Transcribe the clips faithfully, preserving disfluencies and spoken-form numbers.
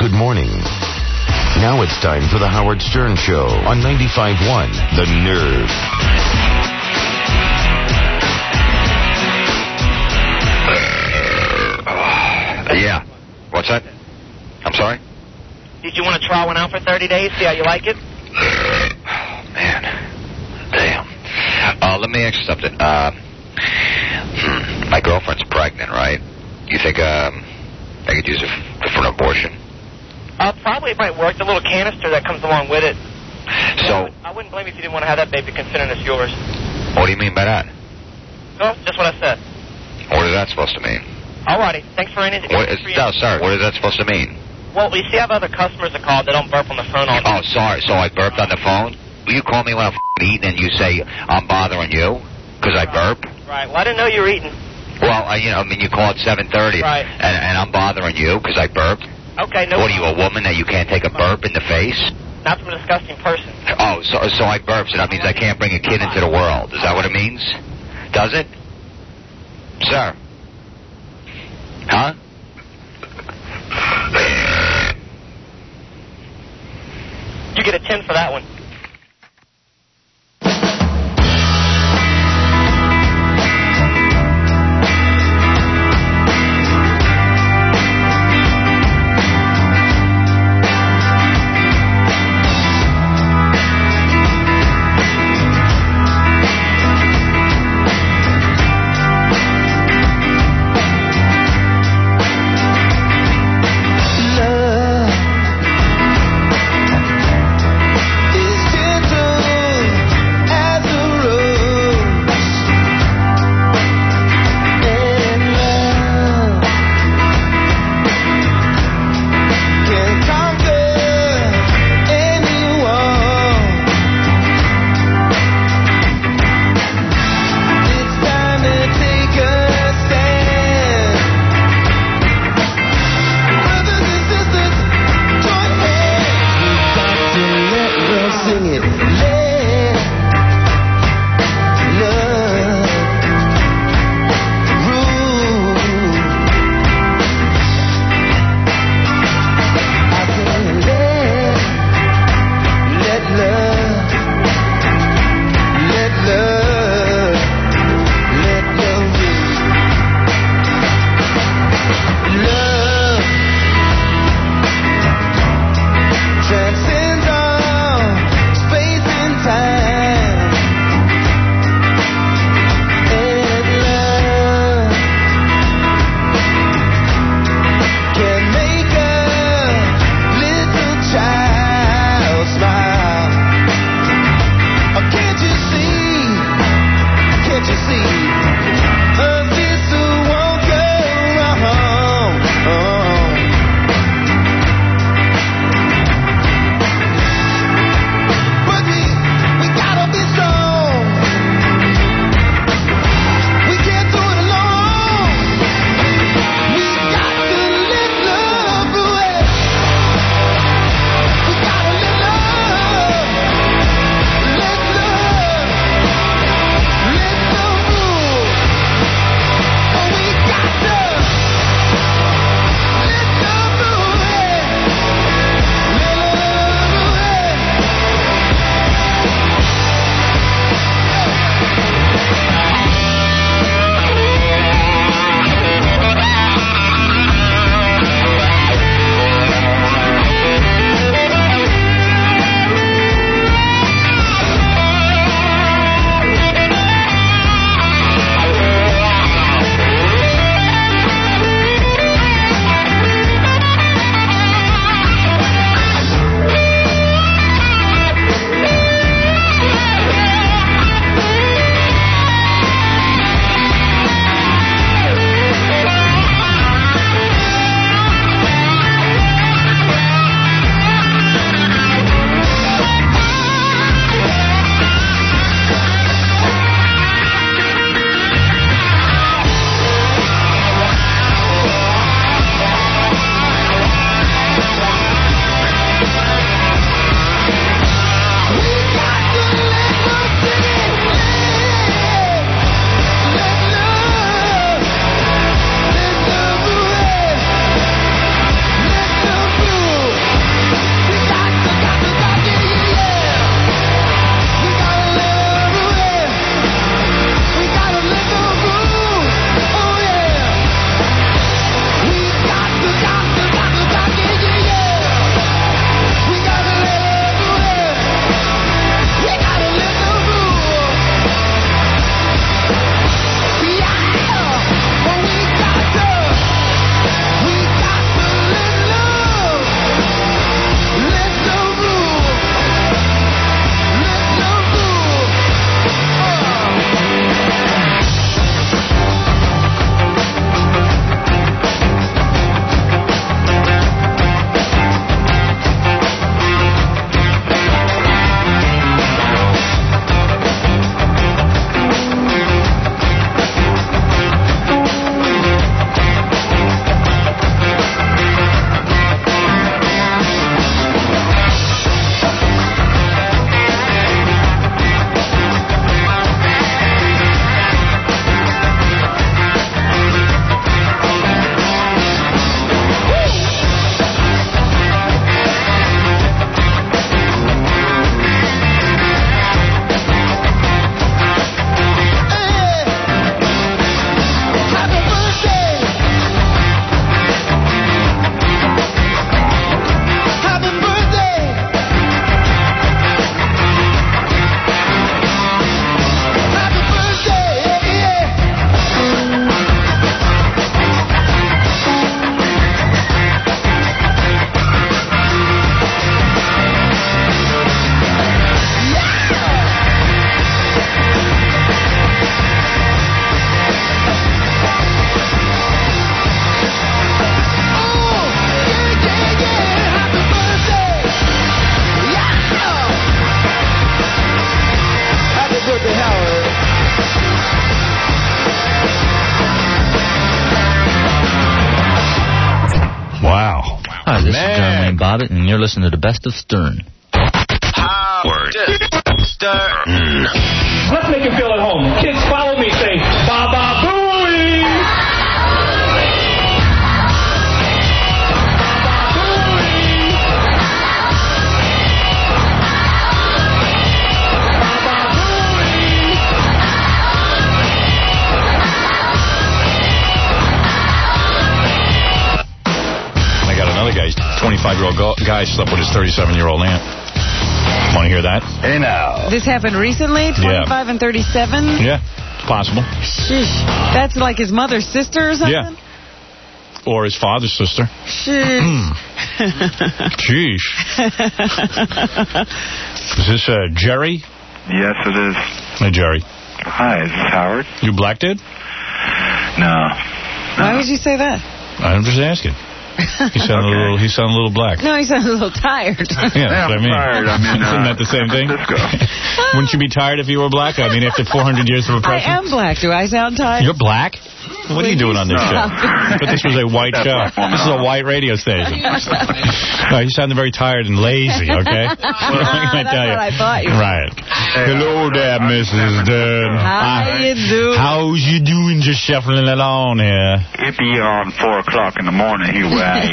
good morning. Now it's time for the Howard Stern Show on ninety-five point one, The Nerve. Yeah. What's that? I'm sorry? Did you want to try one out for thirty days, see how you like it? Oh, man. Damn. Uh, let me ask you something. Uh, hmm, my girlfriend's pregnant, right? You think um, I could use it for an abortion? Uh, probably it might work. The little canister that comes along with it. So, I wouldn't blame you if you didn't want to have that baby considering it's yours. What do you mean by that? Well, just what I said. What is that supposed to mean? Alrighty. Thanks for any... What is, no, sorry. What is that supposed to mean? Well, you see, I have other customers that call. They don't burp on the phone all Oh, sorry. So I burped on the phone? Will you call me when I'm f***ing eating and you say I'm bothering you because I burp? Right. Well, I didn't know you were eating. Well, I, you know, I mean, you call at seven thirty, right. and, and I'm bothering you because I burped. Okay, no. What are you, a woman that you can't take a burp in the face? Not from a disgusting person. Oh, so so I burp, so that means I can't bring a kid into the world. Is that what it means? Does it? Sir? Huh? You get a ten for that one. Love Hi, this Man. is John Wayne Bobbitt, and you're listening to the Best of Stern. Howard Stern. Let's make it feel at home. Kids, follow me. Say, Baba Booey! I got another guy, twenty-five-year-old guy, slept with his thirty-seven-year-old aunt. Want to hear that? Hey, now. This happened recently, twenty-five and thirty-seven? Yeah, it's possible. Sheesh. That's like his mother's sister or something? Yeah. Or his father's sister. Sheesh. Sheesh. Is this uh, Jerry? Yes, it is. Hey, Jerry. Hi, is this Howard? You black dude? No. Why would you say that? I'm just asking. He sounded Okay. a little. He sounded a little black. No, he sounds a little tired. Yeah, Yeah, that's what I I'm mean. tired. I mean, Isn't uh, that the same thing? Let's go. Wouldn't you be tired if you were black? I mean, after four hundred years of I oppression. am black. Do I sound tired? You're black? What are you doing on this show? But this was a white That show. black woman This is a off. white radio station. No, you sounded very tired and lazy, okay? What am I gonna That's tell you? what I thought you were. Right. Hello there, Missus Dunn. How you doing? How's you doing just shuffling along here? If you on four o'clock in the morning, he right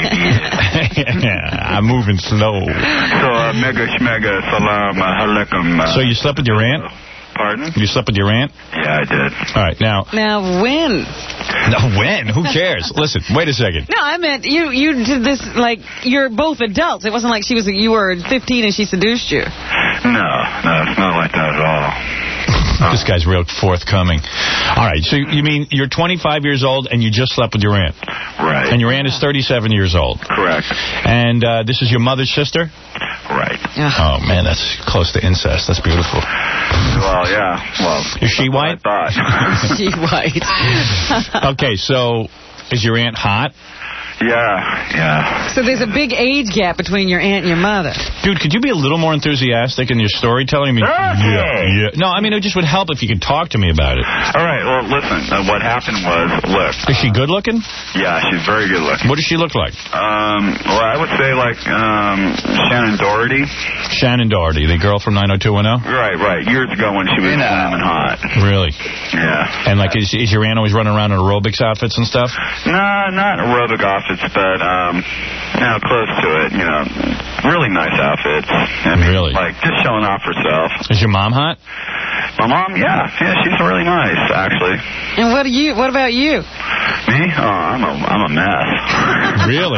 Yeah, I'm moving slow. So, uh, mega shmega salam alaikum. Uh, So you slept with your aunt? Pardon? You slept with your aunt? Yeah, I did. All right, now... Now, when? No, when? Who cares? Listen, wait a second. No, I meant you You did this, like, you're both adults. It wasn't like she was. You were fifteen and she seduced you. No, no, it's not like that at all. This guy's real forthcoming. All right, so you mean you're twenty-five years old and you just slept with your aunt? Right. And your aunt is thirty-seven years old? Correct. And uh, this is your mother's sister? Right. Oh, man, that's close to incest. That's beautiful. Well, yeah. Well, Is she white? I thought. She white. Okay, so is your aunt hot? Yeah, yeah. So there's a big age gap between your aunt and your mother. Dude, could you be a little more enthusiastic in your storytelling? I mean, Okay. yeah, yeah. No, I mean, it just would help if you could talk to me about it. All right, well, listen, uh, what happened was, look. Is she good looking? Yeah, she's very good looking. What does she look like? Um, well, I would say like um, Shannon Doherty. Shannon Doherty, the girl from nine oh two one oh? Right, right. Years ago when she was flaming hot. Really? Yeah. And, like, is, is your aunt always running around in aerobics outfits and stuff? No, not aerobic outfits, but, um, you know, close to it, you know. Really nice outfits. I mean, Really? like, just showing off herself. Is your mom hot? My mom, yeah. Yeah, she's really nice, actually. And what do you? What about you? Me? Oh, I'm a, I'm a mess. Really?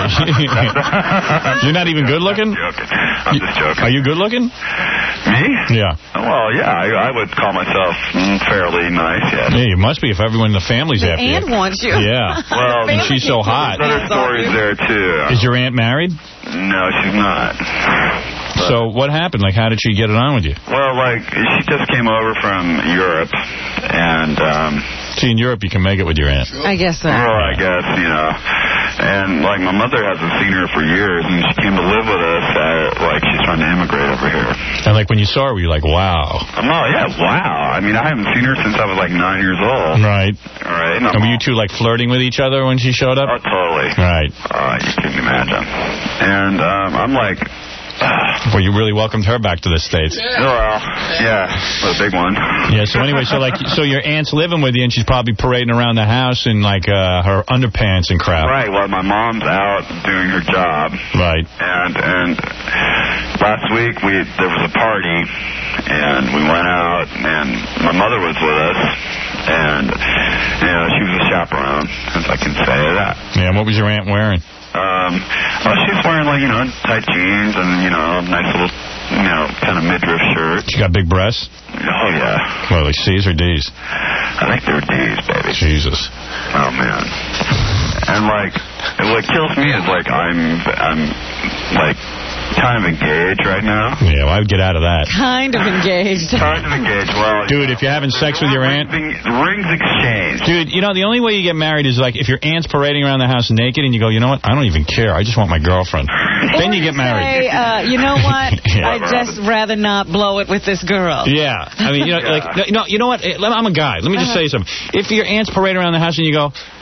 You're not even good looking? I'm joking. I'm just joking. Are you good looking? Me? Yeah. Well, yeah, I, I would call myself mm, fairly nice, yes. Yeah, you must be if everyone in the family's The after you. aunt wants you. Yeah. Well, And she's so hot. There's other stories there, too. Is your aunt married? No, she's not. So what happened? Like, how did she get it on with you? Well, like, she just came over from Europe, and, um... See, in Europe, you can make it with your aunt. I guess so. Well, I guess, you know. And, like, my mother hasn't seen her for years, and she came to live with us, at, like, she's trying to immigrate over here. And, like, when you saw her, were you like, wow? Oh, yeah, wow. I mean, I haven't seen her since I was, like, nine years old. Right. All right. And, And were you two, like, flirting with each other when she showed up? Oh, totally. Right. Uh, you couldn't imagine. And um, I'm like... Uh, well, you really welcomed her back to the States. Yeah. Well, yeah, the big one. Yeah, so anyway, so like, so your aunt's living with you, and she's probably parading around the house in, like, uh, her underpants and crap. Right, well, my mom's out doing her job. Right. And and last week, we there was a party, and we went out, and my mother was with us, and, you know, she was a chaperone, if I can say that. Yeah, and what was your aunt wearing? Um, well, she's wearing, like, you know, tight jeans and, you know, nice little, you know, kind of midriff shirt. She got big breasts? Oh, yeah. Well, like C's or D's? I think they're D's, baby. Jesus. Oh, man. And, like, what kills me is, like, I'm, I'm, like, kind of engaged right now. Yeah, well, I would get out of that. Kind of engaged. Kind of engaged. Well, dude, if you're having sex with your aunt... Rings exchanged. Dude, you know, the only way you get married is, like, if your aunt's parading around the house naked and you go, you know what, I don't even care. I just want my girlfriend. Then you get married. Say, uh, you know what? Yeah. I'd just rather not blow it with this girl. Yeah. I mean, you know, like, you know, you know what? I'm a guy. Let me just Uh-huh. say something. If your aunt's parading around the house and you go...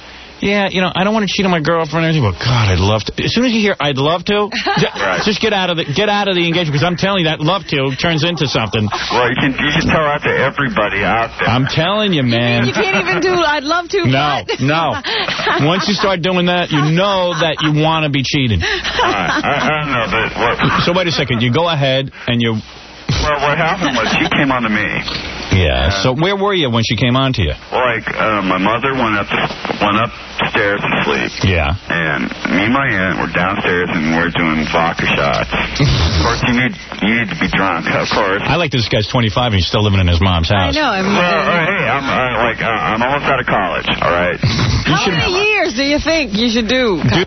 yeah, you know, I don't want to cheat on my girlfriend or anything, but God, I'd love to. As soon as you hear I'd love to, Right. just get out of the get out of the engagement, because I'm telling you that love to turns into something. Well, you can you can tell that to everybody out there. I'm telling you, man. You can't even do I'd love to. No, but. no. Once you start doing that, you know that you want to be cheating. All right. I, I don't know, but what, So wait a second. You go ahead and you... well, what happened was she came on to me. Yeah. So where were you when she came on to you? Well, like, uh, my mother went up went upstairs to sleep. Yeah. And me and my aunt were downstairs and we're doing vodka shots. Of course, you need you need to be drunk, of course. I like this guy's twenty-five and he's still living in his mom's I house. know. I'm, Well, uh, hey, I'm uh, like uh, I'm almost out of college. All right. How many years do you think you should do? Do-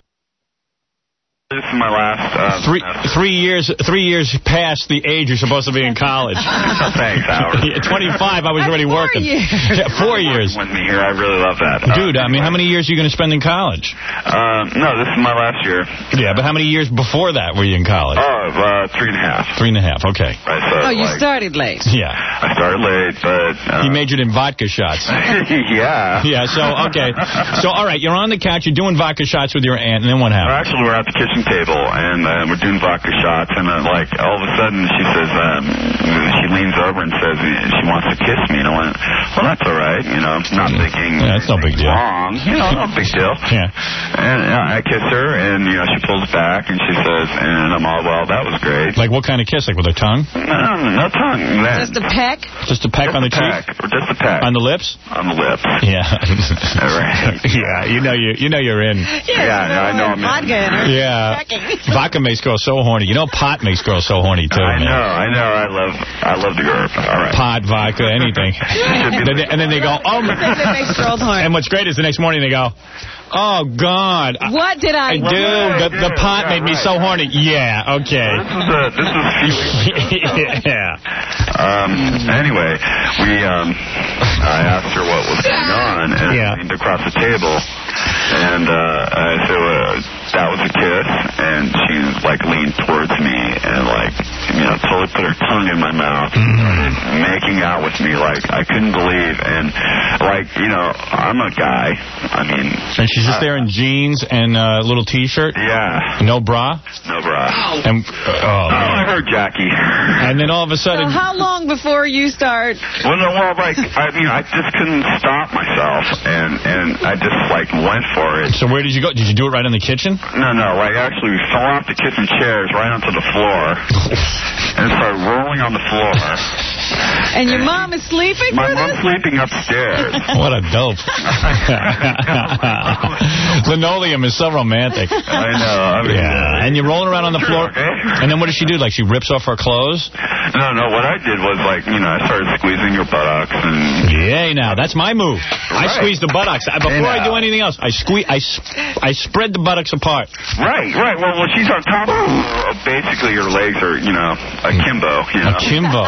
This is my last. Uh, Three three years three years past the age you're supposed to be in college. Thanks, Howard. Yeah, twenty-five, I was That's already four working. years. Yeah, four years. With me here, I really love that. Dude, uh, I mean, how anyway. many years are you going to spend in college? Uh, no, this is my last year. Yeah, but how many years before that were you in college? Oh, uh, three and a half. Three and a half, okay. Right, so, Oh, you like, started late. Yeah. I started late, but. Uh, You majored in vodka shots. yeah. Yeah, so, okay. So, all right, you're on the couch, you're doing vodka shots with your aunt, and then what Well, happened? actually, we're at the kitchen table, and uh, we're doing vodka shots, and uh, like all of a sudden she says, um, she leans over and says she wants to kiss me, and I went, well, that's all right, you know, not thinking Yeah, that's no big deal. wrong, you know, no big deal. Yeah. And uh, I kiss her, and you know, she pulls back, and she says, and I'm all, well, that was great. Like what kind of kiss? Like with her tongue? No, no tongue. That, Just a peck? Just a peck just on the a cheek? peck, or just a peck On the lips? on the lips. Yeah. Right. Yeah, you know you you know you're in. Yeah, no, I know I'm in. Vodka in her. Yeah. Vodka makes girls so horny. You know pot makes girls so horny too, I man. know, I know, I love, I love the girl. All right. Pot, vodka, anything. Then they- and then they go, oh my. Everything that makes girls horny. And what's great is the next morning they go, oh God. What did I I do? do. The, the pot Yeah, made me right. so horny. Yeah, okay. This is a, this is feeling. Yeah. Um, anyway, we, um, I asked her what was going on, and Yeah. I leaned across the table, and, uh, I said, uh, that was a kiss, and she, like, leaned towards me, and, like, you know, totally put her tongue in my mouth, and started making out with me, like, I couldn't believe, and, like, you know, I'm a guy, I mean... And she's just there in jeans and a uh, little T-shirt? Yeah. No bra? No bra. And, oh, Oh, I man. heard Jackie. And then all of a So sudden... how long before you start? Well, no, well, like, I mean, I just couldn't stop myself, and, and I just, like, went for it. So where did you go? Did you do it right in the kitchen? No, no, like, actually, we fell off the kitchen chairs right onto the floor, and started rolling on the floor. And your mom is sleeping My for mom's this? sleeping upstairs. What a dope. Linoleum is so romantic. I know. I mean, Yeah, and you're rolling around on the floor. Okay. And then what does she do? Like she rips off her clothes? No, no, what I did was, like, you know, I started squeezing your buttocks, and... Yay, now, that's my move. I Right. squeeze the buttocks. I- Before Hey, I do now. anything else, I squeeze, I, sp- I spread the buttocks apart. Right, right, well, well she's on top of her. Basically, her legs are, you know, akimbo, you know. Akimbo,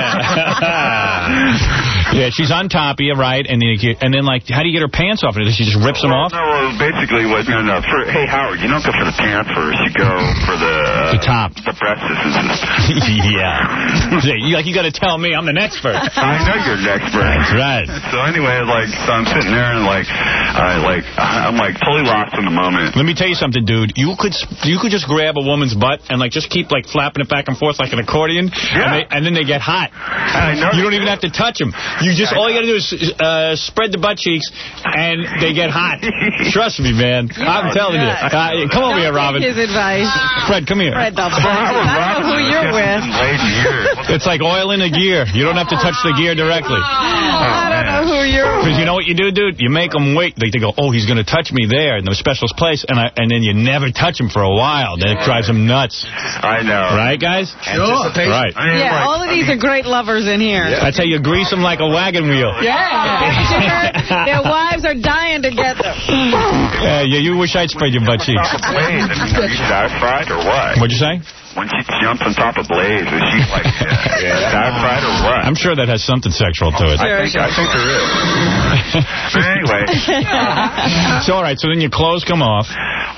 yeah. Yeah, she's on top of you, right? And then, you get, and then, like, how do you get her pants off? Does she just rips them Well, off? No, well, basically, what, no, no, for, hey, Howard, you don't go for the pants first. You go for the... Uh, The top. The breast distances. Yeah. Say, you, like, you got to tell me I'm an expert. I know you're an expert. That's right. So anyway, like, so I'm sitting there and, like, I, like, I'm, like, totally lost in the moment. Let me tell you something, dude. You could you could just grab a woman's butt and, like, just keep, like, flapping it back and forth like an accordion, Yeah. and, they, and then they get hot. I know. You don't even have to touch them. You just, all you got to do is uh, spread the butt cheeks, and they get hot. Trust me, man. I'm telling you. Uh, come over here, Robin. Take his advice. Fred, come here. Fred, the Well, Howard I don't know who Robinson you're was with. just late in years. It's like oil in a gear. You don't have to touch the gear directly. I don't know who you're with. Because you know what you do, dude? You make them wait. They, they go, oh, he's going to touch me there in the special place, and I, and then you never touch him for a while. Then it drives them nuts. I know. Right, guys? Sure. Right. I mean, Yeah, like, all of these are great lovers in here. That's how you grease them like a wagon wheel. Yeah. Their wives are dying to get them. Yeah, yeah, you wish I'd spread your butt cheeks. Top of Blaze, I mean, are you dive fried or what? What'd you say? When she jumps on top of Blaze, is she like uh, dive fried or what? I'm sure that has something sexual to it. I think, I think there is. But anyway. So, all right, so then your clothes come off.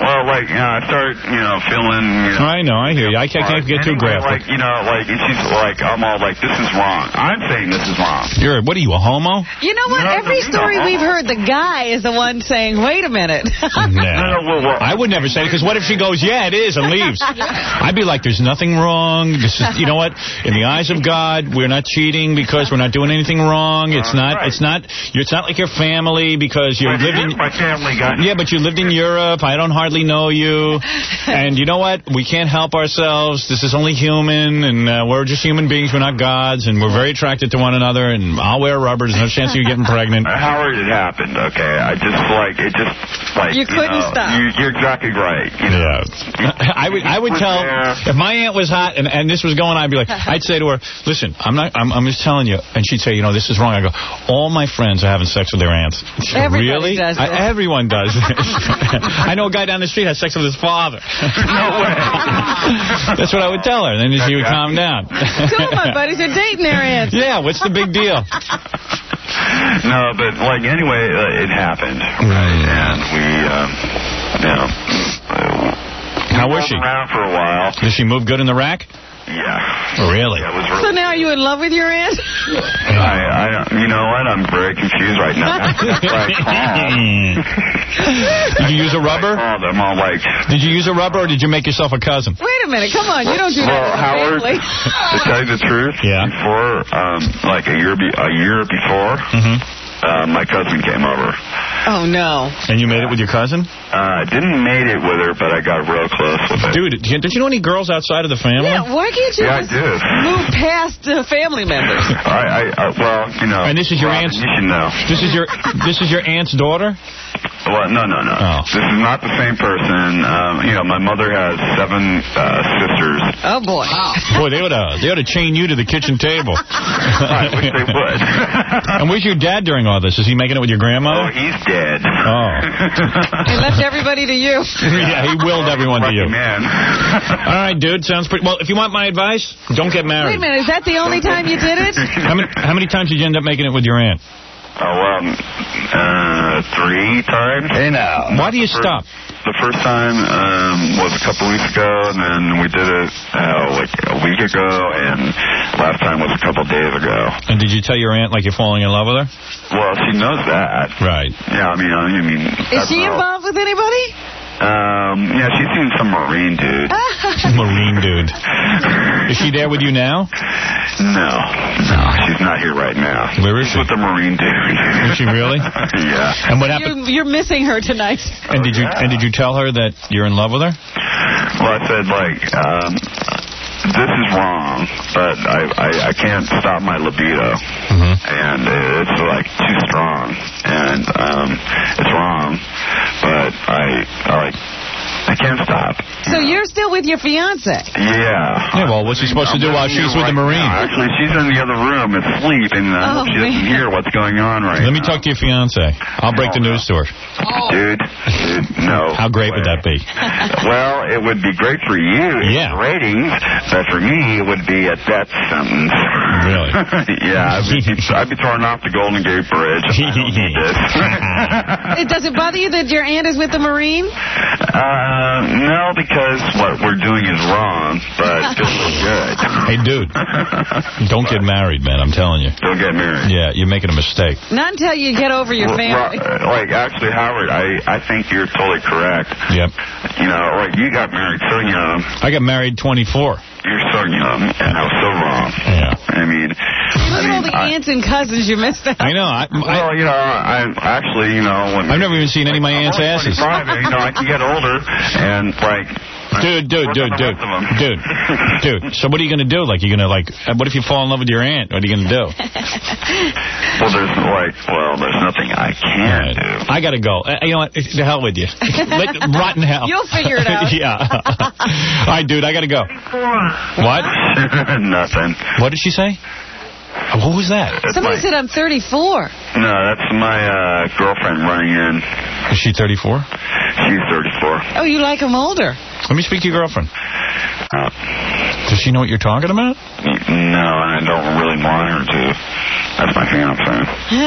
well, like, you know, I start, you know, feeling, you know. I know, I hear you. I can't, can't get too anyway, graphic. Like, you know, like, and she's like, I'm all like, this is wrong. I'm saying this is wrong. You're, what are you, a homo? You know what? No, Every no, story no. we've heard, the guy is the one saying, wait a minute. Nah. No, no, well, well, I would never say it, because what if she goes, yeah, it is, and leaves? I'd be like, there's nothing wrong. This is, you know what? In the eyes of God, we're not cheating because we're not doing anything wrong. It's Uh, not, right. it's not, it's not like your family because you my, lived in... my family got... Yeah, but you lived in Europe. I don't hardly know you. And you know what? We can't help ourselves. This is only human, and uh, we're just human beings. We're not gods, and we're very attracted to one another, and I'll wear rubber. There's no chance of you getting pregnant. Howard, it happened, okay? I just, like, it just, like, You couldn't know, stop. You, you're exactly right. You know? Yeah. I would I would tell, if my aunt was hot and, and this was going on, I'd be like, I'd say to her, listen, I'm not, I'm, I'm just telling you. And she'd say, you know, this is wrong. I go, all my friends are having sex with their aunts. Everybody Really? does I, this. everyone does this. I know a guy down the street has sex with his father. No way. That's what I would tell her. Then she would calm down. Come on, buddies, you're dating their aunts. Yeah, what's the big deal? No, but, like, anyway, uh, it happened, right? And we, um, you know... How was rolled she? around for a while. Did she move good in the rack? Yeah. Oh, really? Yeah, it was really... So now are you in love with your aunt? I, I, you know what? I'm very confused right now. That's why I called. Did you use a rubber? I called. I'm all like... Did you use a rubber, or did you make yourself a cousin? Wait a minute, come on, you don't do Well, that in the Howard, family. to tell you the truth, Yeah. before, um, like a year, be a year before, Mm-hmm. uh, my cousin came over. Oh, no. And you made it with your cousin? Uh, didn't made it with her, but I got real close with her. Dude, don't you know any girls outside of the family? Yeah, why can't you Yeah, I just do. move past the family members? I, I, I, well, you know. And this is your Robin, aunt's- You should know. This is your this is your aunt's daughter? Well, no, no, no. Oh. This is not the same person. Um, you know, my mother has seven uh, sisters. Oh, boy. Boy, they ought to they ought to chain you to the kitchen table. I wish they would. And where's your dad during all this? Is he making it with your Oh, grandmother? he's dead. Oh. He left everybody to you. Yeah, he willed everyone to Lucky you. man. All right, dude. Sounds pretty... Well, if you want my advice, don't get Wait married. a minute, is that the only time you did it? How many, how many times did you end up making it with your aunt? Oh, um, uh, three times. Hey, now. Why do you First- stop? The first time um, was a couple weeks ago, and then we did it uh, like a week ago, and last time was a couple days ago. And did you tell your aunt like you're falling in love with her? Well, she knows that. Right. Yeah, I mean, I mean... Is that's she all. involved with anybody? Um, yeah, she's seen some Marine dude. Marine dude. Is she there with you now? No, no, she's not here right now. Where is She's she? with the Marine dude. Is she really? Yeah. And what You're, happened? you're missing her tonight. And did you yeah. and did you tell her that you're in love with her? Well, I said, like, um, this is wrong, but I, I, I can't stop my libido. Mm-hmm. And it's, like, too strong. And um, it's wrong, but I, I, like, I can't stop. So you're still with your fiance? Yeah. Yeah, well, what's she supposed to do while she's with the Marine? Now. Actually, she's in the other room asleep, and I Oh, hope she doesn't man. hear what's going on right Let me now. talk to your fiance. I'll break the news to her. Dude, dude, no. How great would that be? Well, it would be great for you. Yeah. Ratings, but for me, it would be a death sentence. Really? Yeah, I'd be, I'd be throwing off the Golden Gate Bridge. I don't need this. It, does it bother you that your aunt is with the Marine? uh, no, because what we're doing is wrong, but just so good. Hey, dude, don't get married, man. I'm telling you. Don't get married. Yeah, you're making a mistake. Not until you get over your Well, family. well, like, actually, Howard, I, I think you're totally correct. Yep. You know, like, you got married so young. I got married twenty-four. You're so young, and that was so wrong. Yeah. I mean... Look I at mean, all the I, aunts and cousins you missed out. I know. I, I, well, you know, I actually, you know... When, I've never even seen any of my I'm aunt's only asses. twenty-five, and, you know, I can get older, and, like... Dude, dude, work dude, on the dude, rest of 'em. dude, dude. So what are you going to do? Like, you're going to, like, what if you fall in love with your aunt? What are you going to do? Well, there's, like, well, there's nothing I can do. I got to go. Uh, you know what? The hell with you. Let, rotten hell. You'll figure it out. Yeah. All right, dude, I got to go. What? Nothing. What did she say? Oh, what was that? That's Somebody my, said I'm thirty-four. No, that's my uh, girlfriend running in. Is she thirty-four? She's thirty-four. Oh, you like him older? Let me speak to your girlfriend. Uh, Does she know what you're talking about? No, and I don't really want her to. That's my fiance.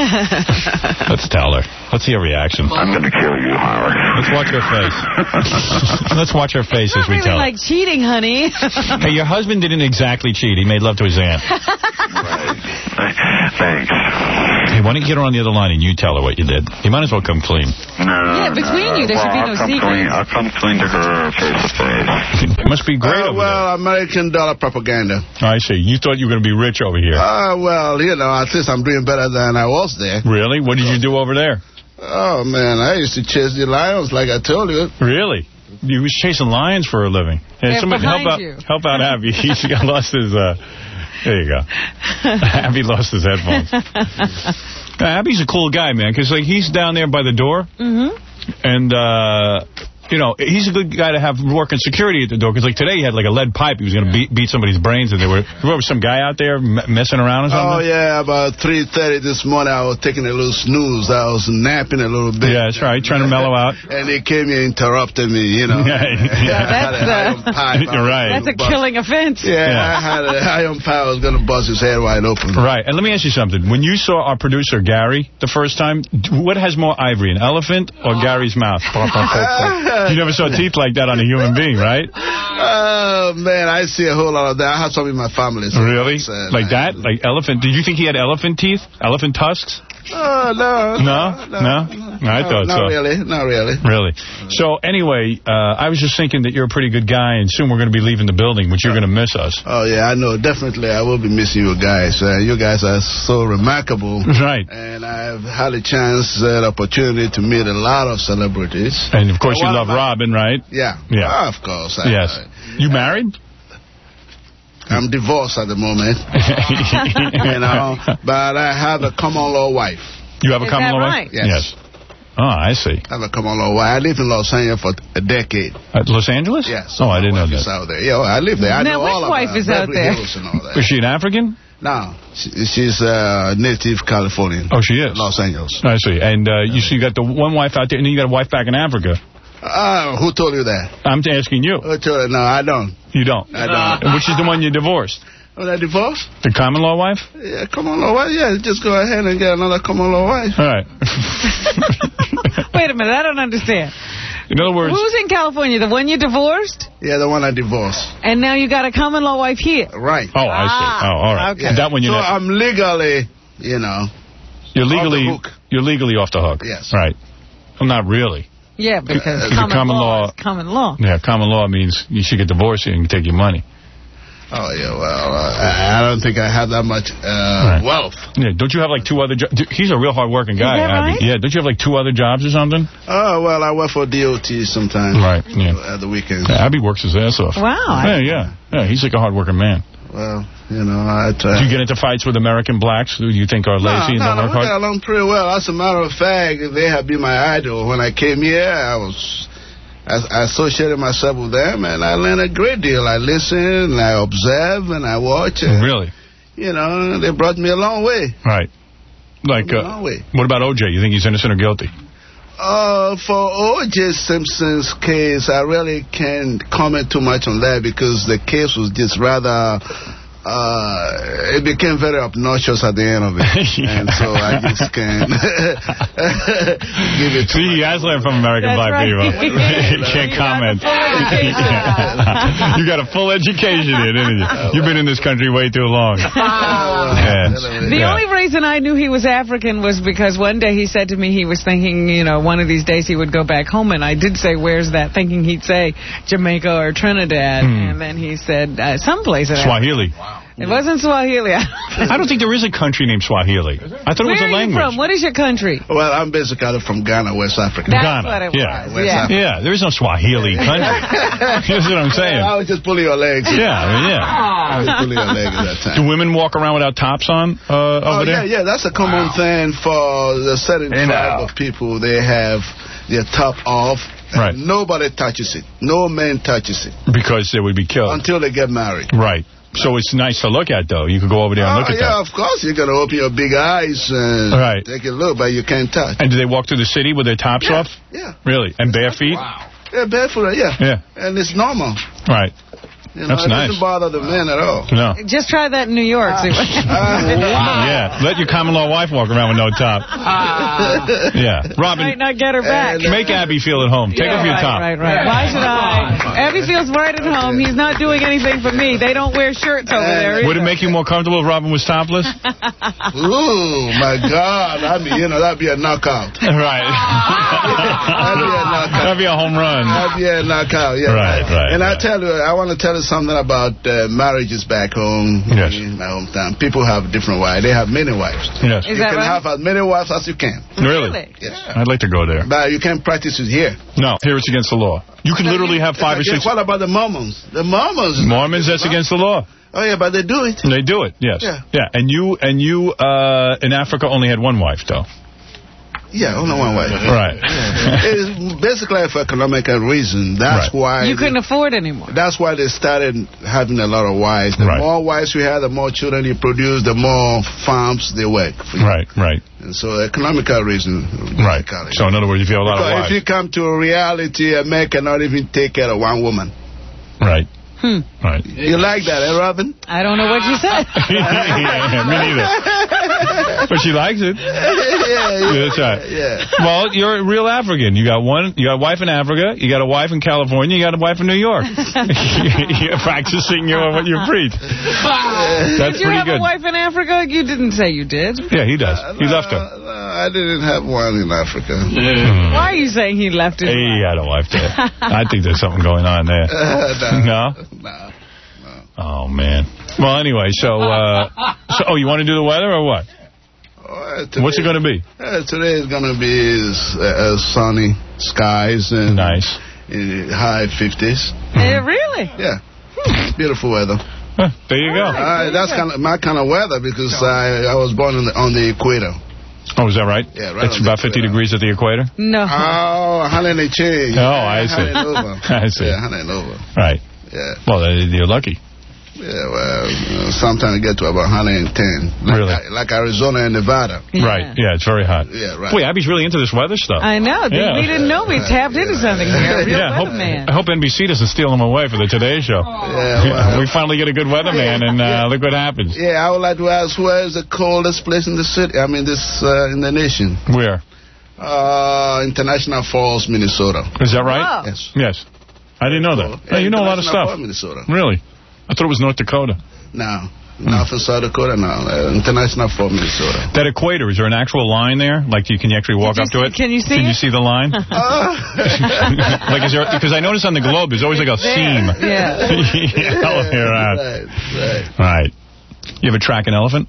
Let's tell her. Let's see her reaction. I'm going to kill you, Howard. Let's watch her face. Let's watch her face It's as we not tell really her. like cheating, honey. Hey, your husband didn't exactly cheat. He made love to his aunt. Right. Thanks. Hey, why don't you get her on the other line and you tell her what you did? You might as well come clean. No, Yeah, between no, you, there well, should be no I'll come secrets. Clean. I'll come clean to her face to face. It must be great Uh, over well, American dollar propaganda. there. I see. You thought you were going to be rich over here. Uh, well, you know, at least I'm doing better than I was there. Really? What did you do over there? Oh, man, I used to chase the lions, like I told you. Really? You was chasing lions for a living. Hey, They're somebody help behind out, you. help out Abby. He's got lost his. Uh, there you go. Abby lost his headphones. Uh, Abby's a cool guy, man, because like he's down there by the door, Mm-hmm. and uh, you know he's a good guy to have working security at the door. Because like today he had like a lead pipe. He was going to beat beat somebody's brains, and there were there was some guy out there m messing around or Oh, something. yeah, about three thirty this morning, I was taking a little snooze. I was napping a little bit. Yeah, that's right. Trying to mellow out. And he came here and interrupted me, you know. Yeah, yeah. I had a iron That's, uh, pipe. You're right. That's a killing offense. Yeah, Yeah. I had an iron pipe. I was going to bust his head wide open. Right, and let me ask you something. When you saw our producer, Gary, the first time, what has more ivory, an elephant or Gary's mouth? You never saw teeth like that on a human being, right? Oh, man, I see a whole lot of that. I have some in my family. So Really? it's, uh, Like that? Like elephant? Did you think he had elephant teeth? Elephant tusks? Oh, no. No? No? I thought not so. really. Not really. Really? So, anyway, uh, I was just thinking that you're a pretty good guy, and soon we're going to be leaving the building, but you're going to miss us. Oh, yeah, I know. Definitely, I will be missing you guys. Uh, you guys are so remarkable. Right. And I've had a chance, uh, the opportunity to meet a lot of celebrities. And, of course, you One love of my- Robin, right? Yeah. Yeah. Ah, of course. I, Yes. You married? I'm divorced at the moment. You know, but I have a common law wife. You have a Is common that law right? wife? Yes. Oh, I see. I have a common law wife. I lived in Los Angeles for a decade. At Los Angeles? Yes. Oh, I didn't know My wife is that. out there. Yeah, I live there. I Now, know which all of wife uh, is out Beverly there? Hills and all that. Is she an African? No, she, she's a native Californian. Oh, she is? Los Angeles. I see. And uh, you, so you got the one wife out there, and then you got a wife back in Africa. Uh, who told you that? I'm asking you. Who told you? No, I don't. You don't? I don't. Which is the one you divorced? When I divorced? The common law wife? Yeah, common law wife. Yeah, just go ahead and get another common law wife. All right. Wait a minute, I don't understand. In other words... Who's in California? The one you divorced? Yeah, the one I divorced. And now you got a common law wife here? Right. Oh, I see. Ah, Oh, all right. okay. And that one you So know. I'm legally, you know. You're legally... off the hook. You're legally off the hook. Yes. Right. Well, not really. Yeah, because Uh, the common, common law, law- is common law. Yeah, common law means you should get divorced and take your money. Oh, yeah, well, uh, I I don't think I have that much uh, Right. wealth. Yeah, don't you have like two other jobs? He's a real hard-working guy, that Abby. right? Yeah, don't you have like two other jobs or something? Oh, well, I work for D O T sometimes. Right, yeah. At the weekends. Yeah, Abby works his ass off. Wow. Yeah, yeah. Yeah, he's like a hard-working man. Well, you know, I try. Do you get into fights with American blacks who you think are lazy and no, don't no, work we got hard? along pretty well. As a matter of fact, they have been my idol. When I came here, I was... I, I associated myself with them, and I learned a great deal. I listen, and I observe, and I watch. And, Really? You know, they brought me a long way. Right. Like, A uh, long way. what about O J? You think he's innocent or guilty? Uh, for O J Simpson's case, I really can't comment too much on that because the case was just rather... Uh, it became very obnoxious at the end of it. Yeah. And so I just can't give it to See, he has learned from American That's black right. people. He can't You got comment. the full education. You got a full education here, didn't you? You've been in this country way too long. Yeah. The Yeah. only reason I knew he was African was because one day he said to me he was thinking, you know, one of these days he would go back home. And I did say, where's that? Thinking he'd say Jamaica or Trinidad. Hmm. And then he said, uh, someplace in Africa. Swahili. It wasn't Swahili. I don't think there is a country named Swahili. I thought it was Where a are you language. from? What is your country? Well, I'm basically from Ghana, West Africa. That's Ghana. what it Yeah. was. West Yeah. Africa. Yeah, there is no Swahili country. That's what I'm saying. I was just pulling your legs. Yeah, I mean, yeah. I was pulling your leg at that time. Do women walk around without tops on uh, over Oh, there? yeah, yeah, that's a common thing for the certain Hey, tribe now. of people. They have their top off, and Right. nobody touches it. No man touches it Because they would be killed. until they get married. Right. So it's nice to look at, though. You could go over there and Oh, look at yeah, that. of course. You're going to open your big eyes and Right. take a look, but you can't touch. And do they walk through the city with their tops Yeah, off? yeah. Really? And bare feet? Yeah, barefoot, yeah. Yeah. And it's normal. Right. You know, That's it nice. doesn't bother the men at all. No. Just try that in New York. See what Yeah, let your common law wife walk around with no top. Yeah, Robin. might not get her back. Make Abby feel at home. Take yeah, off your right, top. Right, right. Why should I? Abby feels right at home. He's not doing anything for me. They don't wear shirts over there either. Would it make you more comfortable if Robin was topless? Ooh, my God. That'd be, you know, that'd be a knockout. Right. That'd be a knockout. That'd be a home run. That'd be a knockout, yeah. Right, right. And right. I tell you, I want to tell you something about uh, marriages back home yes. in my hometown. People have different wives. They have many wives. Yes. Is you that can right? have as many wives as you can. Really? Yes. I'd like to go there. But you can't practice it here. No, here it's against the law. You can literally have five or Yeah, six. what about the Mormons? The Mormons. Mormons, that's against the law. Oh, yeah, but they do it. They do it, yes. Yeah. Yeah, and you, and you uh, in Africa only had one wife, though. Yeah, only one wife. Right. It's basically for economical reason. That's Right. why... You they, couldn't afford anymore. That's why they started having a lot of wives. The Right. more wives you have, the more children you produce, the more farms they work for you. Right, right. And so economical reason. Right. basically. So, in other words, if you have a lot Because of wives. if you come to a reality, a man cannot even take care of one woman. Right. Hmm. Right. You like that, eh, Robin? I don't know what you said. Yeah, me neither. But she likes it. yeah, yeah, That's right. Yeah. Well, you're a real African. You got one. You got a wife in Africa. You got a wife in California. You got a wife in New York. You're practicing your what you preach. That's did you pretty have good. a wife in Africa? You didn't say you did. Yeah, he does. He No, left her. no, I didn't have one in Africa. Hmm. Why are you saying he left his He wife? had a wife there. I think there's something going on there. Uh, No? no. Oh, man. Well, anyway, so, uh, so oh, you want to do the weather or what? Oh, today, What's it going to be? Uh, today is going to be uh, sunny skies and Nice. uh, high fifties. Eh, really? Yeah. Beautiful weather. Huh, there you go. Uh, that's kind of my kind of weather because I, I was born on the, on the equator. Oh, is that right? Yeah, right It's on the about fifty equator. degrees at the equator? No. Oh, one hundred and change. Oh, I see. one hundred over. I see. Yeah, one hundred over. Right. Yeah. Well, uh, you're lucky. Yeah, well, uh, sometimes I get to about one hundred ten. Like, Really? Like Arizona and Nevada. Yeah. Right. Yeah, it's very hot. Yeah, right. Boy, Abby's really into this weather stuff. I know. Yeah. We didn't know we tapped into something here. Real yeah, hope, weatherman. I hope N B C doesn't steal him away for the Today Show. Yeah, well, We finally get a good weatherman, and uh, look what happens. yeah, I would like to ask, where is the coldest place in the city? I mean, this uh, in the nation? Where? Uh, International Falls, Minnesota. Is that right? Wow. Yes. Yes. I didn't know that. Yeah, Hey, you know a lot of International stuff. Falls, Minnesota. Really? I thought it was North Dakota. No, not from South Dakota. No, uh, International Falls, Minnesota. That equator, is there an actual line there? Like, you can you actually walk Did up you to see- it? can you see Can you it? see the line? Like, is there? Because I noticed on the globe, there's always like a There. seam. Yeah. All the way around. Right, right. Right. You ever track an elephant?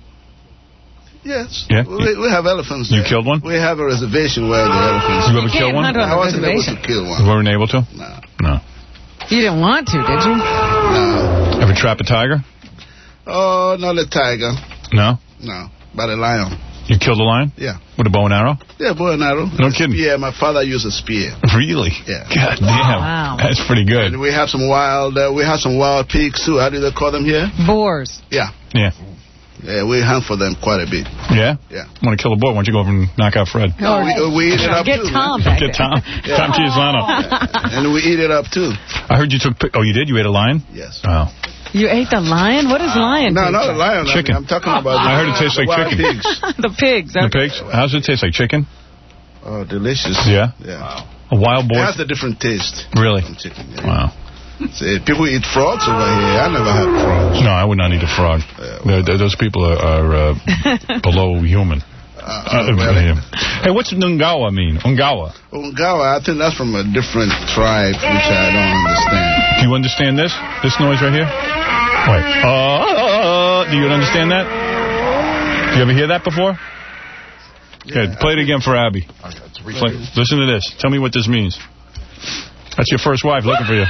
Yes. Yeah? We, we have elephants. You there. killed one? We have a reservation where the elephants. You ever can't kill one? hunt on I a wasn't able to reservation. kill You one. weren't able to? No. No. You didn't want to, did you? No. Ever trap a tiger? Oh, not a tiger. No. No. But a lion. You killed a lion? Yeah. With a bow and arrow? Yeah, bow and arrow. No kidding. Yeah, my father used a spear. Really? Yeah. God damn. Wow. That's pretty good. And we have some wild, uh, we have some wild pigs too. How do they call them here? Boars. Yeah. Yeah. Yeah, we hunt for them quite a bit. Yeah? Yeah. Want to kill a boy? Why don't you go over and knock out Fred? No, we, uh, we eat it up Get too. Tom man. back Get there. Tom. Tom Chiusano. And we eat it up too. I heard you took... pi- Oh, you did? You ate a lion? Yes. Oh. You ate the lion? What does lion No, taste not a like? lion. Chicken. I mean, I'm talking about. I the- heard it tastes the like wild chicken. Pigs. The pigs. The okay. pigs? How's it taste? Like chicken? Oh, delicious. Yeah? Yeah. A wild It boar? has a different taste. Really? From chicken. Yeah. Wow. See, people eat frogs over here. I never had frogs. No, I would not eat a frog. Yeah, They're- they're- those people are, are uh, below human. Uh, Uh, really? yeah. Hey, what's Nungawa mean? Ungawa. Ungawa, I think that's from a different tribe, which I don't understand. Do you understand this? This noise right here? Wait. Uh, do you understand that? Do you ever hear that before? Yeah, play it again for Abby. Play, listen to this. Tell me what this means. That's your first wife looking for you.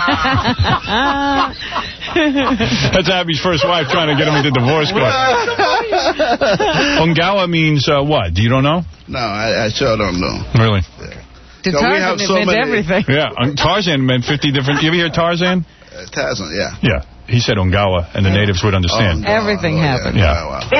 That's Abby's first wife trying to get him into divorce court. Ungawa means uh, what? Do you don't know? No, I, I sure don't know. Really? To So we Tarzan, have it so meant many- everything. Yeah. um, Tarzan meant fifty different... You ever hear Tarzan? Uh, Tarzan, yeah. Yeah. He said Ungawa, and the natives would understand. Oh, Everything oh, happened. Yeah. Wow, wow.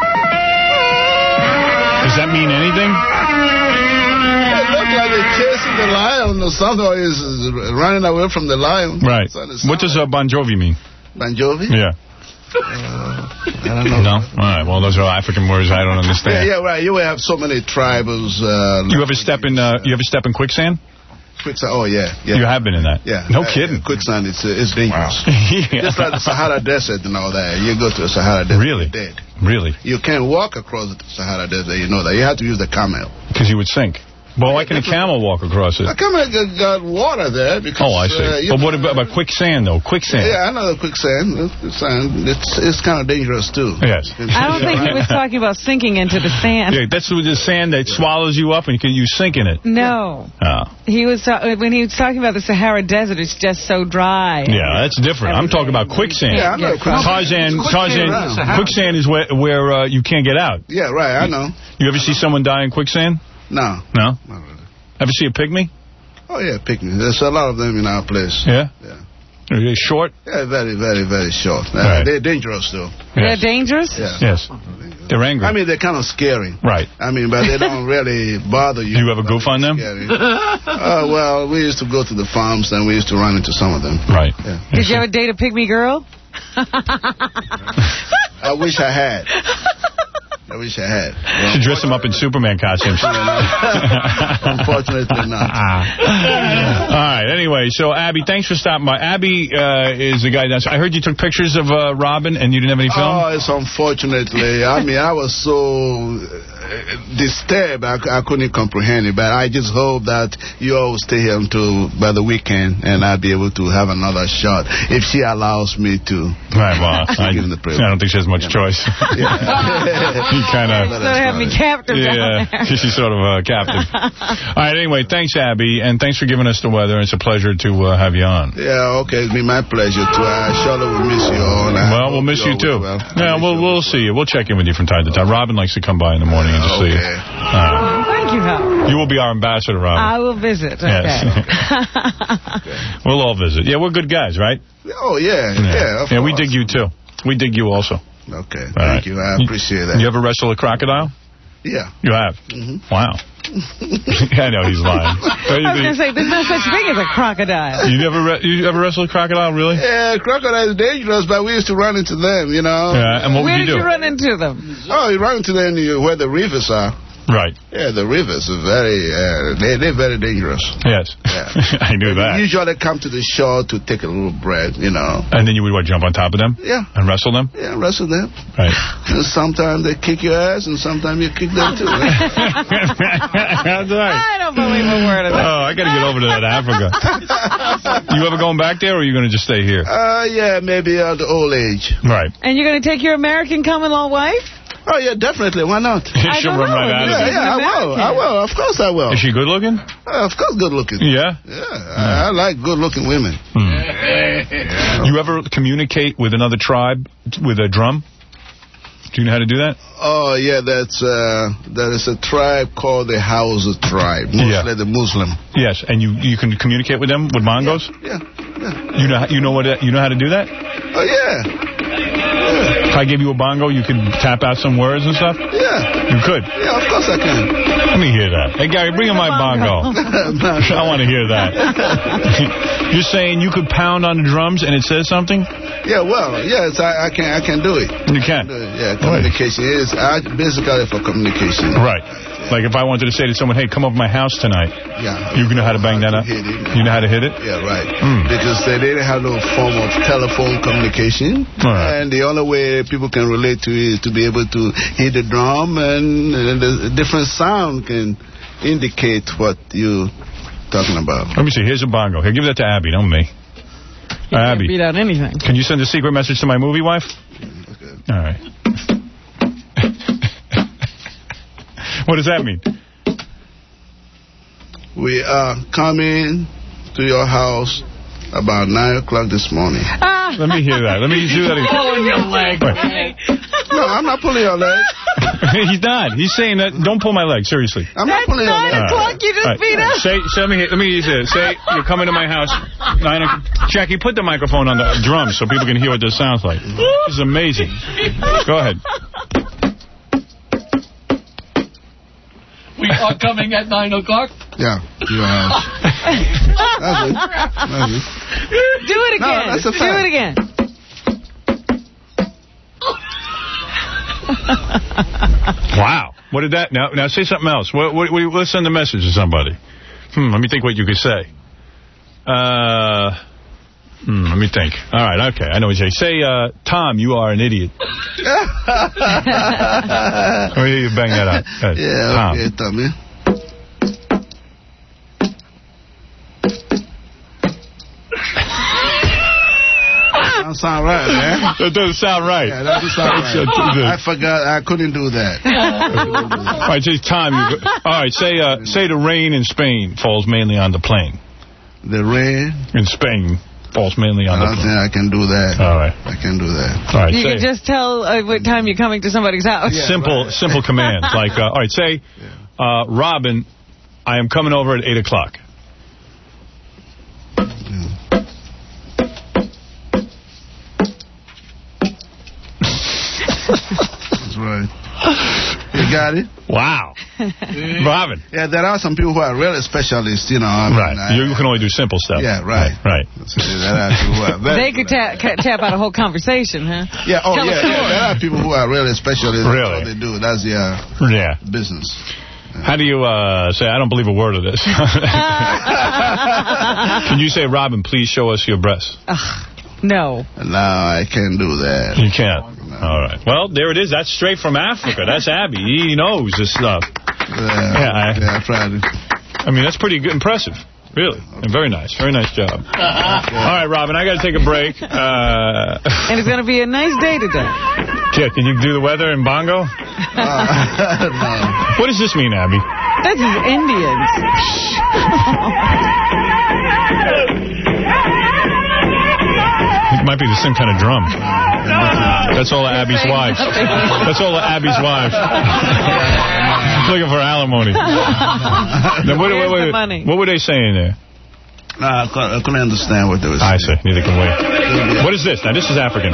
Does that mean anything? It looked like they're chasing the lion or something, or he's running away from the lion. Right. What does uh, Bon Jovi mean? Bon Jovi? Yeah. Uh, I don't know. No? All right. Well, those are African words I don't understand. Yeah, yeah, right. You will have so many tribals. Uh, you ever step in? Uh, you ever step in quicksand? Quicksand. Oh yeah, yeah. You have been in that. Yeah. No uh, kidding. Quicksand. It's uh, it's dangerous. Wow. Yeah. Just like the Sahara Desert and all that. You go to the Sahara Desert. Really? You're dead. Really? You can't walk across the Sahara Desert. You know that. You have to use the camel. Because you would sink. Well, why can a camel walk across it? A camel got, got water there because... Oh, I see. Uh, but what about, about quicksand, though? Quicksand. Yeah, I know the quicksand. Quicksand. It's, it's kind of dangerous, too. Yes. I don't think he was talking about sinking into the sand. Yeah, that's the sand that swallows you up and you, can, you sink in it. No. Oh. He was uh, when he was talking about the Sahara Desert, it's just so dry. Yeah, that's different. I'm talking about quicksand. Yeah, I know. Tarzan, Tarzan, quicksand is where, where uh, you can't get out. Yeah, right, I know. You ever see someone die in quicksand? No. No? Not really. Ever see a pygmy? Oh, yeah, pygmy. There's a lot of them in our place. Yeah? Yeah. Are they short? Yeah, very, very, very short. Uh, Right. They're dangerous, though. Yes. They're dangerous? Yeah. Yes. They're angry. I mean, they're kind of scary. Right. I mean, but they don't really bother you. Do you ever goof on them? uh, well, we used to go to the farms, and we used to run into some of them. Right. Yeah. Did you ever date a pygmy girl? I wish I had. I wish I had. You should dress them up in Superman costumes. Unfortunately not. All right. Anyway, so Abby, thanks for stopping by. Abby uh, is the guy that's... I heard you took pictures of uh, Robin and you didn't have any film? Oh, it's unfortunately. I mean, I was so disturbed. I, I couldn't comprehend it. But I just hope that you all will stay here until by the weekend and I'll be able to have another shot if she allows me to. Right, well, I, give the I don't think she has much choice. You kind of... So have me captive Yeah, down there. she's sort of a captive. All right, anyway, thanks, Abby, and thanks for giving us the weather. It's a pleasure to uh, have you on. Yeah, okay, it's been my pleasure too. I surely will miss you all. Well, we'll miss you too. Well. Yeah, we'll we'll see you. We'll check in with you from time to time. Robin likes to come by in the morning and just okay. see you. All right. Thank you, Howard. You will be our ambassador, Robin. I will visit. Okay. Yes. We'll all visit. Yeah, we're good guys, right? Oh, yeah, yeah. Yeah, of yeah we course. dig you too. We dig you also. Okay, All thank right. you. I appreciate that. You ever wrestle a crocodile? Yeah. You have? Mm-hmm. Wow. I know he's lying. I was going to say, there's no such thing as a crocodile. You never re you ever wrestled a crocodile, really? Yeah, crocodile is dangerous, but we used to run into them, you know. Yeah, and what Where would you did do? you run into them? Oh, you run into them where the rivers are. Right. Yeah, the rivers are very, uh, they, they're very dangerous. Yes. Yeah. I knew that. They usually come to the shore to take a little breath, you know. And then you would, what, jump on top of them? Yeah. And wrestle them? Yeah, wrestle them. Right. And sometimes they kick your ass, and sometimes you kick them, too. That's right. I don't believe a word of that. Oh, I got to get over to that Africa. You ever going back there, or are you going to just stay here? Uh, yeah, maybe at the old age. Right. And you're going to take your American common-law wife? Oh, yeah, definitely. Why not? I She'll don't run right know. out of Yeah, you. yeah, I will. I will. Of course I will. Is she good looking? Uh, of course good looking. Yeah? Yeah, I, I like good looking women. Hmm. You ever communicate with another tribe with a drum? Do you know how to do that? Oh, yeah, that's, uh, there is a tribe called the Hausa tribe. Mostly Yeah. the Muslim. Yes, and you you can communicate with them with bongos? Yeah, yeah. You know you know what you know how to do that? Oh, yeah. If I gave you a bongo, you could tap out some words and stuff? Yeah. You could? Yeah, of course I can. Let me hear that. Hey, Gary, bring in my bongo. I want to hear that. You're saying you could pound on the drums and it says something? Yeah, well, yes, I, I can I can do it. You can? Yeah, communication is uh, basically for communication. Right. Like if I wanted to say to someone, hey, come over to my house tonight. Yeah. You know how to bang that up? Hit it. You know how to hit it? Yeah, right. Mm. Because uh, they didn't have no form of telephone communication. Right. And the only way people can relate to it is to be able to hit the drum, and, and the different sound can indicate what you're talking about. Let me see. Here's a bongo. Here, give that to Abby, don't me. You Uh, can't Abby, beat out anything. can you send a secret message to my movie wife? Okay. All right. What does that mean? We are coming to your house about nine o'clock this morning. Ah. Let me hear that. Let me do that again. Pulling your leg. No, I'm not pulling your leg. He's not. He's saying that. Don't pull my leg. Seriously. I'm not That's pulling your nine leg. o'clock. You just All right. beat up. Say, say, let me, let me say, say you're coming to my house. Nine o'clock. Jackie, put the microphone on the drums so people can hear what this sounds like. This is amazing. Go ahead. We are coming at nine o'clock. Yeah. You have. That's it. That's it. Do it again. No, that's a fact. Do it again. Wow. What did that... Now, now say something else. What, what, what, let's send a message to somebody. Hmm, let me think what you could say. Uh... Hmm, let me think. All right, okay. I know what you say. Say, uh, Tom, you are an idiot. Let me hear you bang that out. Right. Yeah, Tom. okay, Tommy. That doesn't sound right, man. That doesn't sound right. Yeah, that doesn't sound right. I forgot. I couldn't do that. All right, say Tom. You go, all right, say, uh, say the rain in Spain falls mainly on the plane. The rain? In Spain. Falls mainly on I the don't think I can do that. All right. I can do that. All right. You say, can just tell uh, what time you're coming to somebody's house. Yeah, simple, right. simple commands. Like, uh, all right, say, uh, Robin, I am coming over at eight o'clock. Yeah. That's right. You got it? Wow. Robin. Yeah, there are some people who are really specialists, you know. I mean, Right. I, you can only do simple stuff. Yeah, right. Right. So there are people who are very They could tap, tap out a whole conversation, huh? Yeah, oh, Tell yeah, us yeah. more. There are people who are really specialists. Really? That's what they do. That's their Yeah. business. How do you uh, say, I don't believe a word of this? Can you say, Robin, please show us your breasts? Ugh, no. No, I can't do that. You can't. All right. Well, there it is. That's straight from Africa. That's Abby. He knows this stuff. Yeah, Yeah, I- yeah, I tried it. I mean, that's pretty good, impressive. Really. And very nice. Very nice job. All right, Robin, I got to take a break. Uh, And it's going to be a nice day today. yeah, can you do the weather in Bongo? Uh, no. What does this mean, Abby? This is Indians. It might be the same kind of drum. That's all of Abby's wives. That's all of Abby's wives. She's looking for alimony. Now, what, Where's what, the what, money? what were they saying there? No, I couldn't, I couldn't understand what they were saying. I see. Neither can we. What is this? Now, this is African.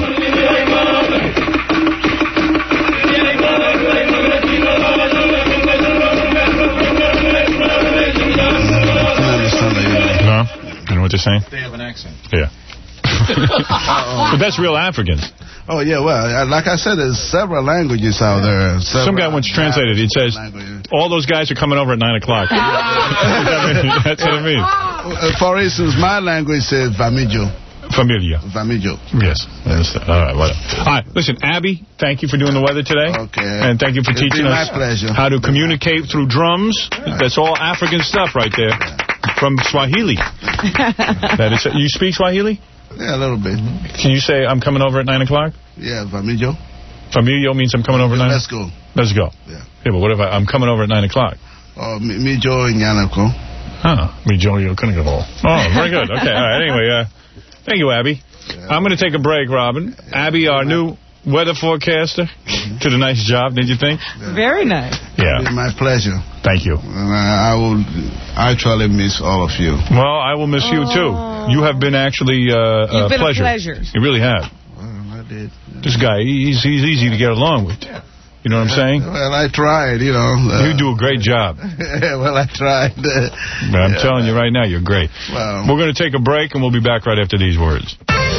No? You know what they're saying? They have an accent. Yeah. But that's real African. Oh, yeah, well, uh, like I said, there's several languages out there. Some guy once translated, it says, all those guys are coming over at nine o'clock. That's what it means. Uh, for instance, my language says Vamijo. Familia. Vamijo. Yes. Yes. All right, whatever. All right, listen, Abby, thank you for doing the weather today. Okay. And thank you for It's teaching been us my pleasure. how to communicate through drums. That's all African stuff right there. From Swahili. That is, you speak Swahili? Yeah, a little bit. Can you say, I'm coming over at nine o'clock? Yeah, Vamijo. Familio means I'm coming over at nine? Let's go. Let's go. Yeah. Yeah, but what if I, I'm coming over at nine o'clock? Oh, Mijo in Yanako. Huh. Mijo Yanako. Oh, very good. Okay, all right. Anyway, uh, thank you, Abby. Yeah. I'm going to take a break, Robin. Yeah. Abby, our new weather forecaster, mm-hmm. did a nice job, did you think? Yeah. Very nice. Yeah. It's my pleasure. Thank you. And I, I will actually miss all of you. Well, I will miss oh. you, too. You have been actually uh, You've a been pleasure. a pleasure. You really have. Well, I did. Yeah. This guy, he's, he's easy to get along with. You know what I'm saying? Well, I tried, you know. Uh, you do a great job. Well, I tried. Uh, but I'm yeah. telling you right now, you're great. Well, we're going to take a break, and we'll be back right after these words.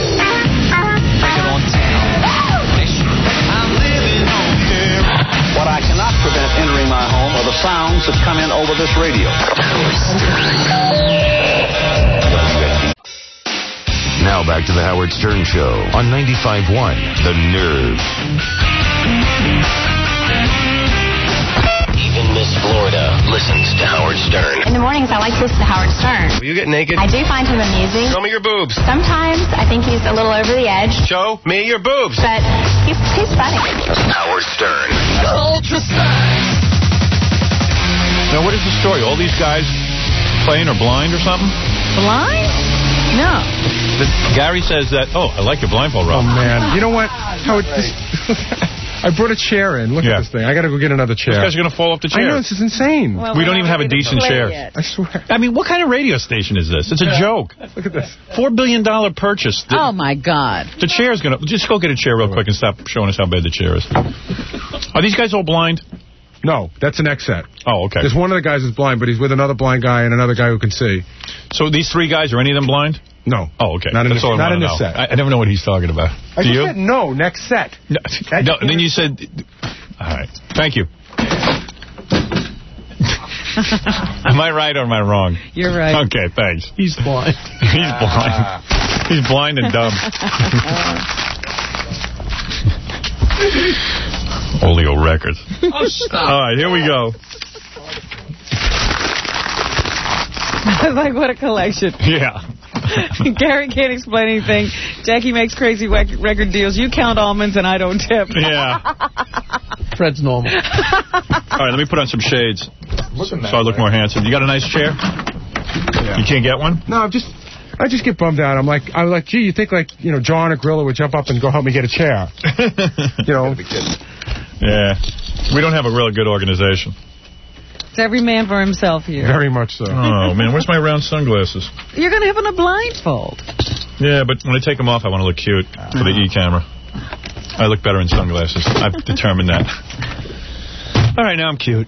What I cannot prevent entering my home are the sounds that come in over this radio. Now back to the Howard Stern Show on ninety-five point one, The Nerve. Even Miss Florida listens to Howard Stern. In the mornings, I like to listen to Howard Stern. Will you get naked? I do find him amusing. Show me your boobs. Sometimes I think he's a little over the edge. Show me your boobs. But he's, he's funny. Howard Stern. Ultra sex. Now, what is the story? All these guys playing are blind or something? Blind? No. But Gary says that, oh, I like your blindfold, Rob. Oh, man. You know what? Howard, this, I brought a chair in. Look yeah. at this thing. I got to go get another chair. This guy's going to fall off the chair. I know. This is insane. Well, we don't even have a decent chair. Yet. I swear. I mean, what kind of radio station is this? It's a yeah. joke. Look at this. Four billion dollar purchase. The, oh, my God. The chair's going to... Just go get a chair real quick and stop showing us how bad the chair is. Are these guys all blind? No, that's an X set. Oh, okay. There's one of the guys who's blind, but he's with another blind guy and another guy who can see. So these three guys, are any of them blind? No. Oh, okay. Not in That's this, all I not in wanna this know. set. I, I never know what he's talking about. I Do just you? said no, next set. No, no, and then you said... All right. Thank you. Am I right or am I wrong? You're right. Okay, thanks. He's blind. He's blind. He's blind and dumb. Oleo Records. Oh, stop. All right, here we go. Like, what a collection. Yeah. Gary can't explain anything. Jackie makes crazy record deals. You count almonds and I don't tip. Yeah. Fred's normal. All right, let me put on some shades so I look more handsome. You got a nice chair? Yeah. You can't get one? No, I'm just... I just get bummed out. I'm like, I'm like, gee, you think like, you know, John or Gorilla would jump up and go help me get a chair? You know? Yeah. We don't have a real good organization. It's every man for himself here. Very much so. Oh, man, where's my round sunglasses? You're going to have on a blindfold. Yeah, but when I take them off, I want to look cute for the E-camera. I look better in sunglasses. I've determined that. All right, now I'm cute.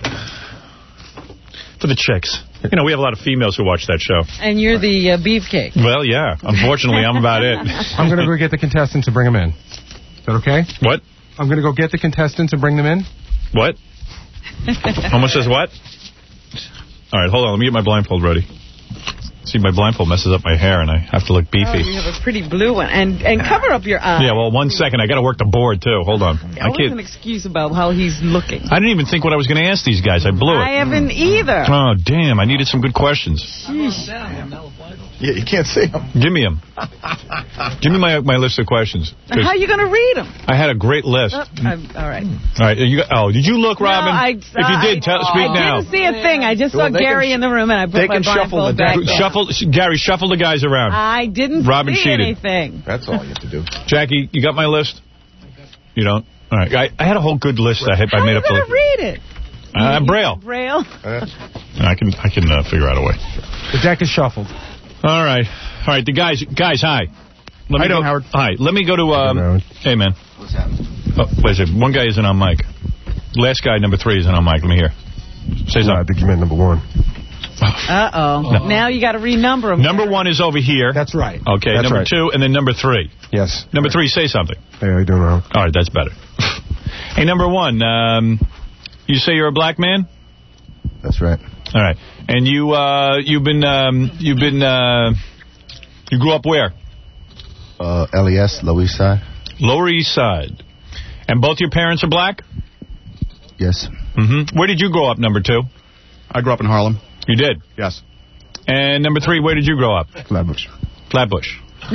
For the chicks. You know, we have a lot of females who watch that show. And you're the uh, beefcake. Well, yeah. Unfortunately, I'm about it. I'm going to go get the contestants and bring them in. Is that okay? What? I'm going to go get the contestants and bring them in. What? Almost says what? All right, hold on. Let me get my blindfold ready. See, my blindfold messes up my hair, and I have to look beefy. Oh, you have a pretty blue one. And and cover up your eyes. Yeah, well, one second. I got to work the board, too. Hold on. I can't. An excuse about how he's looking. I didn't even think what I was going to ask these guys. I blew it. I haven't either. Oh, damn. I needed some good questions. Sheesh. Yeah, you can't see them. Give me them. Give me my my list of questions. How are you going to read them? I had a great list. Uh, all right. All right. You, oh, did you look, Robin? No, I, if you did, tell, I, speak I now. I didn't see a thing. I just well, saw Gary in the room, and I put my blindfold back down. Shuffle, Gary, shuffle the guys around. I didn't Robin see cheated. anything. That's all you have to do. Jackie, you got my list? You don't? All right. I, I had a whole good list I, had, I made up. How are you going to read it? Uh, Braille. Braille? Uh, I can I can uh, figure out a way. The deck is shuffled. All right. All right, the guys, guys, hi. Let me hi, go, Howard. Hi. Let me go to, um, hey, man. What's happening? Oh, wait a second. One guy isn't on mic. Last guy, number three, isn't on mic. Let me hear. Say something. I think you meant number one. Uh-oh. No. Now you got to renumber them. Number one is over here. That's right. Okay, that's number right. two, and then number three. Yes. Number three, say something. Hey, how you doing, Howard? All right, that's better. Hey, number one, um, you say you're a black man? That's right. All right. And you, uh, you've been, um, you've been, uh, you grew up where? Uh, L E S, Lower East Side. Lower East Side. And both your parents are black? Yes. Mm-hmm. Where did you grow up, number two? I grew up in Harlem. You did? Yes. And number three, where did you grow up? Flatbush. Flatbush.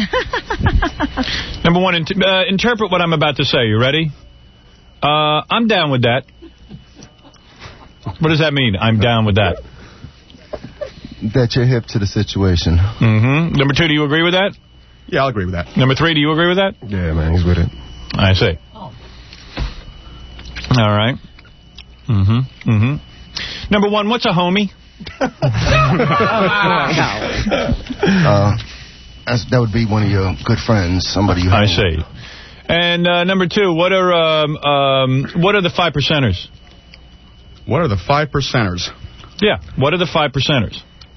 Number one, int uh, interpret what I'm about to say. You ready? Uh, I'm down with that. What does that mean, I'm down with that? That you're hip to the situation. Mm-hmm. Number two, do you agree with that? Yeah, I'll agree with that. Number three, do you agree with that? Yeah, man, he's with it. I see. Oh. All right. Mm-hmm. Mm-hmm. Number one, what's a homie? uh, that's, that would be one of your good friends, somebody you have. I see. And uh, number two, what are um, um, what are the five percenters? What are the five percenters? Yeah, what are the five percenters?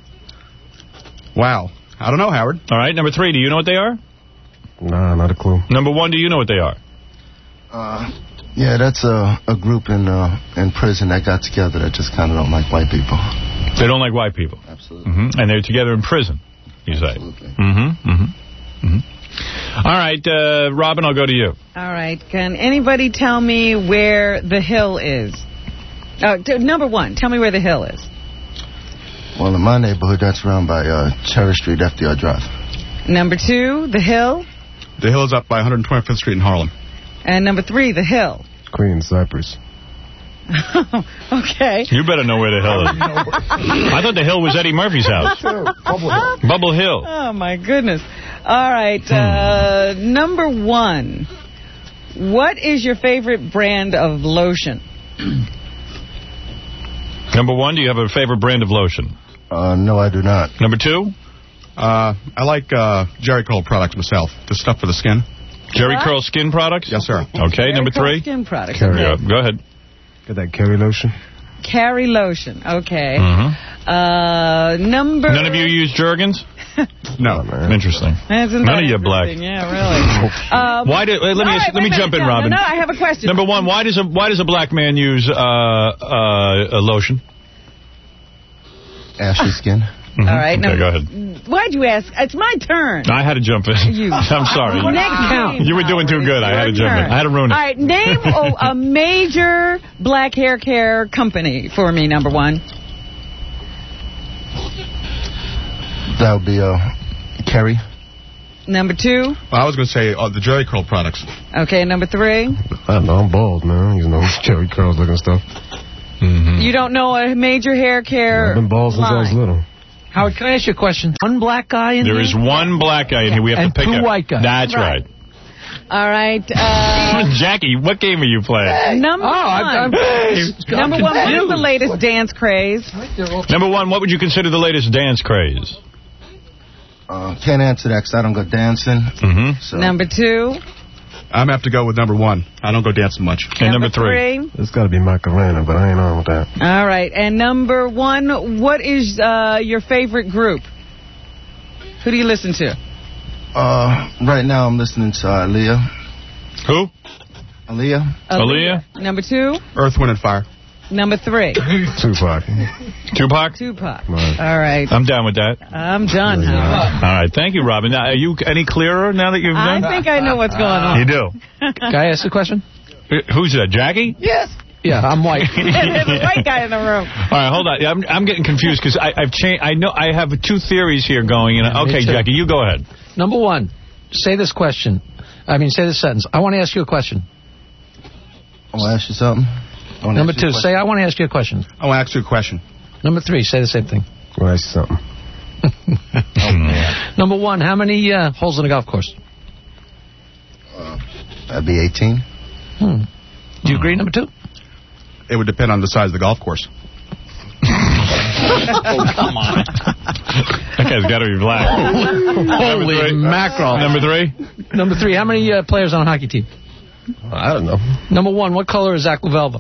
Wow. I don't know, Howard. All right, number three, do you know what they are? Nah, not a clue. Number one, do you know what they are? Uh, yeah, that's a, a group in uh, in prison that got together that just kind of don't like white people. They don't like white people? Absolutely. Mm-hmm. And they're together in prison, you say? Absolutely. Mm-hmm, mm-hmm, mm-hmm. All right, uh, Robin, I'll go to you. All right. Can anybody tell me where the Hill is? Uh, number one, tell me where the Hill is. Well, in my neighborhood, that's around by uh, Cherry Street, F D R Drive. Number two, the Hill. The Hill is up by one twenty-fifth Street in Harlem. And number three, the Hill. Queens, Cypress. Okay. You better know where the Hill is. I thought the Hill was Eddie Murphy's house. Bubble Hill. Bubble Hill. Oh, my goodness. All right. Uh, number one, what is your favorite brand of lotion? Number one, do you have a favorite brand of lotion? Uh, no, I do not. Number two? Uh, I like uh, Jerry Curl products myself. The stuff for the skin. Jerry What? Curl skin products? Yes, sir. Okay, Jerry number Curl three? Skin products. Kerry. Okay. Yeah, go ahead. Got that Kerry lotion? Carrie Lotion. Okay. Mm-hmm. Uh, number... None of you use Jergens? No. Interesting. Isn't None that of you are black. Yeah, really. Uh, why do, let me all ask, right, let me wait a jump in, minute. Robin. No, no, I have a question. Number one, why does a why does a black man use uh, uh, a lotion? Ashy skin. Mm-hmm. All right. Okay, no, go ahead. Why'd you ask? It's my turn. I had to jump in. You. I'm sorry. Next count. You were doing too good. I had to jump in. I had to ruin it. All right. Name oh, a major black hair care company for me, number one. That would be uh, Kerry. Number two. Well, I was going to say uh, the Jerry Curl products. Okay, number three. I don't know, I'm bald, man. You know, Jerry Curls looking stuff. Mm-hmm. You don't know a major hair care I've been bald since line. I was little. Howard, can I ask you a question? One black guy in There here? is one black guy in here. We have and to pick two up. white guys. That's right. Right. All right. Uh, Jackie, what game are you playing? number Oh, one. I'm, I'm, number one, what is the latest dance craze? Number one, what would you consider the latest dance craze? Uh, can't answer that because I don't go dancing. Mm-hmm. So. Number two. I'm going to have to go with number one. I don't go dancing much. And number, number three. three. It's got to be Macarena, but I ain't on with that. All right. And number one, what is uh, your favorite group? Who do you listen to? Uh, right now I'm listening to uh, Aaliyah. Who? Aaliyah. Aaliyah. Number two. Earth, Wind, and Fire. Number three. Tupac. Tupac? Tupac. Right. All right. I'm down with that. I'm done, Howard. All right. Thank you, Robin. Now, are you any clearer now that you've I done? think I know what's going on. You do? Can I ask a question? Who's that, Jackie? Yes. Yeah, I'm white. There's a white guy in the room. All right, hold on. I'm, I'm getting confused because I've changed. I know I have two theories here going. And okay, Jackie, you go ahead. Number one, say this question. I mean, say this sentence. I want to ask you a question. I want to ask you something. Number two, say I want to ask you a question. I want to ask you a question. Number three, say the same thing. I want to ask you something. Oh, man. Number one, how many uh, holes in a golf course? Uh, that'd be eighteen. Hmm. Do you agree, number two? It would depend on the size of the golf course. Oh, come on. That guy's got to be black. Holy mackerel. Number three? Number three, how many uh, players on a hockey team? I don't know. Number one, what color is Aquavelva?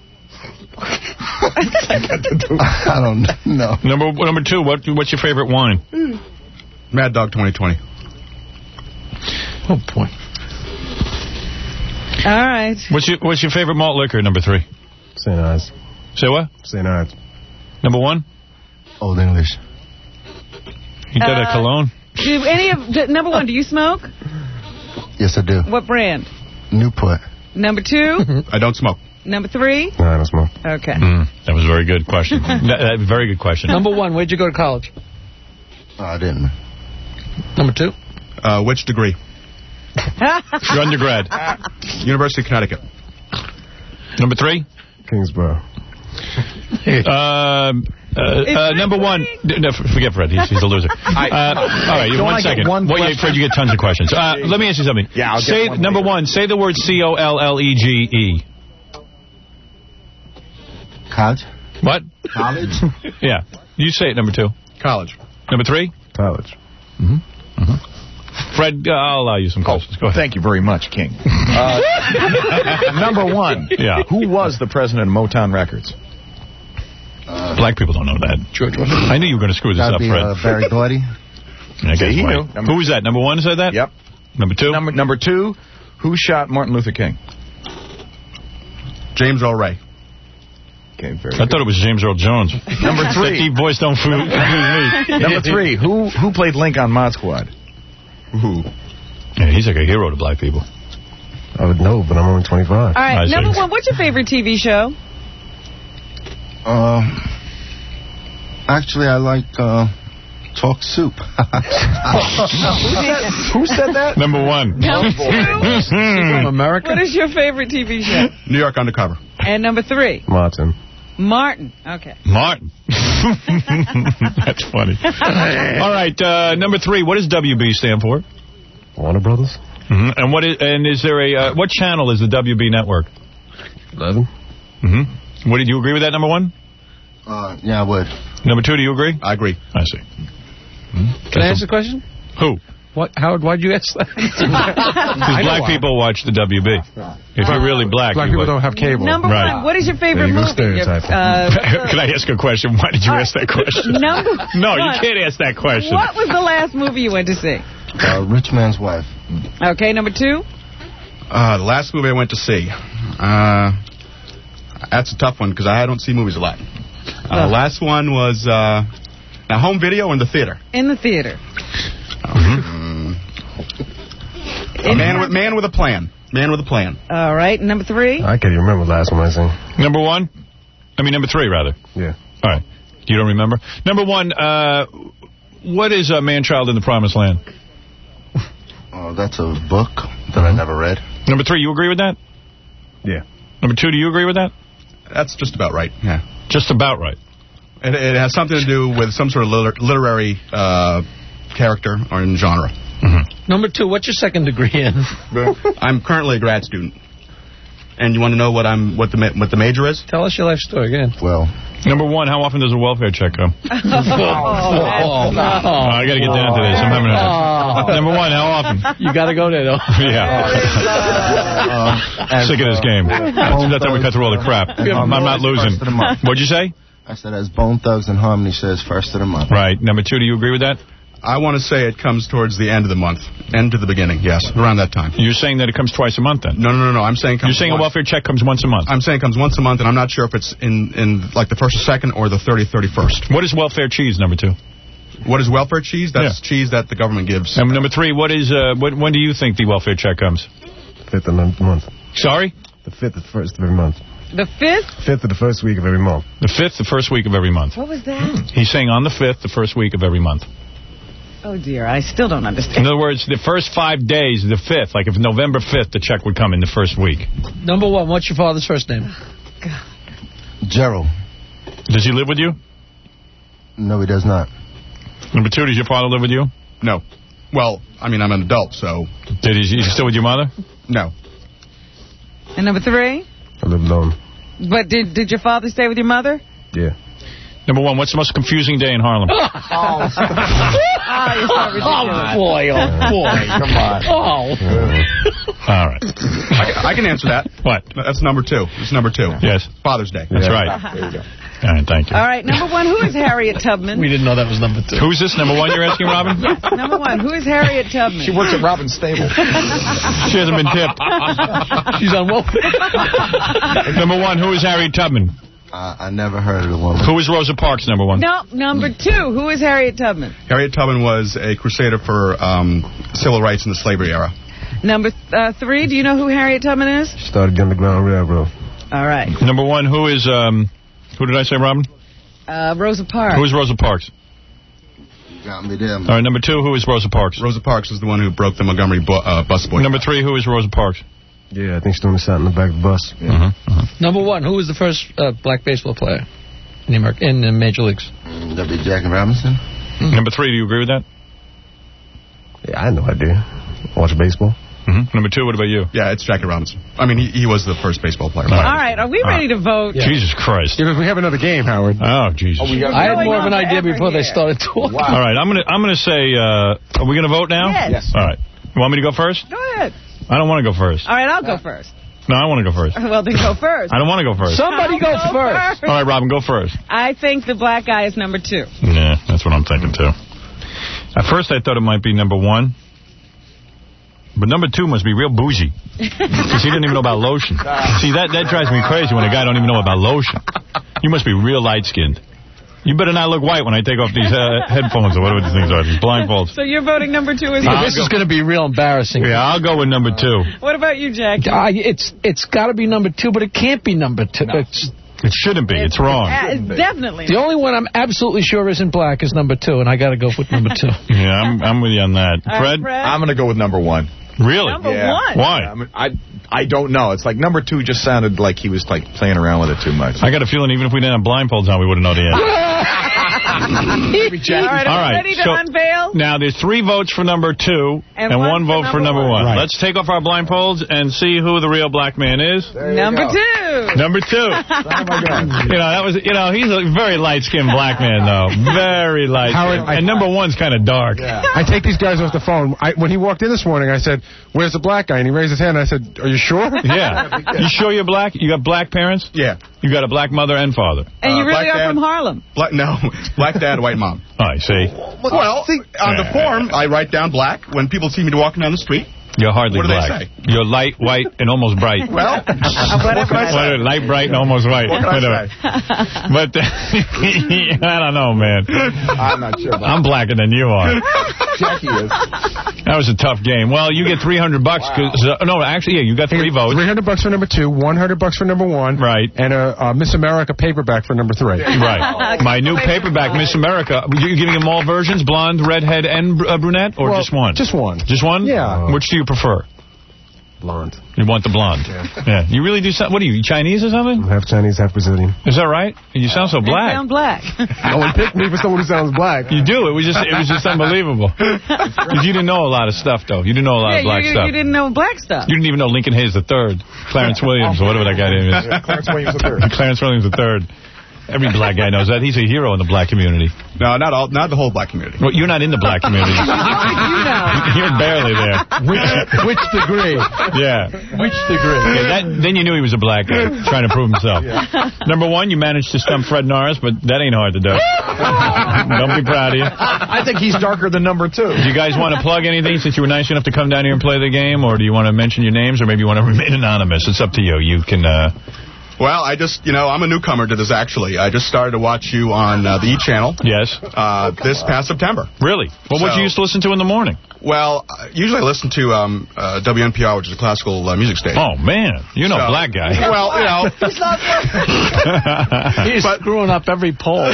I don't know. Number number two, what what's your favorite wine? Mm. Mad Dog twenty twenty. Oh, boy. All right. What's your what's your favorite malt liquor, number three? Saint Ives. Say what? Saint Ives. Number one? Old English. You got Uh, a cologne? Do any of d- number one? Do you smoke? Yes, I do. What brand? Newport. Number two. I don't smoke. Number three. No, I don't smoke. Okay. Mm, that was a very good question. that, that, very good question. Number one, where'd you go to college? Oh, I didn't. Number two? Uh, which degree? Your undergrad. University of Connecticut. Number three? Kingsborough. Um, uh, uh, number one. No, forget Fred. He's, he's a loser. I, uh, all right, you Don't one I get second. one Wait, question? Fred, you get tons of questions. Uh, let me ask you something. Yeah, I'll get say one number later. one. Say the word C O L L E G E. College? What? College? Yeah. You say it. Number two. College. Number three. College. Mm-hmm. Mm-hmm. Fred, uh, I'll allow you some questions. Go ahead. Thank you very much, King. Uh, number one. Yeah. Who was the president of Motown Records? Uh, Black people don't know that. George Washington. I knew you were going to screw this That'd up, be Fred. uh, Barry Gordy. I guess See, he right. knew. Number- Who was that? Number one said that? Yep. Number two? Number number two. Who shot Martin Luther King? James Earl Ray. Okay, very I good. thought it was James Earl Jones. Number three. That deep voice don't fool me. Number three. Who who played Link on Mod Squad? Who? Yeah, he's like a hero to black people. I would know, but I'm only twenty-five. All right. I see. Number one. What's your favorite T V show? Uh, actually, I like uh, Talk Soup. Who said that? Number one. Number two. From America? What is your favorite T V show? New York Undercover. And number three. Martin. Martin. Okay. Martin. That's funny. All right, uh, number three. What does W B stand for? Warner Brothers. Mm-hmm. And what is and is there a uh, what channel is the W B network? Eleven. Mm-hmm. What did you agree with that? Number one. Uh, yeah, I would. Number two. Do you agree? I agree. I see. Mm-hmm. Can I ask a question? Who? What, Howard, why'd you ask that? Because black people watch the W B. If you're really black, Black you people would. don't have cable. Number Right. one, what is your favorite There you go, movie? Your, stereotyping. uh, Can I ask a question? Why did you ask that question? Number No, you one. can't ask that question. What was the last movie you went to see? Uh, Rich Man's Wife. Okay, number two. Uh, the last movie I went to see. Uh, that's a tough one because I don't see movies a lot. Uh, Oh. Last one was uh, now home video or in the theater. In the theater. Mm. A man with man with a plan. Man with a plan. All right, number three. I can't even remember the last one I seen. Number one? I mean, number three, rather. Yeah. All right. You don't remember? Number one, uh, what is a Man-Child in the Promised Land? Oh, that's a book that I never read. Number three, you agree with that? Yeah. Number two, do you agree with that? That's just about right. Yeah. Just about right. It, it has something to do with some sort of liter literary uh, character or in genre. Mm-hmm. Number two, what's your second degree in? I'm currently a grad student. And you want to know what I'm what the ma what the major is? Tell us your life story again. Well, number one, how often does a welfare check come? oh, oh, oh, I got to get down to this. I'm having a... Oh. Number one, how often? You got to go there, though. Yeah. uh, Sick of this game. That's, that's how we cut through all the crap. I'm, I'm not losing. What'd you say? I said, as Bone Thugs and Harmony says, first of the month. Right. Number two, do you agree with that? I want to say it comes towards the end of the month. End to the beginning, yes. Around that time. You're saying that it comes twice a month, then? No, no, no, no. I'm saying it comes You're saying once. a welfare check comes once a month? I'm saying it comes once a month, and I'm not sure if it's in, in like, the first or second or the thirtieth, thirty-first. What is welfare cheese, number two? What is welfare cheese? That's Yeah. cheese that the government gives. And number three, what is, uh, what, when do you think the welfare check comes? Fifth of the month. Sorry? The fifth of the first of every month. The fifth? Fifth of the first week of every month. The fifth, the first week of every month. What was that? He's saying on the fifth, the first week of every month. Oh, dear. I still don't understand. In other words, the first five days, the fifth, like if November fifth, the check would come in the first week. Number one, what's your father's first name? Gerald. Does he live with you? No, he does not. Number two, does your father live with you? No. Well, I mean, I'm an adult, so... Did he, he's still with your mother? No. And number three? I live alone. But did did your father stay with your mother? Yeah. Number one, what's the most confusing day in Harlem? Oh, you're so ridiculous. Oh, boy, oh, boy. Come on. Oh. All right. I, I can answer that. What? That's number two. It's number two. Yes. Father's Day. That's Yeah. right. There you go. All right, thank you. All right, number one, who is Harriet Tubman? We didn't know that was number two. Who's this, number one, you're asking, Robin? Yes, number one, who is Harriet Tubman? She works at Robin's stable. She hasn't been tipped. She's on welfare. Number one, who is Harriet Tubman? Uh, I never heard of the woman. Who is Rosa Parks, number one? No, number two, who is Harriet Tubman? Harriet Tubman was a crusader for um, civil rights in the slavery era. Number uh, three, do you know who Harriet Tubman is? She started the Underground Railroad. All right. Number one, who is, um, who did I say, Robin? Uh, Rosa Parks. Who is Rosa Parks? Got me there. All right, number two, who is Rosa Parks? Rosa Parks is the one who broke the Montgomery bu uh, bus boycott. Number three, who is Rosa Parks? Yeah, I think she's doing the sat in the back of the bus. Yeah. Uh-huh, uh-huh. Number one, who was the first uh, black baseball player in the, America, in the major leagues? Mm, that'd be Jackie Robinson. Mm-hmm. Number three, do you agree with that? Yeah, I had no idea. Watch baseball. Mm-hmm. Number two, what about you? Yeah, it's Jackie Robinson. I mean, he, he was the first baseball player. All right, are we ready to vote? Yeah. Jesus Christ. Yeah, we have another game, Howard. Oh, Jesus. Oh, we got I had more of an on idea before here. they started talking. Wow. All right, I'm going to I'm gonna say, uh, are we going to vote now? Yes. Yes. All right. You want me to go first? Go ahead. I don't want to go first. All right, I'll go first. No, I want to go first. Well, then go first. I don't want to go first. Somebody go, I'll first. All right, Robin, go first. I think the black guy is number two. Yeah, that's what I'm thinking, too. At first, I thought it might be number one. But number two must be real bougie. Because he didn't even know about lotion. See, that, that drives me crazy when a guy don't even know about lotion. You must be real light-skinned. You better not look white when I take off these uh, headphones or whatever these things are, these blindfolds. So you're voting number two as well? This is going to be real embarrassing. Yeah, I'll go with number two. What about you, Jackie? Uh, it's it's got to be number two, but it can't be number two. No. It's, It shouldn't be. It's wrong. Uh, it's definitely. the only one I'm absolutely sure isn't black is number two, and I got to go with number two. Yeah, I'm, I'm with you on that. All right, Fred? Fred? I'm going to go with number one. Really? Number Yeah. one? Why? I, mean, I I don't know. It's like number two just sounded like he was like playing around with it too much. I got a feeling even if we didn't have blindfolds on, we wouldn't know the answer. All right, All right, ready to so unveil? now there's three votes for number two And and, one one for vote for number number one. one. Right. Let's take off our blindfolds and see who the real black man is. Number two. Number two. You know, that was, you know, he's a very light-skinned black man, though. Very light. Howard, I- and number one's kind of dark. I take these guys off the phone. I, when he walked in this morning, I said, "Where's the black guy?" And he raised his hand. I said, "Are you sure?" Yeah. You sure you're black? You got black parents? Yeah. You got a black mother and father? And you Uh, really black are dad. from Harlem. Black, no, black dad, white mom. Oh, I see. Well, on the form, I write down black. When people see me walking down the street, You're hardly what do black. they say? You're light, white, and almost bright. Well, what can I say? What, light, bright, and almost white. What can I Whatever. say? But I don't know, man. I'm not sure about I'm blacker than you are. Jackie is. That was a tough game. Well, you get three hundred bucks. Cause, uh, no, actually, yeah, you got three votes. three hundred bucks for number two, one hundred bucks for number one. Right. And a, a Miss America paperback for number three. Right. My new paperback, Miss America. You giving them all versions, blonde, redhead, and uh, brunette, or Well, just one? Just one. Just one? Yeah. Which do you prefer? Blonde. You want the blonde? Yeah. yeah. You really do something? What are you, Chinese or something? Half Chinese, half Brazilian. Is that right? You sound so You black. sound black. No one picked me for someone who sounds black. You do. It was just it was just unbelievable. Because you didn't know a lot of stuff, though. You didn't know a lot Yeah, of black you, stuff. you didn't know black stuff. You didn't even know Lincoln Hayes the third, Clarence Williams, or whatever that guy name is. Clarence Williams the third. Clarence Williams the third. Every black guy knows that. He's a hero in the black community. No, not all, not the whole black community. Well, you're not in the black community. you know. You're barely there. Which, which degree? Yeah. Which degree? Yeah, that, then you knew he was a black guy trying to prove himself. Yeah. Number one, you managed to stump Fred Norris, but that ain't hard to do. Don't be proud of you. I think he's darker than number two. Do you guys want to plug anything since you were nice enough to come down here and play the game, or do you want to mention your names, or maybe you want to remain anonymous? It's up to you. You can... Uh, Well, I just, you know, I'm a newcomer to this, actually. I just started to watch you on uh, the E! Channel. Yes. Uh, this past September. Really? Well, what So- do you used to listen to in the morning? Well, uh, usually I listen to um, uh, W N P R, which is a classical uh, music station. Oh, man. You know, So- black guy. Well, you know. He's not He's But- screwing up every poll.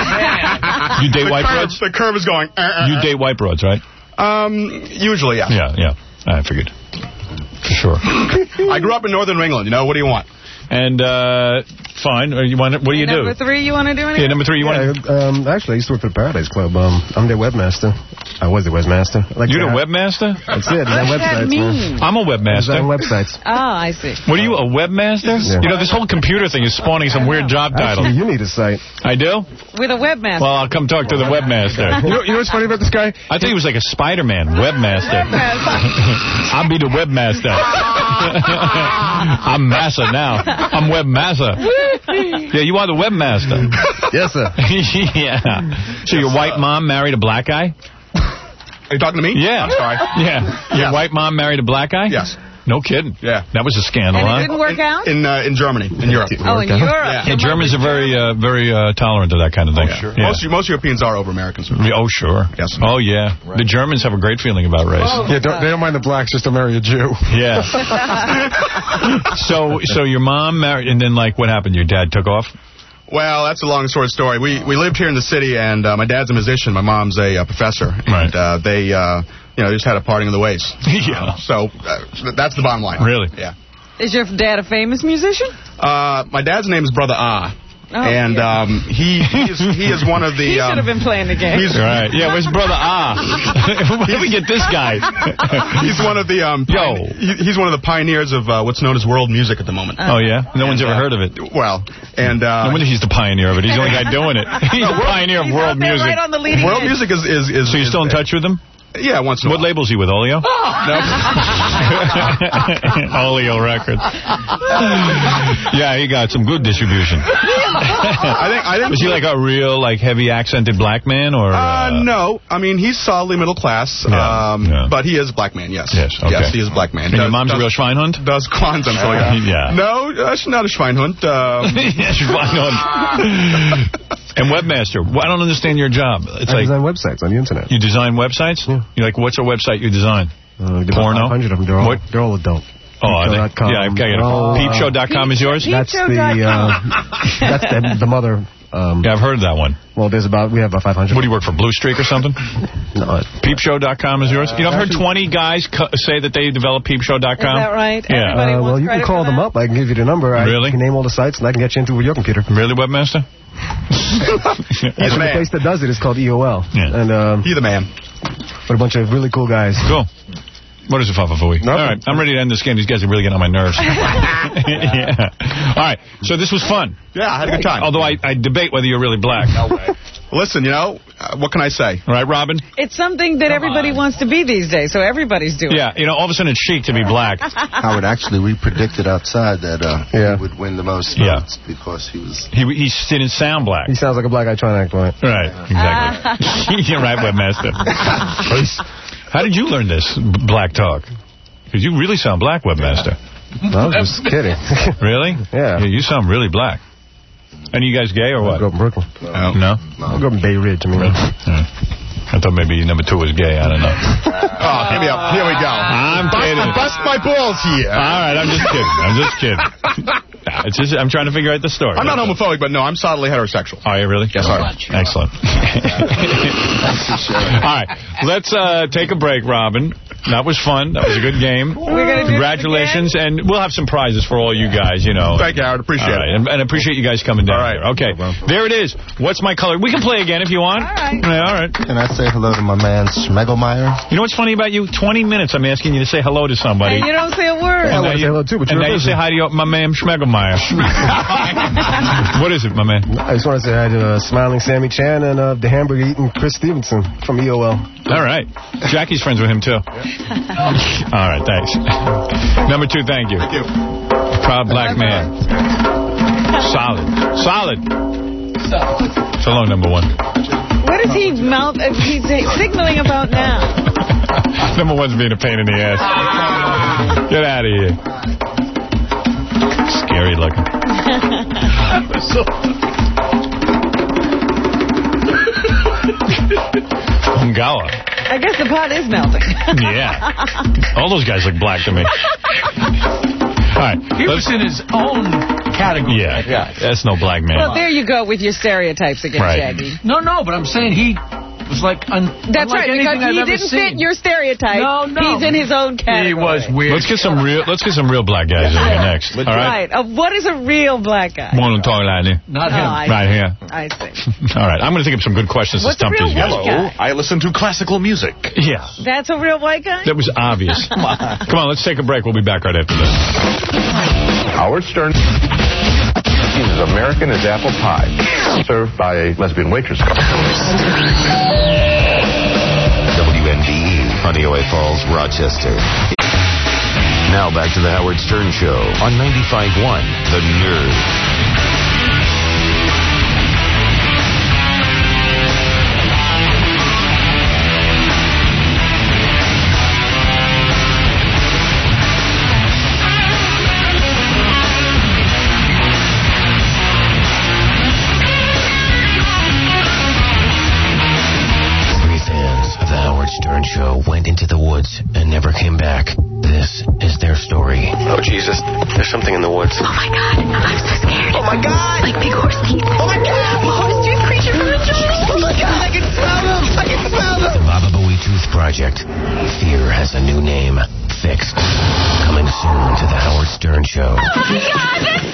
You date the white curve, broads? The curve is going. Uh, uh, You date white broads, right? Um, usually, yes. Yeah, yeah. I figured. For sure. I grew up in northern England. You know, what do you want? And, uh, fine. Or you want, what do you Number do? three, you want to do anything? Yeah, number three, you Yeah, want to... um, actually, I used to work for the Paradise Club. Um, I'm their webmaster. I was the webmaster. I like You're to- the webmaster? That's it. Design What does that websites, man. mean? I'm a webmaster. Design websites. Oh, I see. What are you, a webmaster? Yeah. You know, this whole computer thing is spawning some weird job titles. Actually, you need a site. I do? With a webmaster. Well, I'll come talk to the webmaster. You know, you know what's funny about this guy? I think he was like a Spider-Man, webmaster. I'll be the webmaster. I'm Massa now. I'm webmaster. Yeah, you are the webmaster. Yes, sir. Yeah. So your white mom married a black guy? Are you talking to me? Yeah. I'm sorry. Yeah. Your Yes. white mom married a black guy? Yes. No kidding. Yeah. That was a scandal, And it huh? didn't work out? In uh, in Germany, in Europe. Oh, in Europe. Yeah. Yeah, Germans are very, uh, very uh, tolerant of that kind of thing. Oh, sure. Yeah. Most most Europeans are over Americans. Oh, sure. Yes. Oh, yeah. The Germans have a great feeling about race. Yeah, don't, they don't mind the blacks, just to marry a Jew. Yeah. so, so your mom married, and then, like, what happened? Your dad took off? Well, that's a long, short story. We we lived here in the city, and uh, my dad's a musician. My mom's a uh, professor. And Right. uh, they, uh, you know, just had a parting of the ways. Yeah. So uh, that's the bottom line. Really? Yeah. Is your dad a famous musician? Uh, my dad's name is Brother Ah. Oh, and yeah. um, he he is, he is one of the... He um, should have been playing the game. He's, Right. Yeah, where's Brother Ah? Where did we get this guy? He's one of the... Um, Yo. he- He's one of the pioneers of uh, what's known as world music at the moment. Oh, yeah? No one's And, ever uh, heard of it. Well, and... Uh, No wonder he's the pioneer of it. He's the only guy doing it. He's the pioneer of He's world out there music. right on the leading world edge. music is... is, is So you're still in is- touch with him? Yeah, once in a What while. label's he with, Oleo? Oleo Records. Yeah, he got some good distribution. I think... I think Was he like a real, like, heavy accented black man, or? Uh, no. I mean, he's solidly middle class, Yeah, um, yeah. but he is a black man, yes. Yes, okay. Yes, he is a black man. And your Does- mom's a does- real Schweinhund? Does Kwanzaa, so yeah. Yeah. No, uh, she's not a Schweinhund. Um, Yeah, Schweinhund. And webmaster. Well, I don't understand your job. It's I like design websites on the internet. you design websites? Yeah. You're like, what's a website you design? Uh, Porno? five hundred of them. They're all, What? they're all adult. Oh, are they? Peep show dot com. Yeah, I've got it. They're all, uh, peep show dot com is yours? Peep That's show the dot com. uh, that's the, the mother. Um, Yeah, I've heard of that one. Well, there's about we have about five hundred. What do you work for, Blue Streak or something? No, peep show dot com is yours? You know, I've heard twenty guys co say that they developed peep show dot com. Is that right? Yeah. Everybody Uh, wants well, you can credit call for them that? up. I can give you the number. Really? I can name all the sites, and I can get you into with your computer. Really, webmaster? Actually, the place that does it is called E O L. Yeah. And, um, You're the man. With a bunch of really cool guys. Cool. What is it, Fafa Fooey? All right, I'm ready to end this game. These guys are really getting on my nerves. Yeah. All right, so this was fun. Yeah, I had a good time. Although I, I debate whether you're really black. No way. Listen, you know, uh, what can I say? All right, Robin? It's something that everybody wants to be these days, so everybody's doing Yeah, you know, all of a sudden it's chic to be black. Howard, actually, we predicted outside that uh, Yeah. he would win the most Yeah. votes because he was... He, he didn't sound black. He sounds like a black guy trying to act white. Right, exactly. You're right, Webmaster. How did you learn this b- black talk? Because you really sound black, Webmaster. I was just kidding. Really? Yeah. You sound really black. And you guys gay or what? I grew up in Brooklyn. No? No? I grew up in Bay Ridge. I mean, I thought maybe number two was gay. I don't know. Oh, here we go. Here we go. I'm bust, kidding. Bust my balls here. All right, I'm just kidding. I'm just kidding. It's just, I'm trying to figure out the story. I'm not homophobic, but no, I'm solidly heterosexual. Are you really? Yes, I am. Excellent. All right, let's uh, take a break, Robin. That was fun. That was a good game. We're gonna do Congratulations, and we'll have some prizes for all you guys, you know. Thank you, Howard. Appreciate All right, it. and, and appreciate you guys coming down All right. here. Okay, there it is. What's my color? We can play again if you want. All right. Yeah, all right. Can I say hello to my man, Schmegelmeyer? You know what's funny about you? twenty minutes I'm asking you to say hello to somebody. And you don't say a word. I want to say hello, too, but And you're now you busy. say hi to your, my man Schmegelmeyer. What is it, my man? I just want to say hi to uh, Smiling Sammy Chan and uh, the hamburger-eating Chris Stevenson from E O L. All right. Jackie's friends with him, too. All right, thanks. Number two, thank you. Thank you. Proud black man. Solid. Solid. So long, number one. What is he mouth? Uh, he's signaling about now. Number one's being a pain in the ass. Get out of here. Scary looking. Ungawa. I guess the pot is melting. Yeah. All those guys look black to me. All right. He was in his own category. Yeah. yeah. That's no black man. Well, there you go with your stereotypes again, Right. Shaggy. No, no, but I'm saying he was like un That's unlike right, because anything I've he ever didn't seen. fit your stereotype. No, no. He's in his own category. He was weird. Let's get some real. Let's get some real black guys in here next. All right. Right. Uh, what is a real black guy? One on talk like that. Not Oh, him. I Right see. here. I see. All right. I'm going to think of some good questions What's to a stump real these guys. white guy? I listen to classical music. Yeah. That's a real white guy? That was obvious. Come on, let's take a break. We'll be back right after this. Howard Stern. He's as American as apple pie. Served by a lesbian waitress. W N D E, Honeyway Falls, Rochester. Now back to the Howard Stern Show on ninety-five point one, The Nerd. Three fans of the Howard Stern Show went into the woods and never came back. This is their story. Oh, Jesus. There's something in the woods. Oh my God, I'm so scared. Oh, my God. Like big horse teeth. Oh, my God. A horse tooth creature from the jungle. Oh, my God. I can smell them. I can smell them. The Baba Booey Tooth Project. Fear has a new name. Fixed. Coming soon to the Howard Stern Show. Oh my God, that's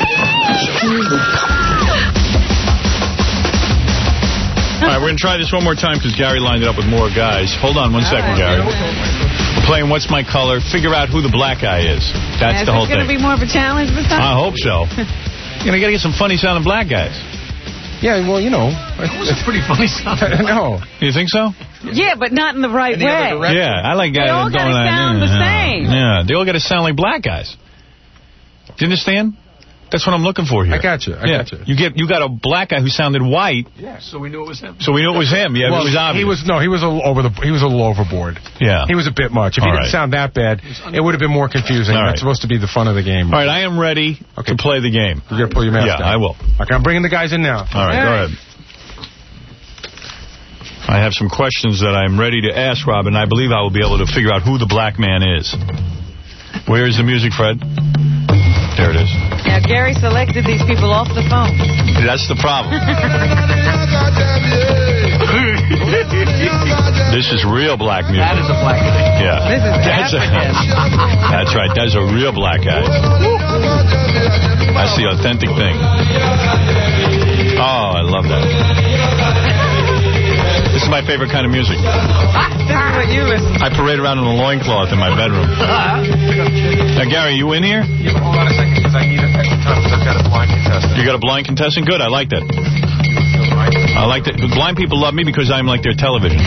All right, we're going to try this one more time because Gary lined it up with more guys. Hold on one second, Gary. We're playing What's My Color? Figure out who the black guy is. That's Is the whole this going to thing. be more of a challenge this time? I hope so. You know, you got to get some funny sounding black guys. Yeah, well, you know. It was a pretty funny sound. No. You think so? Yeah, but not in the right way. Yeah, I like guys They all that gotta going like, sound the yeah, same. Yeah, they all got to sound like black guys. Do you understand? That's what I'm looking for here. I got you. I yeah. got you. You get you got a black guy who sounded white, Yeah, so we knew it was him. so we knew it was him. Yeah, Well, it was obvious. he was no, he was a little over the he was a little overboard. Yeah. He was a bit much. If he All didn't right. sound that bad, it would have been more confusing. All right. That's supposed to be the fun of the game. All right, I am ready to play the game. You're gonna pull your mask Yeah, down. I will. Okay, I'm bringing the guys in now. All right, go ahead. I have some questions that I'm ready to ask Robin. I believe I will be able to figure out who the black man is. Where is the music, Fred? There it is. Now, Gary selected these people off the phone. That's the problem. This is real black music. That is a black guy. Yeah. This is that's, a, that's right. That's a real black guy. That's the authentic thing. Oh, I love that. This is my favorite kind of music. This is what you listen to. I parade around in a loincloth in my bedroom. Now, Gary, you in here? Yeah, but hold on a second, because I need a second time because I've got a blind contestant. You got a blind contestant? Good, I like that. I like that. Blind people love me because I'm like their television.